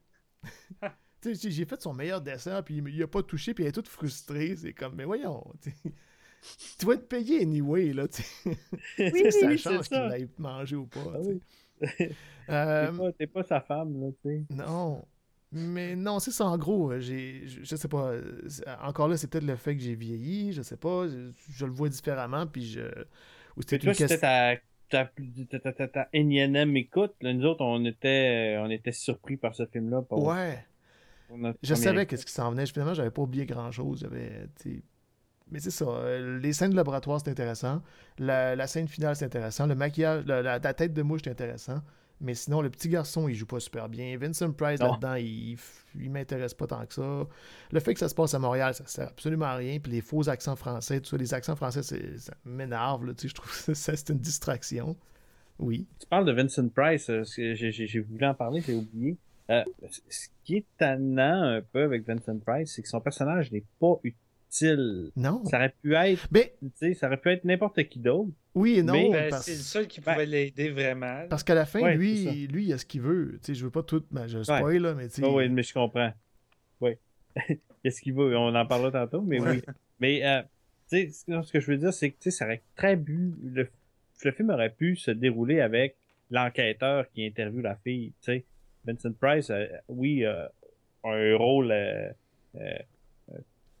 Speaker 2: Tu sais, j'ai fait son meilleur dessert, puis il a pas touché, puis elle est toute frustrée. C'est comme, mais voyons, tu sais. Tu vas être payé anyway, là, tu sais.
Speaker 4: Oui,
Speaker 2: ça
Speaker 1: oui,
Speaker 2: change
Speaker 1: c'est
Speaker 2: qu'il
Speaker 1: ça.
Speaker 2: l'aille manger ou pas.
Speaker 1: Ah
Speaker 2: tu sais.
Speaker 1: oui.
Speaker 2: Euh,
Speaker 1: T'es pas, t'es pas sa femme, là, tu sais.
Speaker 2: non. Mais non, c'est ça, en gros, euh, j'ai, je, je sais pas, euh, c'est- encore là, c'est peut-être le fait que j'ai vieilli, je sais pas, je, je le vois différemment, puis je... Ou c'était
Speaker 1: Mais toi,
Speaker 2: une
Speaker 1: c'était
Speaker 2: question...
Speaker 1: ta, ta, ta, ta, ta, ta énième écoute. Là, nous autres, on était, on était surpris par ce film-là. Pour,
Speaker 2: Ouais,
Speaker 1: pour notre
Speaker 2: je
Speaker 1: première
Speaker 2: savais
Speaker 1: écoute.
Speaker 2: qu'est-ce qui s'en venait, finalement, j'avais pas oublié grand-chose, j'avais, tu sais... Mais c'est ça, euh, les scènes de laboratoire, c'est intéressant, la, la scène finale, c'est intéressant, le maquillage, la, la- la tête de mouche, c'est intéressant, mais sinon, le petit garçon, il joue pas super bien, Vincent Price,
Speaker 1: Non.
Speaker 2: là-dedans, il, il m'intéresse pas tant que ça, le fait que ça se passe à Montréal, ça sert absolument à rien, puis les faux accents français, tout ça, les accents français, c'est- ça m'énerve, là, tu sais, je trouve que ça, c'est une distraction, oui.
Speaker 1: Tu parles de Vincent Price, euh, parce que j'ai, j'ai, j'ai voulu en parler, j'ai oublié. Euh, ce qui est tannant un peu avec Vincent Price, c'est que son personnage n'est pas utile.
Speaker 2: Non,
Speaker 1: Ça aurait pu être,
Speaker 2: mais
Speaker 1: tu sais, ça aurait pu être n'importe qui d'autre.
Speaker 2: oui et non,
Speaker 1: Mais-
Speaker 3: Ben,
Speaker 2: parce...
Speaker 3: c'est le seul qui
Speaker 1: Ben-
Speaker 3: pouvait l'aider vraiment.
Speaker 2: Parce qu'à la fin,
Speaker 1: Ouais, c'est
Speaker 2: lui,
Speaker 1: ça.
Speaker 2: lui, il a ce qu'il veut. Tu sais, je veux pas tout. Ben, je spoil, là, mais tu sais.
Speaker 1: Ah oui, mais je comprends. Oui. Qu'est-ce qu'il veut? On en parlera tantôt, mais
Speaker 2: Ouais.
Speaker 1: oui. Mais, euh, tu sais, ce que je veux dire, c'est que, tu sais, ça aurait très bu, le, le film aurait pu se dérouler avec l'enquêteur qui interviewe la fille, tu sais. Vincent Price, euh, oui, euh, a un rôle, euh, euh, euh,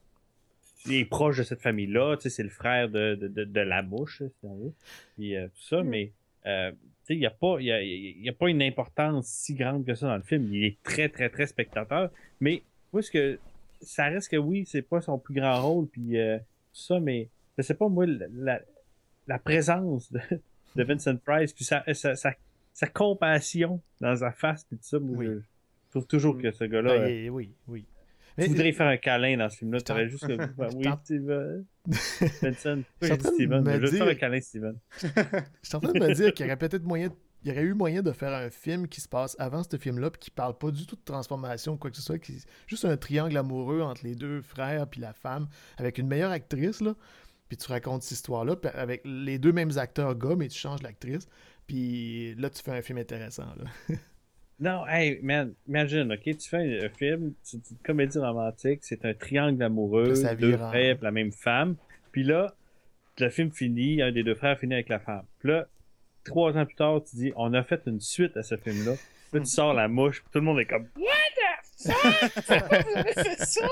Speaker 1: il est proche de cette famille-là, tu sais, c'est le frère de, de, de, de la mouche, si on veut. Puis, euh, tout ça,
Speaker 4: Mm.
Speaker 1: mais, euh, tu sais, il n'y a pas, il y a, il y a pas une importance si grande que ça dans le film. Il est très, très, très spectateur. Mais, moi, ce que, ça reste que oui, c'est pas son plus grand rôle, puis euh, tout ça, mais, je sais pas, moi, la, la, la présence de, de Vincent Price, puis sa, sa, sa, sa compassion dans sa face, puis tout ça, moi,
Speaker 2: Oui.
Speaker 1: je, je trouve toujours que ce gars-là,
Speaker 2: Ben,
Speaker 1: euh,
Speaker 2: il- oui, oui.
Speaker 1: tu
Speaker 2: Mais-
Speaker 1: voudrais faire un câlin dans ce film-là,
Speaker 2: Je
Speaker 1: tu aurais
Speaker 2: t'en-
Speaker 1: juste que, ben,
Speaker 2: je
Speaker 1: oui,
Speaker 2: t'en-
Speaker 1: Steven. Vincent,
Speaker 2: Je suis
Speaker 1: j'ai
Speaker 2: en
Speaker 1: dit
Speaker 2: train de
Speaker 1: Steven,
Speaker 2: me
Speaker 1: mais je veux
Speaker 2: dire-
Speaker 1: faire un câlin, Steven.
Speaker 2: Je suis en train de me dire qu'il y aurait peut-être moyen. Il y aurait eu moyen de faire un film qui se passe avant ce film-là, puis qui parle pas du tout de transformation ou quoi que ce soit, qui juste un triangle amoureux entre les deux frères puis la femme, avec une meilleure actrice, là. Puis tu racontes cette histoire-là, puis avec les deux mêmes acteurs gars, mais tu changes l'actrice. Puis là, tu fais un film intéressant, là.
Speaker 1: Non, hey, man, imagine, ok, tu fais un, un film, c'est une comédie romantique, c'est un triangle amoureux,
Speaker 2: Puis ça
Speaker 1: deux
Speaker 2: vire en-
Speaker 1: frères, puis la même femme, puis là, le film finit, un des deux frères finit avec la femme. Puis là, trois ans plus tard, tu dis, on a fait une suite à ce film-là. Là, tu sors la mouche, puis tout le monde est comme, What the fuck? Vous avez fait ça?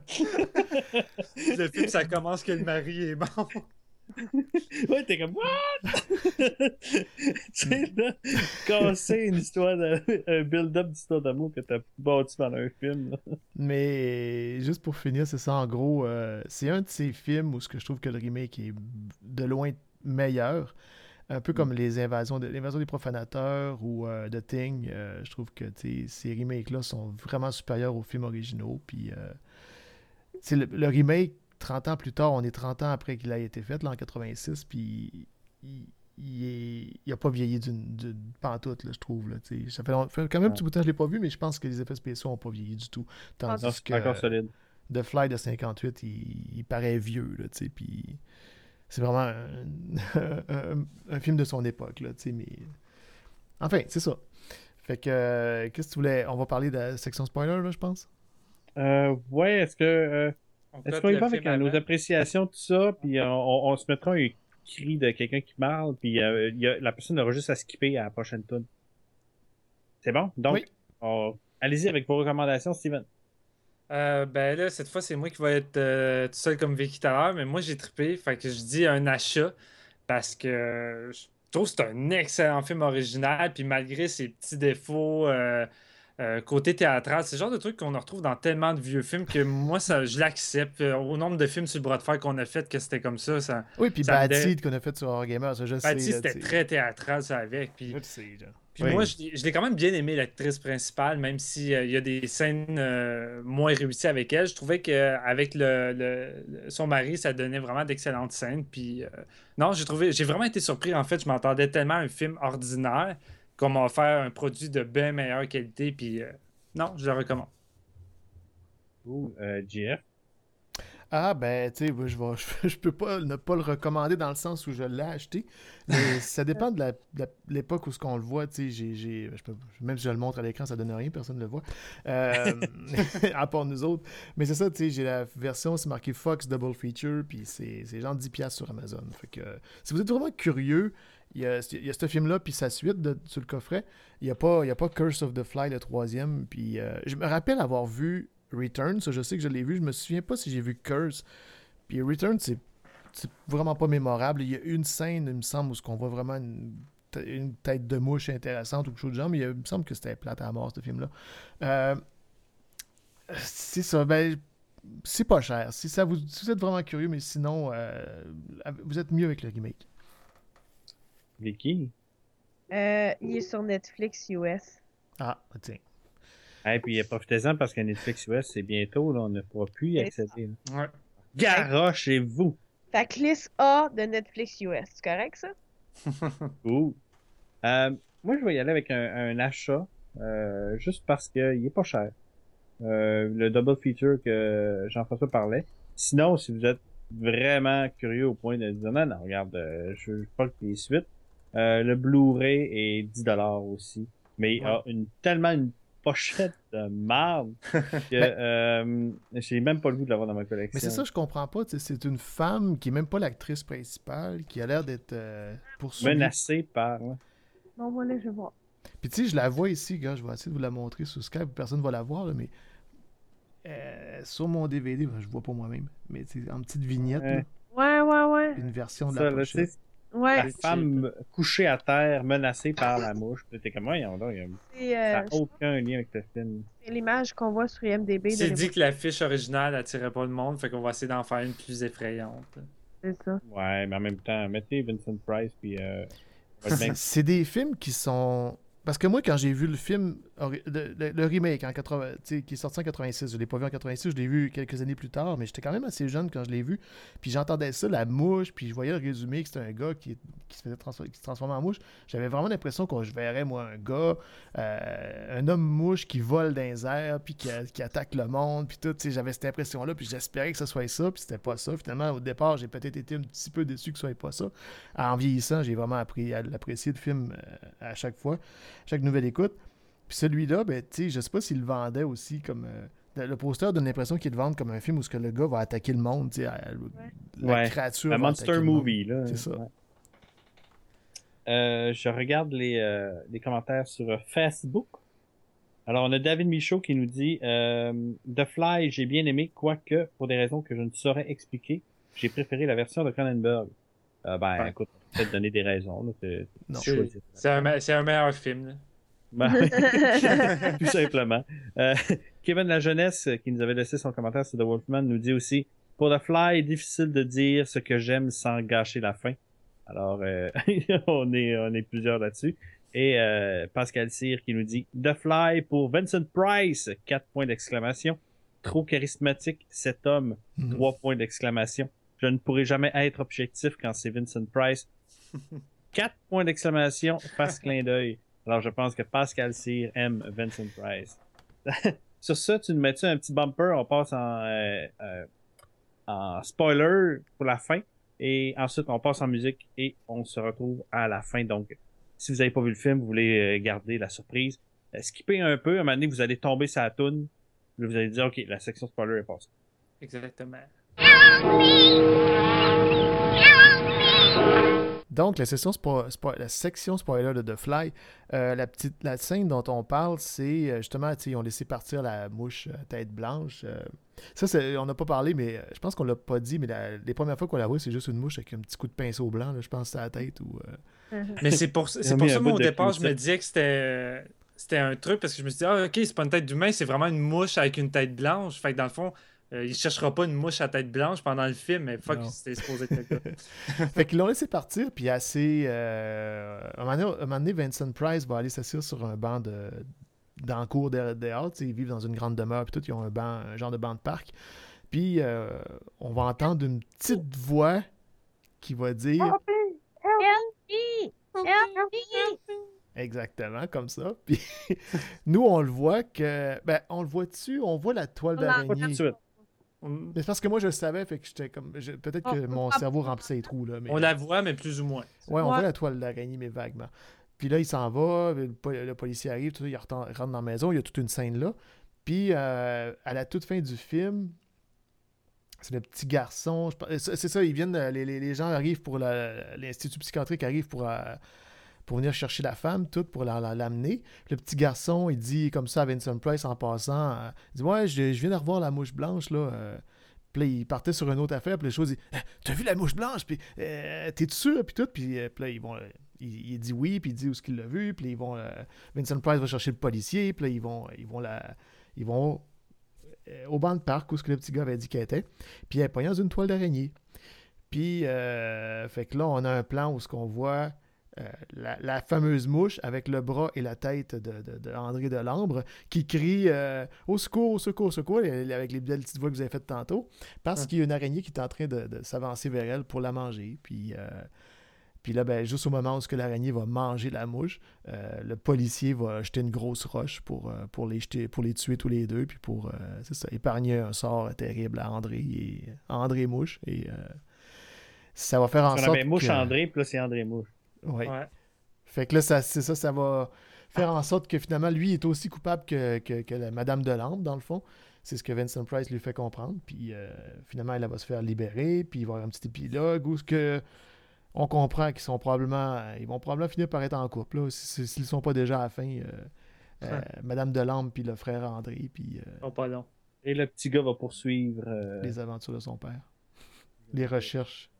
Speaker 3: Le film, ça commence que le mari est mort.
Speaker 1: Ouais, t'es comme, what? Tu sais, là, casser une histoire, de, un build-up d'histoire d'amour que t'as bâti pendant un film, là.
Speaker 2: Mais juste pour finir, c'est ça en gros. euh, c'est un de ces films où ce que je trouve que le remake est de loin meilleur. Un peu comme les invasions, de, l'invasion des profanateurs ou euh, The Thing. euh, je trouve que tu sais, ces remakes-là sont vraiment supérieurs aux films originaux. Puis euh, tu sais, le, le remake, trente ans plus tard, on est trente ans après qu'il a été fait, là, en quatre-vingt-six. Puis il, il, est, il a pas vieilli d'une, d'une pantoute, là, je trouve. Là, tu sais. Ça fait, long- fait quand même un petit bout de temps que je l'ai pas vu, mais je pense que les effets spéciaux n'ont pas vieilli du tout. Tandis
Speaker 1: Non, c'est
Speaker 2: que
Speaker 1: encore solide.
Speaker 2: The Fly de cinquante-huit, il, il paraît vieux, là, tu sais, puis... c'est vraiment un, un, un film de son époque, là, tu sais, mais... Enfin, c'est ça. Fait que, euh, qu'est-ce que tu voulais... On va parler de la section spoiler, là, je pense?
Speaker 1: Euh, ouais, est-ce que... euh,
Speaker 3: On
Speaker 1: est-ce
Speaker 3: cote
Speaker 1: qu'on y
Speaker 3: le
Speaker 1: va avec
Speaker 3: film
Speaker 1: euh, nos
Speaker 3: avant.
Speaker 1: appréciations, tout ça, puis euh, on, on se mettra un cri de quelqu'un qui parle, puis euh, il y a, la personne aura juste à skipper à la prochaine tune. C'est bon?
Speaker 2: Oui.
Speaker 1: Donc, on- allez-y avec vos recommandations, Steven.
Speaker 3: Euh, ben là, cette fois, c'est moi qui vais être euh, tout seul comme Vicky tout à l'heure, mais moi, j'ai trippé. Fait que je dis un achat parce que euh, je trouve que c'est un excellent film original. Puis malgré ses petits défauts, euh, euh, côté théâtral, c'est le genre de truc qu'on retrouve dans tellement de vieux films que moi, ça, je l'accepte. Euh, Au nombre de films sur le bras de fer qu'on a fait, que c'était comme ça, ça,
Speaker 2: Oui, puis
Speaker 3: ça me
Speaker 2: Bad
Speaker 3: dé...
Speaker 2: Seed qu'on a fait sur Eurogamer, ça, je le
Speaker 3: Ben, tu
Speaker 2: sais,
Speaker 3: sais,
Speaker 2: là, tu
Speaker 3: c'était
Speaker 2: sais.
Speaker 3: très théâtral, ça, avec. Puis
Speaker 2: Je le sais, là.
Speaker 3: puis
Speaker 2: Oui.
Speaker 3: moi, je, l'ai je l'ai quand même bien aimé, l'actrice principale, même s'il y a des scènes euh, moins réussies avec elle. Je trouvais qu'avec le, le- le- son mari, ça donnait vraiment d'excellentes scènes. Puis euh, non, j'ai trouvé, j'ai vraiment été surpris. En fait, je m'attendais tellement à un film ordinaire qu'on m'a offert un produit de bien meilleure qualité. Puis euh, non, je le recommande.
Speaker 1: Ou euh, J F.
Speaker 2: Ah, ben, tu sais, moi, je vais, je, je peux pas ne pas le recommander dans le sens où je l'ai acheté, mais ça dépend de la- de la- l'époque où ce qu'on le voit, tu sais, j'ai, j'ai, je peux- même si je le montre à l'écran, ça donne rien, personne ne le voit, euh, à part nous autres, mais c'est ça, tu sais, j'ai la version, c'est marqué Fox Double Feature, puis c'est, c'est genre dix piastres sur Amazon, fait que, si vous êtes vraiment curieux, il y a, il y a ce film-là, puis sa suite de- sur le coffret, il n'y a, pas- il y a pas Curse of the Fly, le troisième, puis euh, je me rappelle avoir vu Return, ça je sais que je l'ai vu, je me souviens pas si j'ai vu Curse. Puis Return, c'est, c'est vraiment pas mémorable. Il y a une scène, il me semble, où on voit vraiment une, une tête de mouche intéressante ou quelque chose de genre, mais il, me semble que c'était plate à mort, ce film-là. Euh, c'est ça, ben, c'est pas cher. Si, ça vous, si vous êtes vraiment curieux, mais sinon, euh, vous êtes mieux avec le remake.
Speaker 1: Vicky.
Speaker 4: Euh, il est sur Netflix U S.
Speaker 2: Ah, tiens.
Speaker 1: Et puis profitez-en parce que Netflix U S, c'est bientôt, là, on ne pourra plus y
Speaker 4: C'est
Speaker 1: accéder. là.
Speaker 3: Ouais.
Speaker 1: Garochez-vous!
Speaker 4: Fait que liste A de Netflix U S. C'est correct, ça?
Speaker 1: Ouh. Euh, moi, je vais y aller avec un, un achat, euh, juste parce qu'il est pas cher. Euh, le double feature que Jean-François parlait. Sinon, si vous êtes vraiment curieux au point de dire non, non, regarde, euh, je veux pas que les suites, euh, le Blu-ray est dix dollars aussi. Mais il a une, tellement une pochette de marde que
Speaker 2: Ben-
Speaker 1: euh, j'ai même pas le goût de l'avoir dans ma collection.
Speaker 2: Mais c'est ça, je comprends pas. tu sais, C'est une femme qui est même pas l'actrice principale, qui a l'air d'être euh, poursuivie.
Speaker 1: Menacé par...
Speaker 4: Bon, voilà, je vais voir.
Speaker 2: Puis tu sais, je la vois ici, gars, je vais essayer de vous la montrer sur Skype, personne ne va la voir, là, mais euh, sur mon D V D, ben, je vois pas moi-même, mais tu sais, en petite vignette,
Speaker 1: Ouais.
Speaker 2: là,
Speaker 4: Ouais, ouais, ouais.
Speaker 2: une version de
Speaker 1: Ça,
Speaker 2: la
Speaker 1: là,
Speaker 2: pochette.
Speaker 1: tu sais,
Speaker 4: Ouais,
Speaker 1: la femme couchée à terre, menacée par la mouche. Puis t'es comme, ouais, on a,
Speaker 4: c'est
Speaker 1: ça
Speaker 4: euh,
Speaker 1: n'a aucun lien avec le film.
Speaker 4: c'est l'image qu'on voit sur I M D B.
Speaker 3: C'est
Speaker 4: de
Speaker 3: dit que l'affiche originale attirait pas le monde, fait qu'on va essayer d'en faire une plus effrayante.
Speaker 4: C'est ça.
Speaker 1: Ouais, mais en même temps, mettez Vincent Price, puis euh, on va être bien-
Speaker 2: C'est des films qui sont... Parce que moi, quand j'ai vu le film, ori- le, le- le remake en quatre-vingts, tu sais, qui est sorti en quatre-vingt-six, je l'ai pas vu en quatre-vingt-six, je l'ai vu quelques années plus tard, mais j'étais quand même assez jeune quand je l'ai vu. Puis j'entendais ça, la mouche, puis je voyais le résumé que c'était un gars qui, qui se faisait transformer, qui se transformait en mouche. J'avais vraiment l'impression que je verrais, moi, un gars, euh, un homme mouche qui vole dans les airs, puis qui, a- qui attaque le monde, puis tout. tu sais, J'avais cette impression-là, puis j'espérais que ce soit ça, puis c'était pas ça. Finalement, au départ, j'ai peut-être été un petit peu déçu que ce soit pas ça. En vieillissant, j'ai vraiment appris à l'apprécier le film euh, à chaque fois, chaque nouvelle écoute. Puis celui-là, ben, tu sais, je sais pas s'il le vendait aussi comme. euh, le- le poster donne l'impression qu'il le vend comme un film où ce que le gars va attaquer le monde, tu sais, à- la
Speaker 1: Ouais.
Speaker 2: créature.
Speaker 1: un
Speaker 2: va
Speaker 1: monster
Speaker 2: attaquer le monde.
Speaker 1: movie, là.
Speaker 2: C'est ça.
Speaker 1: Ouais. Euh, je regarde les, euh, les commentaires sur euh, Facebook. Alors, on a David Michaud qui nous dit euh, The Fly, j'ai bien aimé, quoique, pour des raisons que je ne saurais expliquer, j'ai préféré la version de Cronenberg. Euh, ben,
Speaker 3: Ouais.
Speaker 1: écoute, on peut peut-être donner des raisons. Là, c'est-
Speaker 2: Non.
Speaker 1: c'est choisi.
Speaker 3: C'est un, me- c'est un meilleur film. là.
Speaker 1: Ben, tout simplement. Euh, Kevin La Jeunesse, euh, qui nous avait laissé son commentaire sur The Wolfman, nous dit aussi pour The Fly, difficile de dire ce que j'aime sans gâcher la fin. Alors, euh, on est on est plusieurs là-dessus. Et euh, Pascal Cyr qui nous dit The Fly pour Vincent Price, quatre points d'exclamation. Trop charismatique, cet homme,
Speaker 2: Mhm.
Speaker 1: trois points d'exclamation. Je ne pourrai jamais être objectif quand c'est Vincent Price. Quatre points d'exclamation, face clin d'œil. Alors, je pense que Pascal Cyr aime Vincent Price. Sur ça, tu nous mets-tu un petit bumper? On passe en, euh, euh, en spoiler pour la fin. Et ensuite, on passe en musique et on se retrouve à la fin. Donc, si vous n'avez pas vu le film, vous voulez euh, garder la surprise, euh, skippez un peu. À un moment donné, vous allez tomber sur la toune. Là, vous allez dire, OK, la section spoiler est passée.
Speaker 3: Exactement.
Speaker 2: Donc, la, session spo- spo- la section spoiler de The Fly, euh, la, petite, la scène dont on parle, c'est euh, justement, ils ont laissé partir la mouche euh, tête blanche. Euh, ça, c'est, on n'a pas parlé, mais euh, je pense qu'on l'a pas dit, mais la, les premières fois qu'on la voit, c'est juste une mouche avec un petit coup de pinceau blanc, là, je pense, à la tête. Ou, euh...
Speaker 3: Mais c'est pour, c'est
Speaker 1: Ils ont
Speaker 3: pour
Speaker 1: mis
Speaker 3: ça,
Speaker 1: un
Speaker 3: moi,
Speaker 1: bout
Speaker 3: au
Speaker 1: de
Speaker 3: départ, je me
Speaker 1: Q-tip.
Speaker 3: disais que c'était, c'était un truc, parce que je me suis dit, ah, ok, c'est pas une tête d'humain, c'est vraiment une mouche avec une tête blanche. Fait que dans le fond, euh, il cherchera pas une mouche à tête blanche pendant le film, mais fuck,
Speaker 2: Non.
Speaker 3: c'était supposé être le cas.
Speaker 2: Fait qu'ils l'ont laissé partir, puis assez. Euh, un, moment donné, un moment donné, Vincent Price va aller s'asseoir sur un banc de, dans le cours de, dehors. Ils vivent dans une grande demeure, puis tout, ils ont un, banc, un genre de banc de parc. Puis euh, on va entendre une petite voix qui va dire.
Speaker 4: Help me! Help me!
Speaker 2: Exactement, comme ça. Puis nous, on le voit que. Ben, on le voit dessus, on voit la toile
Speaker 4: On l'entend
Speaker 1: Pas tout de
Speaker 2: d'araignée.
Speaker 1: suite.
Speaker 3: On,
Speaker 2: Mais c'est parce que moi, je le savais, fait que j'étais comme. je- Peut-être que
Speaker 4: On-
Speaker 2: mon
Speaker 4: on-
Speaker 2: cerveau remplissait les trous, là. Mais...
Speaker 3: on la voit, mais plus ou moins.
Speaker 2: Ouais, on
Speaker 4: Ouais.
Speaker 2: voit la toile d'araignée, mais vaguement. Puis là, il s'en va, le, po- le policier arrive, tout ça, il reten- rentre dans la maison, il y a toute une scène là. Puis euh, à la toute fin du film, c'est le petit garçon. je pense- C'est c'est ça, ils viennent, euh, les, les- les gens arrivent pour la- l'Institut psychiatrique arrive pour, euh, pour venir chercher la femme, tout, pour la- la- l'amener. Le petit garçon, il dit comme ça à Vincent Price en passant, euh, il dit ouais, je, je viens de revoir la mouche blanche là. euh. Puis là, il partait sur une autre affaire, puis les choses, il dit Eh, t'as vu la mouche blanche, puis euh, t'es sûr, puis tout, puis, euh, puis là, ils vont, euh, il, il dit oui, puis il dit où est-ce qu'il l'a vu, puis ils vont, euh, Vincent Price va chercher le policier, puis là, ils vont, ils vont la, ils vont euh, au banc de parc où ce que le petit gars avait dit qu'elle était, puis elle est pognée dans une toile d'araignée. Puis, euh, fait que là, on a un plan où ce qu'on voit euh, la, la fameuse mouche avec le bras et la tête de, de, de André Delambre qui crie euh, au secours, au secours, au secours, et- avec les belles petites voix que vous avez faites tantôt, parce
Speaker 3: Ouais.
Speaker 2: qu'il y a une araignée qui est en train de, de s'avancer vers elle pour la manger. Puis, euh, puis là, ben, juste au moment où ce que l'araignée va manger la mouche, euh, le policier va jeter une grosse roche pour, euh, pour, les, jeter, pour les tuer tous les deux, puis pour euh, c'est ça, épargner un sort terrible à André et à André Mouche. Et euh, ça va faire en
Speaker 1: On
Speaker 2: sorte
Speaker 1: avait Mouche
Speaker 2: que...
Speaker 1: André, puis là, c'est André Mouche.
Speaker 2: Ouais.
Speaker 3: Ouais.
Speaker 2: Fait que là, ça, c'est ça, ça va faire en sorte que finalement, lui est aussi coupable que, que, que la Madame Delambre, dans le fond. C'est ce que Vincent Price lui fait comprendre. Puis euh, finalement, elle, elle va se faire libérer, puis il va y avoir un petit épilogue où ce que on comprend qu'ils sont probablement, ils vont probablement finir par être en couple, là, si- s'ils ne sont pas déjà à la fin. euh, euh,
Speaker 3: Ouais.
Speaker 2: Madame Delambre, puis le frère André, puis euh,
Speaker 3: Oh, pas long.
Speaker 1: Et le petit gars va poursuivre. euh,
Speaker 2: les aventures de son père. Les recherches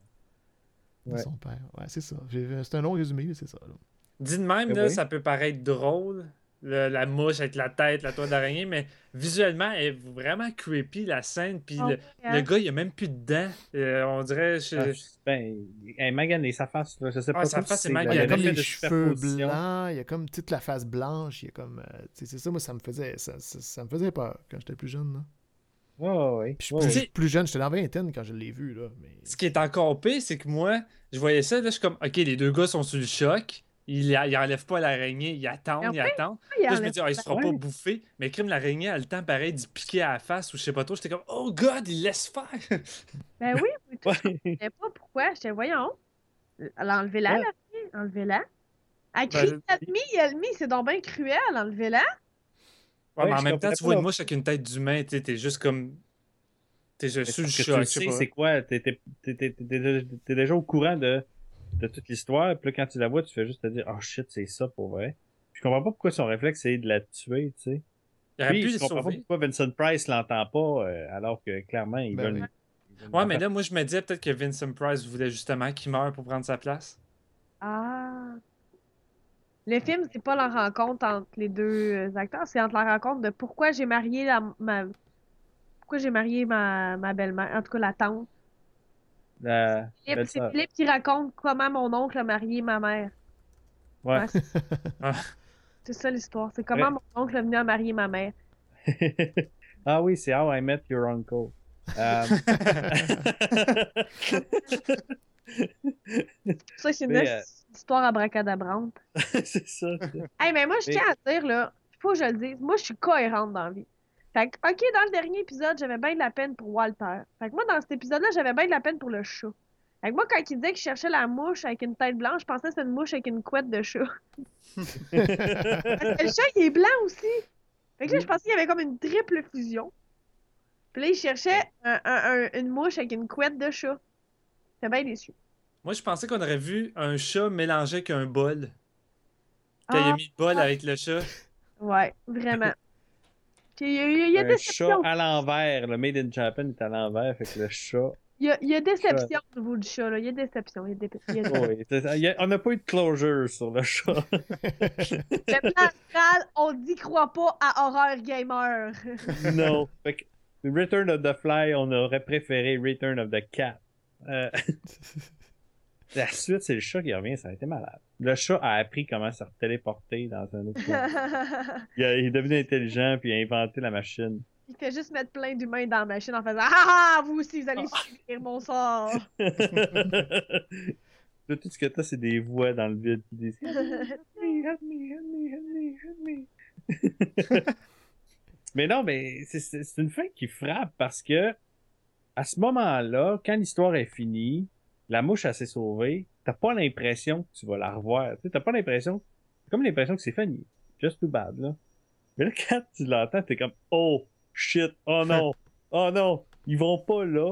Speaker 2: de
Speaker 1: Ouais.
Speaker 2: son père. Ouais, c'est ça. J'ai- C'est un long résumé, mais c'est ça. là.
Speaker 3: Dit de même,
Speaker 1: Eh
Speaker 3: là,
Speaker 1: oui.
Speaker 3: ça peut paraître drôle, le- la mouche avec la tête, la toile d'araignée, mais visuellement, elle est vraiment creepy, la scène. Puis
Speaker 4: Oh,
Speaker 3: le,
Speaker 4: ouais,
Speaker 3: le
Speaker 4: hein?
Speaker 3: gars, il a même plus de dents. Euh, on dirait. je-
Speaker 1: Ah, ben, hey, magané, sa face, là, je sais
Speaker 3: Ah,
Speaker 1: pas
Speaker 3: sa
Speaker 1: trop
Speaker 3: face
Speaker 1: si
Speaker 3: est
Speaker 1: c'est
Speaker 2: Il y a
Speaker 3: magané.
Speaker 1: le-
Speaker 2: comme
Speaker 1: l'effet
Speaker 2: les
Speaker 1: de
Speaker 2: cheveux
Speaker 1: superposition.
Speaker 2: blancs, il y a comme toute la face blanche, il y a comme... euh, tu sais, c'est ça, moi, ça me faisait ça, ça, ça me faisait peur quand j'étais plus jeune. Là.
Speaker 1: Ouais, ouais, ouais.
Speaker 2: Puis je suis
Speaker 1: Ouais,
Speaker 2: plus,
Speaker 1: ouais.
Speaker 3: Tu sais-
Speaker 2: plus jeune, j'étais dans la vingtaine quand je l'ai vu. Là, mais...
Speaker 3: Ce qui est encore pire, c'est que moi, je voyais ça, là, je suis comme, ok, les deux gars sont sous le choc. Ils, ils enlèvent pas l'araignée, ils attendent,
Speaker 4: Ah
Speaker 3: ils
Speaker 4: ouais?
Speaker 3: attendent.
Speaker 4: Il
Speaker 3: Là, je me
Speaker 4: enlève
Speaker 3: dis, ah, il se fera
Speaker 1: Ouais.
Speaker 3: pas bouffer. Mais crime, l'araignée a le temps pareil d'y piquer à la face ou je sais pas trop. J'étais comme, oh god, il laisse faire.
Speaker 4: Ben oui, mais tout, je
Speaker 1: Ouais.
Speaker 4: savais pas pourquoi. J'étais, voyons. Enlevez-la,
Speaker 1: Ouais.
Speaker 4: l'araignée. Enlevez-la. Elle
Speaker 3: Ben,
Speaker 4: crie Help me, help me, c'est donc bien cruel. Enlevez-la.
Speaker 3: Ouais,
Speaker 1: Ouais,
Speaker 3: mais en
Speaker 1: je
Speaker 3: même temps,
Speaker 1: comprenais
Speaker 3: tu vois
Speaker 1: pas.
Speaker 3: une mouche avec une tête d'humain, tu sais, t'es juste comme. T'es juste
Speaker 1: Mais
Speaker 3: sous le
Speaker 1: parce que tu
Speaker 3: choc,
Speaker 1: le
Speaker 3: je sais
Speaker 1: sais,
Speaker 3: pas.
Speaker 1: c'est quoi? T'es, t'es, t'es, t'es, t'es déjà- t'es déjà au courant de, de toute l'histoire, puis là, quand tu la vois, tu fais juste te dire, oh shit, c'est ça pour vrai. Puis je comprends pas pourquoi son réflexe, c'est de la tuer, tu sais.
Speaker 3: Il aurait
Speaker 1: Puis
Speaker 3: pu
Speaker 1: je
Speaker 3: le
Speaker 1: comprends pas
Speaker 3: sauver.
Speaker 1: pourquoi Vincent Price l'entend pas, euh, alors que clairement, ils
Speaker 2: Ben
Speaker 1: veulent.
Speaker 2: oui.
Speaker 1: ils veulent-
Speaker 3: Ouais, mais là, moi, je me disais peut-être que Vincent Price voulait justement qu'il meure pour prendre sa place.
Speaker 4: Ah. Le film, c'est pas la rencontre entre les deux euh, acteurs, c'est entre la rencontre de pourquoi j'ai marié la, ma. Pourquoi j'ai marié ma, ma belle-mère, en tout cas la tante.
Speaker 1: La
Speaker 4: Philippe,
Speaker 1: belle
Speaker 4: c'est
Speaker 1: sœur.
Speaker 4: Philippe qui raconte comment mon oncle a marié ma mère.
Speaker 1: Ouais.
Speaker 4: Ouais, c'est-
Speaker 3: Ah.
Speaker 4: c'est ça l'histoire. C'est comment
Speaker 1: Ouais.
Speaker 4: mon oncle est venu à marier ma mère.
Speaker 1: Ah oui, c'est How I Met Your Uncle. Euh,
Speaker 4: Ça, c'est une
Speaker 1: Mais, euh,
Speaker 4: histoire abracadabrante.
Speaker 1: c'est ça.
Speaker 4: Hey, mais moi, je
Speaker 1: Mais-
Speaker 4: tiens à dire, là, faut que je le dise, moi, je suis cohérente dans la vie. Fait que, OK, dans le dernier épisode, j'avais bien de la peine pour Walter. Fait que moi, dans cet épisode-là, j'avais bien de la peine pour le chat. Fait que moi, quand il disait qu'il cherchait la mouche avec une tête blanche, je pensais que c'était une mouche avec une couette de chat. Parce que le chat, il est blanc aussi. Fait que là, je pensais qu'il y avait comme une triple fusion. Puis là, il cherchait un, un- un- une mouche avec une couette de chat. J'étais bien déçu.
Speaker 3: Moi, je pensais qu'on aurait vu un chat mélangé avec un bol. Quand il a
Speaker 4: Ah,
Speaker 3: mis le bol avec le chat.
Speaker 4: ouais, vraiment. Puis Il y a, il y a- il y a
Speaker 1: Un chat
Speaker 4: déception.
Speaker 1: à l'envers. Le Made in Japan est à l'envers. Fait que le chat.
Speaker 4: Il y a, il y a déception au niveau du chat, là. Il y a déception. Il y a dé- il y a-
Speaker 1: Oh, oui, c'est- il y a- on n'a pas eu de closure sur le chat.
Speaker 4: Le plan astral, on dit croit pas à Horror Gamer.
Speaker 1: Non. Fait que Return of the Fly, on aurait préféré Return of the Cat. Euh, la suite, c'est le chat qui revient, ça a été malade. Le chat a appris comment se téléporter dans un autre monde. Il, a- il est devenu intelligent puis il a inventé la machine.
Speaker 4: Il fait juste mettre plein d'humains dans la machine en faisant Ah ah, vous aussi, vous allez subir mon sort.
Speaker 1: Là, tout ce que t'as, c'est des voix dans le vide qui disent Help me, help me, help me, help me, help me. Mais non, mais c'est- c'est c'est une fin qui frappe parce que à ce moment-là, quand l'histoire est finie, la mouche elle s'est sauvée, t'as pas l'impression que tu vas la revoir. Tu sais, t'as pas l'impression. T'as comme l'impression que c'est fini. Just too bad, là. Mais là, quand tu l'entends, t'es comme Oh shit, oh non, oh non, ils vont pas là.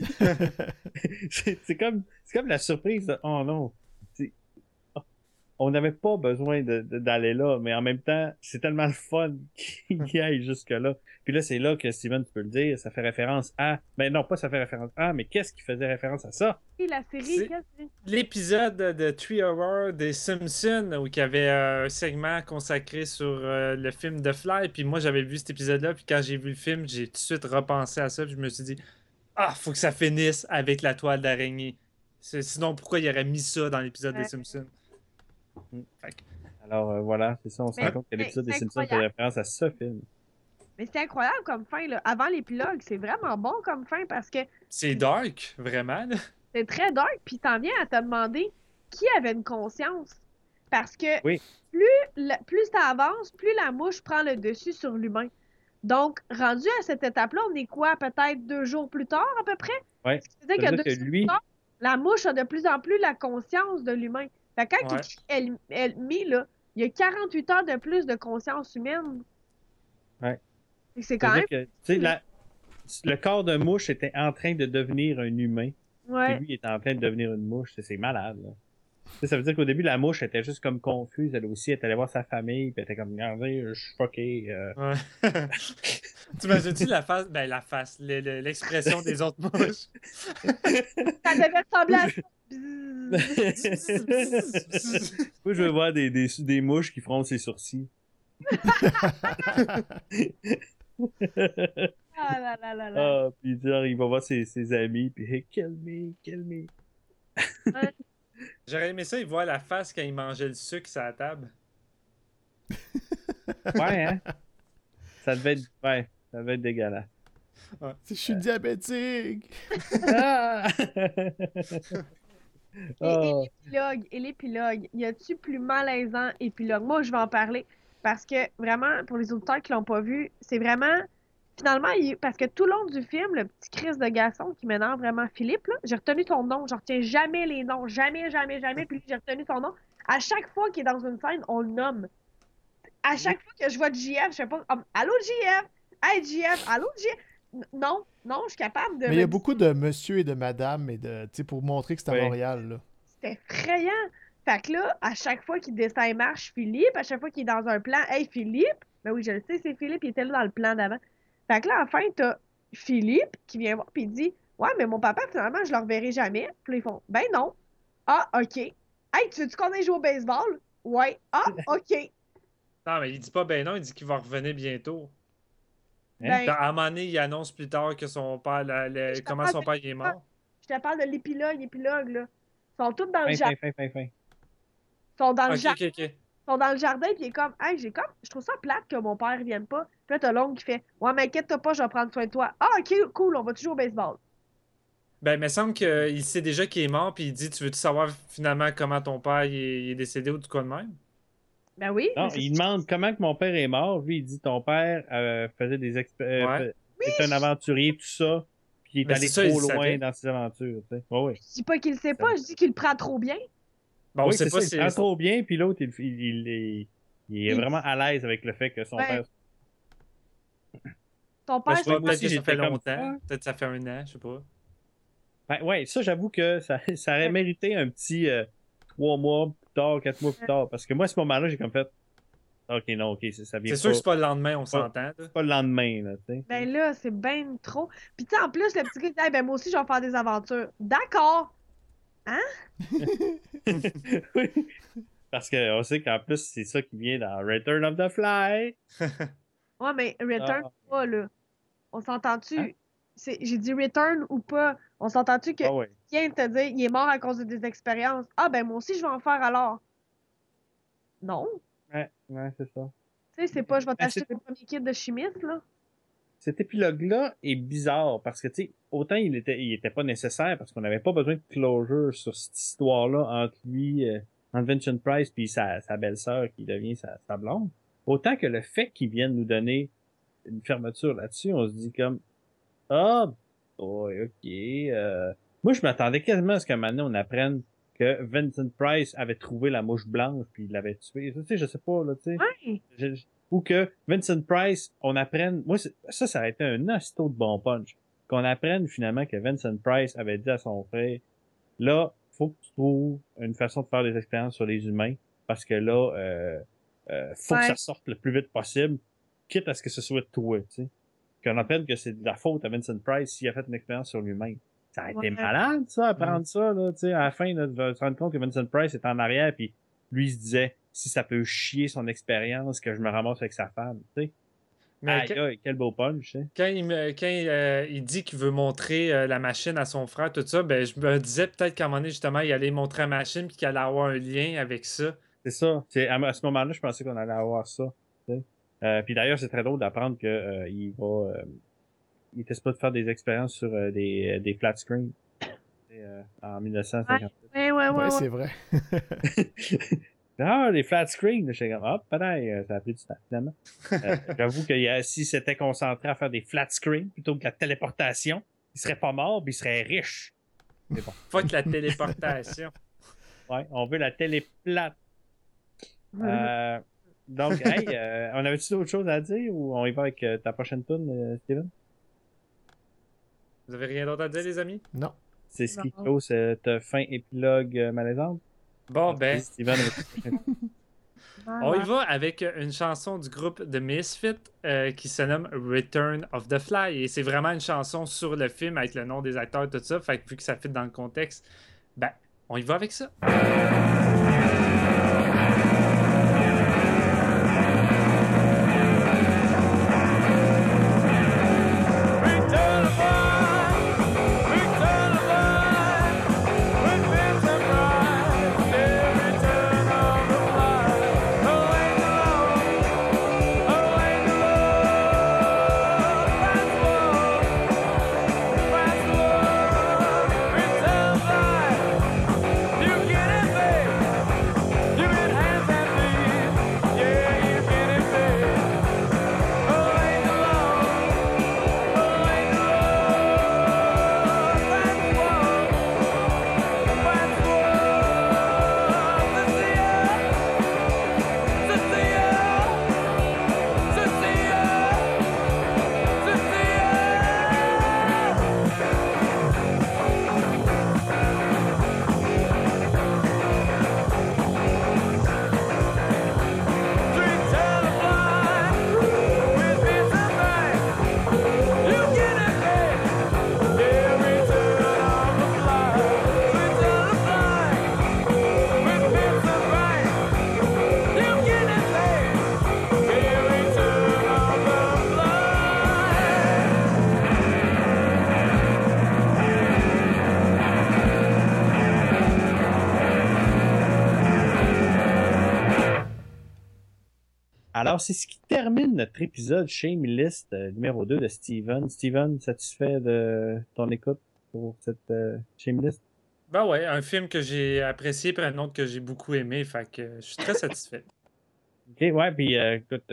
Speaker 1: c'est c'est comme c'est comme la surprise de oh non. C'est- On n'avait pas besoin de- de- d'aller là, mais en même temps, c'est tellement le fun qu'il aille jusque-là. Puis là, c'est là que Steven, tu peux le dire, ça fait référence à... Ben non, pas ça fait référence à, mais qu'est-ce qui faisait référence à ça?
Speaker 4: Et la série,
Speaker 3: C'est-
Speaker 4: quelle série?
Speaker 3: L'épisode de Three Hours des Simpsons où il y avait euh, un segment consacré sur euh, le film The Fly. Puis moi, j'avais vu cet épisode-là. Puis quand j'ai vu le film, j'ai tout de suite repensé à ça. Puis je me suis dit, ah, faut que ça finisse avec la toile d'araignée. C'est- Sinon, pourquoi il aurait mis ça dans l'épisode des
Speaker 4: Ouais.
Speaker 3: Simpsons?
Speaker 1: Mm.
Speaker 3: Fait que-
Speaker 1: Alors euh, voilà, c'est ça, on se
Speaker 4: Mais-
Speaker 1: rend compte que
Speaker 4: mais
Speaker 1: l'épisode des
Speaker 4: c'est
Speaker 1: Simpsons fait
Speaker 4: incroyable.
Speaker 1: référence à ce film.
Speaker 4: Mais c'est incroyable comme fin, là. Avant l'épilogue, c'est vraiment bon comme fin parce que
Speaker 3: C'est dark, vraiment. là.
Speaker 4: c'est très dark, puis t'en viens à te demander qui avait une conscience. Parce que
Speaker 1: Oui.
Speaker 4: plus, la- plus ça avance, plus la mouche prend le dessus sur l'humain. Donc, rendu à cette étape-là, on est quoi? Peut-être deux jours plus tard, à peu près?
Speaker 1: Ouais.
Speaker 4: Ce qui veut dire
Speaker 1: Ça veut
Speaker 4: que
Speaker 1: dire
Speaker 4: deux
Speaker 1: que
Speaker 4: jours
Speaker 1: lui,
Speaker 4: plus tard, la mouche a de plus en plus la conscience de l'humain. Fait que quand
Speaker 3: Ouais.
Speaker 4: il crie elle, elle, me, là, il y a quarante-huit heures de plus de conscience humaine.
Speaker 1: Ouais.
Speaker 4: Et c'est
Speaker 1: ça
Speaker 4: quand
Speaker 1: veut
Speaker 4: même...
Speaker 1: dire que, tu sais, la- le corps de mouche était en train de devenir un humain.
Speaker 4: Ouais.
Speaker 1: Et lui, il était en train de devenir une mouche. C'est- C'est malade, là. Tu sais, ça veut dire qu'au début, la mouche était juste comme confuse. Elle aussi, elle est allée voir sa famille, puis elle était comme, regardez, je suis fucké. euh.
Speaker 3: Ouais. T'imagines-tu la face, ben la face, le- le- l'expression des autres mouches?
Speaker 4: Ça devait ressembler à ça.
Speaker 1: Moi, je veux voir des, des, des mouches qui froncent ses sourcils.
Speaker 4: Ah là là là là.
Speaker 1: Ah, puis genre, il va voir ses, ses amis, puis hey, kill me, kill me.
Speaker 3: J'aurais aimé ça, il voit la face quand il mangeait le sucre sur la table.
Speaker 1: Ouais, hein? Ça devait être, ouais, ça devait être dégueulasse.
Speaker 2: Je suis diabétique.
Speaker 1: Ah!
Speaker 4: Et, et
Speaker 1: Oh.
Speaker 4: l'épilogue, et l'épilogue, y a-tu plus malaisant épilogue? Moi, je vais en parler parce que vraiment, pour les auditeurs qui l'ont pas vu, c'est vraiment finalement, il- parce que tout le long du film, le petit Chris de garçon qui m'énerve vraiment, Philippe, là, j'ai retenu son nom, je retiens jamais les noms, jamais, jamais, jamais, puis lui, j'ai retenu son nom. À chaque fois qu'il est dans une scène, on le nomme. À chaque fois que je vois J F, je sais pas, comme, allô J F, hey J F, allô J F. N- Non, non, je suis capable de.
Speaker 2: Mais il y a
Speaker 4: me-
Speaker 2: beaucoup de monsieur et de madame et de, tu sais, pour montrer que c'est à
Speaker 1: Ouais.
Speaker 2: Montréal, là.
Speaker 4: C'est effrayant. Fait que là, à chaque fois qu'il descend et marche, Philippe, à chaque fois qu'il est dans un plan, hey Philippe, ben oui, je le sais, c'est Philippe, il était là dans le plan d'avant. Fait que là, enfin, t'as Philippe qui vient voir, puis il dit, ouais, mais mon papa, finalement, je le reverrai jamais. Puis là, ils font, ben non. Ah, ok. Hey, tu veux-tu qu'on aille jouer au baseball? Ouais. Ah, ok.
Speaker 3: Non, mais il dit pas ben non, il dit qu'il va revenir bientôt.
Speaker 1: Hein?
Speaker 4: Ben,
Speaker 3: À un moment donné, il annonce plus tard que son père, la- la-
Speaker 4: Je te
Speaker 3: comment
Speaker 4: parle
Speaker 3: son
Speaker 4: de-
Speaker 3: père il est mort.
Speaker 4: je te parle de l'épilogue, l'épilogue, là. Ils sont tous dans le
Speaker 1: Fin,
Speaker 4: jardin.
Speaker 1: fin, fin, fin, fin.
Speaker 4: Ils sont dans le
Speaker 3: Ok,
Speaker 4: jardin.
Speaker 3: ok, ok.
Speaker 4: Ils sont dans le jardin, puis il est comme, hey, j'ai comme, je trouve ça plate que mon père vienne pas. Puis là, t'as l'oncle qui fait, ouais, mais inquiète-toi pas, je vais prendre soin de toi. Ah, ok, cool, on va toujours au baseball.
Speaker 3: Ben, il me semble qu'il sait déjà qu'il est mort, puis il dit tu veux-tu savoir finalement comment ton père il est, il est décédé ou du quoi de même?
Speaker 4: Ben oui.
Speaker 1: Non,
Speaker 4: mais c'est-
Speaker 1: il demande comment que mon père est mort. Lui, il dit ton père euh, faisait des expé- euh,
Speaker 3: Ouais.
Speaker 1: fait- était un aventurier, tout ça. Puis qu'il est
Speaker 3: Mais
Speaker 1: allé
Speaker 3: c'est ça,
Speaker 1: trop
Speaker 3: il
Speaker 1: loin
Speaker 3: savait.
Speaker 1: dans ses aventures. Tu sais. Ouais, ouais.
Speaker 4: Je dis pas qu'il le sait pas, je dis qu'il le prend trop bien.
Speaker 3: Bon, on
Speaker 1: oui,
Speaker 3: sait
Speaker 1: c'est
Speaker 3: pas
Speaker 1: ça,
Speaker 3: si
Speaker 1: il prend trop bien, puis l'autre, il, il, il est, il est
Speaker 4: Il-
Speaker 1: vraiment à l'aise avec le fait que son
Speaker 4: Ouais.
Speaker 1: père.
Speaker 4: Ton
Speaker 3: Ben,
Speaker 4: père,
Speaker 3: je sais pas,
Speaker 1: moi
Speaker 3: peut-être
Speaker 1: aussi,
Speaker 3: que ça
Speaker 1: j'étais
Speaker 3: fait
Speaker 1: comme
Speaker 3: longtemps.
Speaker 1: ça.
Speaker 3: Peut-être que ça fait un an, je sais pas.
Speaker 1: Ben, ouais, ça, j'avoue que ça, ça aurait
Speaker 4: Ouais.
Speaker 1: mérité un petit euh, trois mois plus tard, quatre mois plus tard. Parce que moi, à ce moment-là, j'ai comme fait. Ok, non, ok, ça, ça vient
Speaker 3: C'est sûr que
Speaker 1: pas.
Speaker 3: c'est pas le lendemain, on
Speaker 1: pas-
Speaker 3: s'entend. là.
Speaker 1: C'est pas le lendemain, là, tu sais.
Speaker 4: ben là, c'est ben trop. Puis tu sais, en plus, le petit gars, il dit, hey, ben moi aussi, je vais faire des aventures. D'accord.
Speaker 1: Oui. Parce qu'on sait qu'en plus, c'est ça qui vient dans Return of the Fly.
Speaker 4: Ouais, mais Return
Speaker 1: Ah.
Speaker 4: ou pas, là. On s'entend-tu?
Speaker 1: Hein?
Speaker 4: C'est- J'ai dit Return ou pas. On s'entend-tu que
Speaker 1: Ah ouais.
Speaker 4: qui vient de te dire, il est mort à cause de des expériences. Ah, ben moi aussi, je vais en faire alors. Non.
Speaker 1: Ouais, ouais, c'est ça.
Speaker 4: Tu sais, c'est pas, je vais
Speaker 1: Ben,
Speaker 4: t'acheter
Speaker 1: c'est-
Speaker 4: le premier kit de chimiste, là.
Speaker 1: Cet épilogue-là est bizarre parce que, tu sais, autant il était, il était pas nécessaire parce qu'on n'avait pas besoin de closure sur cette histoire-là entre lui, euh, entre Vincent Price puis sa, sa belle-sœur qui devient sa, sa blonde. Autant que le fait qu'ils viennent nous donner une fermeture là-dessus, on se dit comme, ah, boy, ok, euh... moi, je m'attendais quasiment à ce qu'à un moment donné, on apprenne que Vincent Price avait trouvé la mouche blanche puis il l'avait tué. Tu sais, je sais pas, là, tu sais.
Speaker 4: Ouais.
Speaker 1: Je- je- ou que Vincent Price, on apprenne, moi, c'est- ça, ça aurait été un asto de bon punch. Qu'on apprenne finalement que Vincent Price avait dit à son frère, là, faut que tu trouves une façon de faire des expériences sur les humains, parce que là, euh, euh, faut que
Speaker 4: Ouais.
Speaker 1: ça sorte le plus vite possible, quitte à ce que ce soit toi, tu sais. Qu'on apprenne que c'est de la faute à Vincent Price s'il a fait une expérience sur lui-même. Ça a
Speaker 4: Ouais.
Speaker 1: été malade, ça, apprendre ça, là, tu sais, à la fin, là, de se rendre compte que Vincent Price est en arrière, puis lui, il se disait, si ça peut chier son expérience, que je me ramasse avec sa femme, tu sais.
Speaker 3: Mais
Speaker 1: Aïe,
Speaker 3: quand,
Speaker 1: aïe, quel beau punch, tu sais.
Speaker 3: quand il, me- quand il, euh, il dit qu'il veut montrer euh, la machine à son frère, tout ça, ben, je me disais peut-être qu'à un moment donné, justement, il allait montrer la machine puis qu'il allait avoir un lien avec ça.
Speaker 1: C'est ça. C'est, à, à ce moment-là, je pensais qu'on allait avoir ça, tu sais. Euh, puis d'ailleurs, c'est très drôle d'apprendre que euh, il va... Euh, il était supposé faire des expériences sur euh, des, des flat screens. Euh, en mille neuf cent cinquante-huit.
Speaker 4: Ouais, ouais, ouais.
Speaker 2: Ouais,
Speaker 4: ouais.
Speaker 2: c'est vrai.
Speaker 1: Ah, les flat screens, j'étais comme, ah, peut-être, ça a pris du temps, finalement. Euh, j'avoue que y a- s'il s'était concentré à faire des flat screens plutôt que la téléportation, il serait pas mort, puis il serait riche. Mais bon,
Speaker 3: Fuck la téléportation.
Speaker 1: ouais, on veut la télé plate. Euh, donc, hey, euh, on avait-tu d'autres choses à dire ou on y va avec euh, ta prochaine tune, euh, Steven?
Speaker 3: Vous avez rien d'autre à dire, les amis?
Speaker 2: Non.
Speaker 1: C'est ce qui
Speaker 4: Non.
Speaker 1: clôt cette fin épilogue euh, malaisante?
Speaker 3: Bon, ben,
Speaker 1: Steven, avec ta prochaine tune.
Speaker 3: on y va avec une chanson du groupe The Misfits euh, qui se nomme Return of the Fly. Et c'est vraiment une chanson sur le film avec le nom des acteurs, tout ça. Fait que vu que ça fit dans le contexte, ben, on y va avec ça.
Speaker 1: Alors, c'est ce qui termine notre épisode Shamelist euh, numéro deux de Steven. Steven, satisfait de ton écoute pour cette euh, Shamelist?
Speaker 3: Ben ouais, un film que j'ai apprécié puis un autre que j'ai beaucoup aimé. Fait que je suis très satisfait.
Speaker 1: Ok, ouais, puis euh, écoute, euh,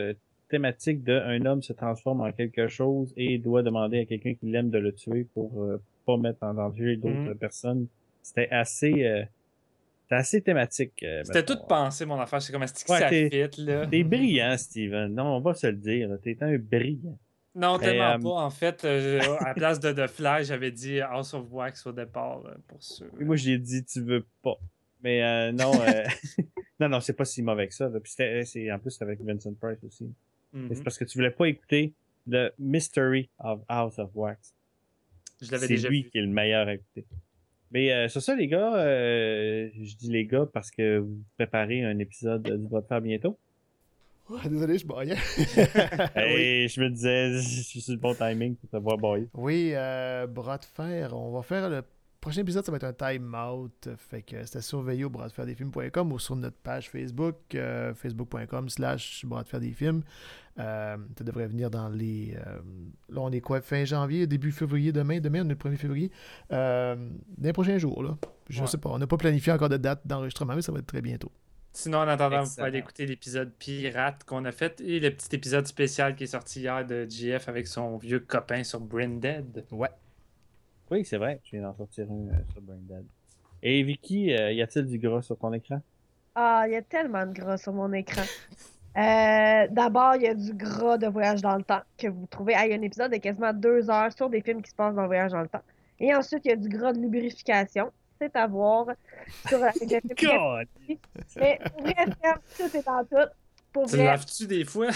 Speaker 1: thématique de un homme se transforme en quelque chose et doit demander à quelqu'un qui l'aime de le tuer pour euh, pas mettre en danger d'autres
Speaker 3: Mm.
Speaker 1: personnes. C'était assez, euh, c'était assez thématique. Euh,
Speaker 3: C'était
Speaker 1: mettons.
Speaker 3: tout pensé, mon affaire. C'est comme, est-ce que
Speaker 1: Ouais,
Speaker 3: ça
Speaker 1: t'es-
Speaker 3: fit, là?
Speaker 1: T'es brillant, Steven. Non, on va se le dire. là. T'es un brillant.
Speaker 3: Non,
Speaker 1: Mais,
Speaker 3: tellement
Speaker 1: euh,
Speaker 3: pas. En fait, euh, à la place de The Fly, j'avais dit House of Wax au départ, euh, pour ceux.
Speaker 1: Et moi, j'ai dit, tu veux pas. Mais euh, non, euh... non, non, c'est pas si mauvais que ça. Là. Puis c'était, c'est, en plus, c'est avec Vincent Price aussi.
Speaker 3: Mhm.
Speaker 1: Mais c'est parce que tu voulais pas écouter The Mystery of House of Wax.
Speaker 3: Je l'avais
Speaker 1: C'est
Speaker 3: déjà
Speaker 1: lui
Speaker 3: vu.
Speaker 1: qui est le meilleur à écouter. Mais euh, sur ça, les gars, euh, je dis les gars parce que vous préparez un épisode du Bras de fer bientôt.
Speaker 2: Oh, désolé, je baillais. oui,
Speaker 1: Et je me disais, je suis sur le bon timing pour te voir bailler.
Speaker 2: oui euh, bras de fer. On va faire le prochain épisode, ça va être un time-out. Fait que c'était surveillé au bras de fer des films point com ou sur notre page Facebook, euh, facebook point com slash bras de fer des films. Euh, ça devrait venir dans les. Euh, là, on est quoi, fin janvier, début février, demain. Demain, on est le premier février. Euh, dans les prochains jours, là. Je
Speaker 3: Ouais.
Speaker 2: sais pas. On n'a pas planifié encore de date d'enregistrement, mais ça va être très bientôt.
Speaker 3: Sinon, en attendant, vous
Speaker 1: Excellent.
Speaker 3: pouvez aller écouter l'épisode pirate qu'on a fait et le petit épisode spécial qui est sorti hier de J F avec son vieux copain sur Brain Dead.
Speaker 2: Ouais.
Speaker 1: Oui, c'est vrai. Je viens d'en sortir un euh, sur Brain Dead. Et Vicky, euh, y a-t-il du gras sur ton écran?
Speaker 4: Ah, il y a tellement de gras sur mon écran. Euh, D'abord, il y a du gras de voyage dans le temps que vous trouvez. Ah, il y a un épisode de quasiment deux heures sur des films qui se passent dans le voyage dans le temps. Et ensuite, il y a du gras de lubrification. C'est à voir sur la
Speaker 1: God!
Speaker 4: Mais pour vrai, Sam, tout est dans tout. Pour
Speaker 3: Tu
Speaker 4: vrai,
Speaker 3: le laves-tu des fois?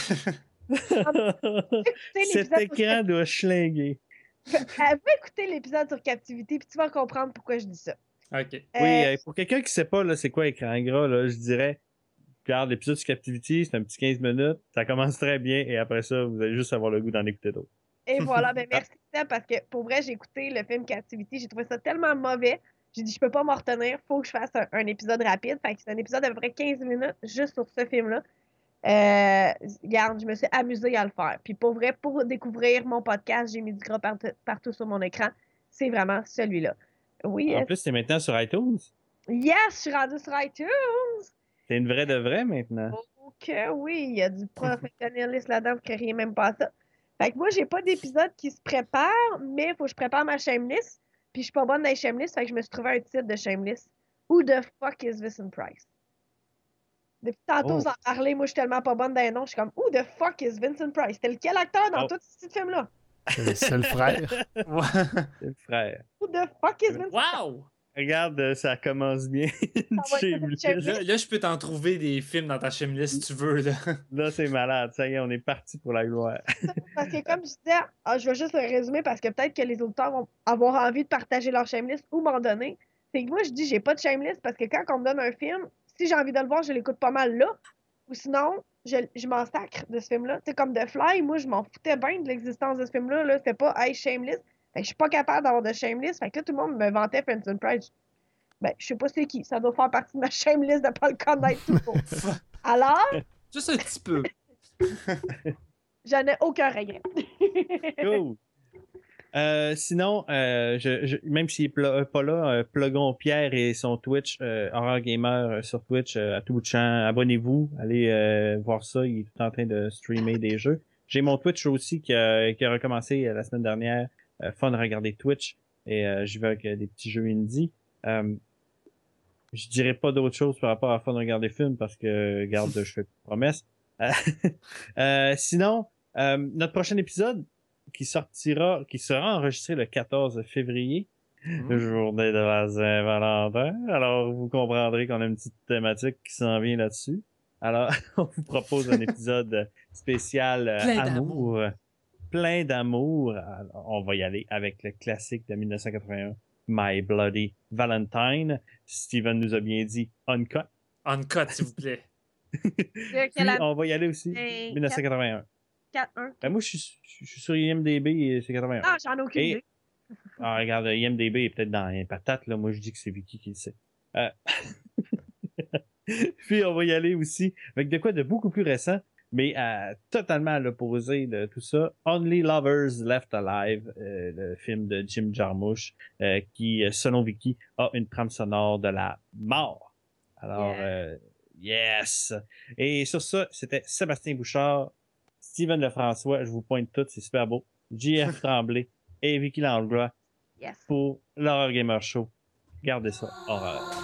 Speaker 4: écoutez
Speaker 1: Cet
Speaker 4: l'épisode
Speaker 1: écran doit schlinguer.
Speaker 4: sur... Euh, va écouter l'épisode sur Captivity, puis tu vas comprendre pourquoi je dis ça.
Speaker 3: Ok.
Speaker 4: Euh,
Speaker 1: Oui, euh, pour quelqu'un qui sait pas là, c'est quoi écran gras, là, je dirais, regarde l'épisode sur Captivity, c'est un petit quinze minutes, ça commence très bien, et après ça, vous allez juste avoir le goût d'en écouter d'autres.
Speaker 4: Et voilà, ben merci Seb, parce que pour vrai, j'ai écouté le film Captivity, j'ai trouvé ça tellement mauvais. J'ai dit, je peux pas m'en retenir, faut que je fasse un, un épisode rapide. Fait que c'est un épisode d'à peu près quinze minutes juste sur ce film-là. Euh, regarde, je me suis amusée à le faire. Puis pour vrai, pour découvrir mon podcast, j'ai mis du gras partout, partout sur mon écran. C'est vraiment celui-là. Oui,
Speaker 1: En
Speaker 4: euh,
Speaker 1: plus, c'est maintenant sur iTunes.
Speaker 4: yes, je suis rendue sur iTunes.
Speaker 1: C'est une vraie de vraie maintenant.
Speaker 4: Ok, oui, il y a du professionnalisme là-dedans pour que rien même pas ça. Fait que moi, j'ai pas d'épisode qui se prépare, mais il faut que je prépare ma Shameless. Puis je suis pas bonne dans les Shameless, fait que je me suis trouvé un titre de Shameless. Who the fuck is Vincent Price? Depuis tantôt,
Speaker 1: Oh.
Speaker 4: vous en parlez, moi je suis tellement pas bonne dans les noms, je suis comme Who the fuck is Vincent Price? C'était lequel acteur dans
Speaker 1: Oh.
Speaker 4: tout ce petit film-là?
Speaker 2: C'est le seul frère.
Speaker 1: C'est le frère.
Speaker 4: Who the fuck is Vincent Price?
Speaker 3: Wow!
Speaker 1: Regarde, euh, ça commence bien.
Speaker 4: va
Speaker 1: Chez
Speaker 4: être
Speaker 1: lui.
Speaker 4: Shameless.
Speaker 3: Là, là, je peux t'en trouver des films dans ta checklist si tu veux. Là.
Speaker 1: Là, c'est malade. Ça y est, on est parti pour la gloire.
Speaker 4: Parce que comme je disais, ah, je vais juste le résumer parce que peut-être que les auditeurs vont avoir envie de partager leur shameless ou m'en donner. C'est que moi, je dis j'ai pas de shameless parce que quand on me donne un film, si j'ai envie de le voir, je l'écoute pas mal là. Ou sinon, je, je m'en sacre de ce film-là. Tu sais, comme The Fly, moi, je m'en foutais bien de l'existence de ce film-là. Là. C'était pas hey, shameless. Fait que je suis pas capable d'avoir de shameless. Fait que là, tout le monde me vantait Vincent Price. Ben, je sais pas c'est qui. Ça doit faire partie de ma shameless de pas le connaître tout court. Alors,
Speaker 3: Juste un petit peu.
Speaker 4: j'en ai aucun regret.
Speaker 1: Cool. Euh, sinon, euh, je, je, même s'il n'est pas là, euh, plugons Pierre et son Twitch, euh, Horror Gamer euh, sur Twitch, euh, à tout bout de champ. Abonnez-vous, allez euh, voir ça. Il est tout en train de streamer des jeux. J'ai mon Twitch aussi qui a, qui a recommencé euh, la semaine dernière. Euh, fun de regarder Twitch. Et euh, j'y vais avec euh, des petits jeux indie. Euh, je dirais pas d'autre chose par rapport à fun de regarder film parce que, garde, je fais promesse. euh, sinon, euh, notre prochain épisode, qui sortira, qui sera enregistré le quatorze février,
Speaker 3: Mmh.
Speaker 1: le journée de la Saint-Valentin. Alors, vous comprendrez qu'on a une petite thématique qui s'en vient là-dessus. Alors, on vous propose un épisode spécial euh,
Speaker 3: Plein
Speaker 1: amour. Plein d'amour. Alors, on va y aller avec le classique de mille neuf cent quatre-vingt-un, My Bloody Valentine. Steven nous a bien dit Uncut.
Speaker 3: Uncut, s'il vous plaît.
Speaker 1: Puis, on va y aller aussi,
Speaker 4: Ben,
Speaker 1: mille neuf cent quatre-vingt-un.
Speaker 4: quatre un.
Speaker 1: Ben, moi, je suis, je suis sur I M D B et c'est quatre-vingt-un.
Speaker 4: Non, j'en ai aucune
Speaker 1: Et-
Speaker 4: idée.
Speaker 1: Ah, regarde, I M D B est peut-être dans les patates, là. Moi, je dis que c'est Vicky qui le sait. Euh... Puis, on va y aller aussi avec de quoi de beaucoup plus récent, mais euh, totalement à l'opposé de tout ça. Only Lovers Left Alive, euh, le film de Jim Jarmusch, euh, qui, selon Vicky, a une trame sonore de la mort. Alors,
Speaker 4: Yeah.
Speaker 1: euh, yes! Et sur ça, c'était Sébastien Bouchard, Steven Lefrançois, je vous pointe tout, c'est super beau. J F Tremblay et Vicky Langlois
Speaker 4: Yes.
Speaker 1: pour l'Horreur Gamer Show. Gardez ça, horreur.